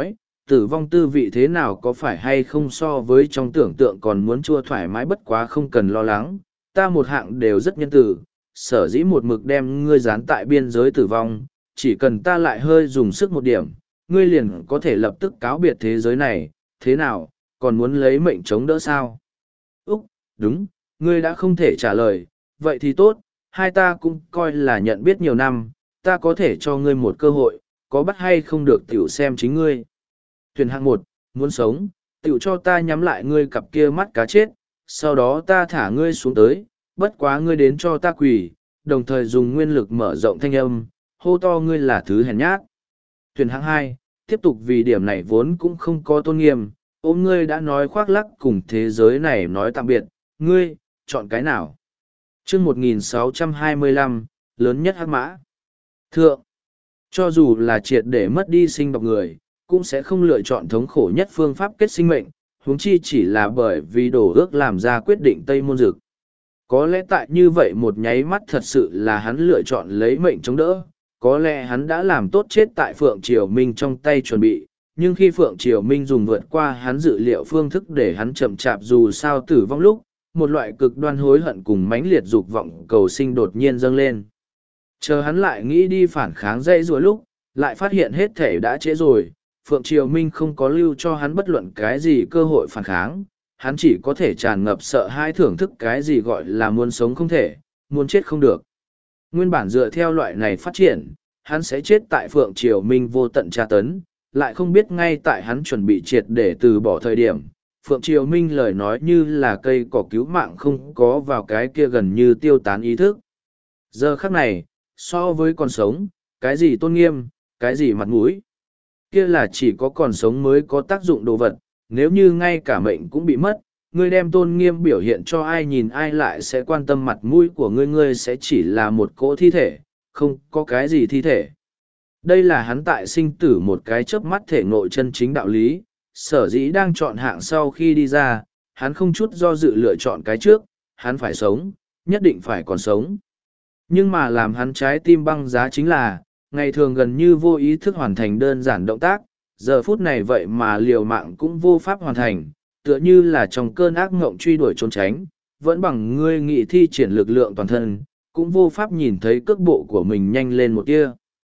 tử vong tư vị thế nào có phải hay không so với trong tưởng tượng còn muốn chua thoải mái, bất quá không cần lo lắng, ta một hạng đều rất nhân từ, sở dĩ một mực đem ngươi dán tại biên giới tử vong, chỉ cần ta lại hơi dùng sức một điểm, ngươi liền có thể lập tức cáo biệt thế giới này, thế nào, còn muốn lấy mệnh chống đỡ sao? Úc, đúng, ngươi đã không thể trả lời, vậy thì tốt, hai ta cũng coi là nhận biết nhiều năm, ta có thể cho ngươi một cơ hội, có bắt hay không được tiểu xem chính ngươi. Thuyền hạng một, muốn sống, tiểu cho ta nhắm lại ngươi cặp kia mắt cá chết, sau đó ta thả ngươi xuống tới, bất quá ngươi đến cho ta quỳ, đồng thời dùng nguyên lực mở rộng thanh âm, hô to ngươi là thứ hèn nhát. Thuyền hạng hai, tiếp tục vì điểm này vốn cũng không có tôn nghiêm, ôm ngươi đã nói khoác lắc cùng thế giới này nói tạm biệt, ngươi, chọn cái nào? chương một nghìn sáu trăm hai mươi lăm, lớn nhất hắc mã. Thượng, cho dù là triệt để mất đi sinh độc người, cũng sẽ không lựa chọn thống khổ nhất phương pháp kết sinh mệnh, huống chi chỉ là bởi vì đổ ước làm ra quyết định Tây Môn Dực. Có lẽ tại như vậy một nháy mắt thật sự là hắn lựa chọn lấy mệnh chống đỡ, có lẽ hắn đã làm tốt chết tại Phượng Triều Minh trong tay chuẩn bị, nhưng khi Phượng Triều Minh dùng vượt qua hắn dự liệu phương thức để hắn chậm chạp dù sao tử vong lúc, một loại cực đoan hối hận cùng mãnh liệt dục vọng cầu sinh đột nhiên dâng lên. Chờ hắn lại nghĩ đi phản kháng dây rùa lúc, lại phát hiện hết thể đã trễ rồi, Phượng Triều Minh không có lưu cho hắn bất luận cái gì cơ hội phản kháng, hắn chỉ có thể tràn ngập sợ hãi thưởng thức cái gì gọi là muốn sống không thể, muốn chết không được. Nguyên bản dựa theo loại này phát triển, hắn sẽ chết tại Phượng Triều Minh vô tận tra tấn, lại không biết ngay tại hắn chuẩn bị triệt để từ bỏ thời điểm. Phượng Triều Minh lời nói như là cây cỏ cứu mạng không có vào cái kia gần như tiêu tán ý thức. Giờ khắc này, so với còn sống, cái gì tôn nghiêm, cái gì mặt mũi, kia là chỉ có còn sống mới có tác dụng đồ vật, nếu như ngay cả mệnh cũng bị mất, ngươi đem tôn nghiêm biểu hiện cho ai nhìn ai lại sẽ quan tâm mặt mũi của ngươi, ngươi sẽ chỉ là một cỗ thi thể, không có cái gì thi thể. Đây là hắn tại sinh tử một cái chớp mắt thể ngộ chân chính đạo lý, sở dĩ đang chọn hạng sau khi đi ra, hắn không chút do dự lựa chọn cái trước, hắn phải sống, nhất định phải còn sống. Nhưng mà làm hắn trái tim băng giá chính là, ngày thường gần như vô ý thức hoàn thành đơn giản động tác, giờ phút này vậy mà liều mạng cũng vô pháp hoàn thành, tựa như là trong cơn ác ngộng truy đuổi trốn tránh, vẫn bằng ngươi nghị thi triển lực lượng toàn thân, cũng vô pháp nhìn thấy cước bộ của mình nhanh lên một tia.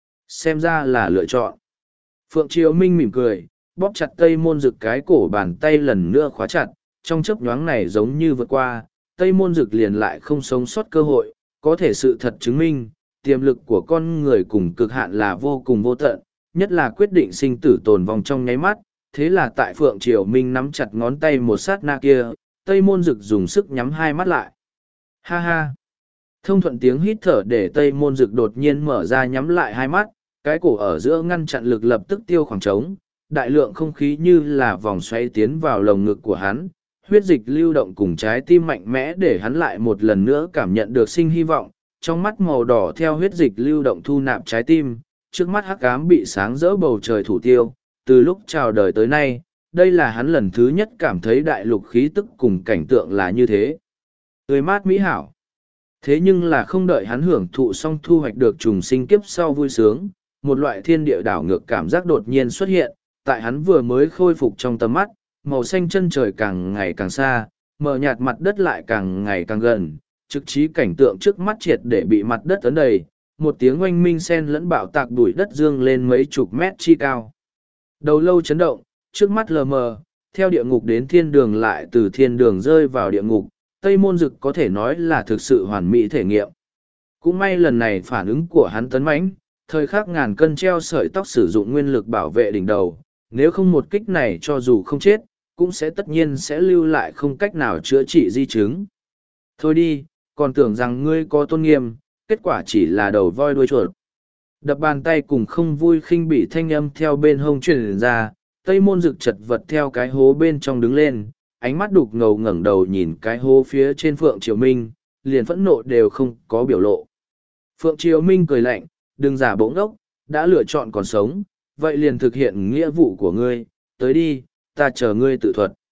Xem ra là lựa chọn. Phượng Triều Minh mỉm cười, bóp chặt Tây Môn Dực cái cổ bàn tay lần nữa khóa chặt, trong chớp nhoáng này giống như vượt qua, Tây Môn Dực liền lại không sống sót cơ hội, có thể sự thật chứng minh, tiềm lực của con người cùng cực hạn là vô cùng vô tận, nhất là quyết định sinh tử tồn vong trong nháy mắt, thế là tại Phượng Triều Minh nắm chặt ngón tay một sát na kia, Tây Môn Dực dùng sức nhắm hai mắt lại. Ha ha! Thông thuận tiếng hít thở để Tây Môn Dực đột nhiên mở ra nhắm lại hai mắt, cái cổ ở giữa ngăn chặn lực lập tức tiêu khoảng trống, đại lượng không khí như là vòng xoay tiến vào lồng ngực của hắn, huyết dịch lưu động cùng trái tim mạnh mẽ để hắn lại một lần nữa cảm nhận được sinh hy vọng, trong mắt màu đỏ theo huyết dịch lưu động thu nạp trái tim, trước mắt hắc ám bị sáng rỡ bầu trời thủ tiêu, từ lúc chào đời tới nay, đây là hắn lần thứ nhất cảm thấy đại lục khí tức cùng cảnh tượng là như thế. Tươi mát mỹ hảo. Thế nhưng là không đợi hắn hưởng thụ xong thu hoạch được trùng sinh kiếp sau vui sướng, một loại thiên địa đảo ngược cảm giác đột nhiên xuất hiện, tại hắn vừa mới khôi phục trong tầm mắt, màu xanh chân trời càng ngày càng xa, mờ nhạt mặt đất lại càng ngày càng gần, trực trí cảnh tượng trước mắt triệt để bị mặt đất ấn đầy, một tiếng oanh minh sen lẫn bạo tạc đuổi đất dương lên mấy chục mét chi cao. Đầu lâu chấn động, trước mắt lờ mờ, theo địa ngục đến thiên đường lại từ thiên đường rơi vào địa ngục, Tây Môn Dực có thể nói là thực sự hoàn mỹ thể nghiệm. Cũng may lần này phản ứng của hắn tấn mãnh, thời khắc ngàn cân treo sợi tóc sử dụng nguyên lực bảo vệ đỉnh đầu, nếu không một kích này cho dù không chết, cũng sẽ tất nhiên sẽ lưu lại không cách nào chữa trị di chứng. Thôi đi, còn tưởng rằng ngươi có tôn nghiêm, kết quả chỉ là đầu voi đuôi chuột. Đập bàn tay cùng không vui khinh bị thanh âm theo bên hông truyền ra, Tây Môn Dực chật vật theo cái hố bên trong đứng lên, ánh mắt đục ngầu ngẩng đầu nhìn cái hố phía trên Phượng Triều Minh, liền phẫn nộ đều không có biểu lộ. Phượng Triều Minh cười lạnh, đừng giả bỗng đốc, đã lựa chọn còn sống, vậy liền thực hiện nghĩa vụ của ngươi, tới đi, ta chờ ngươi tự thuật.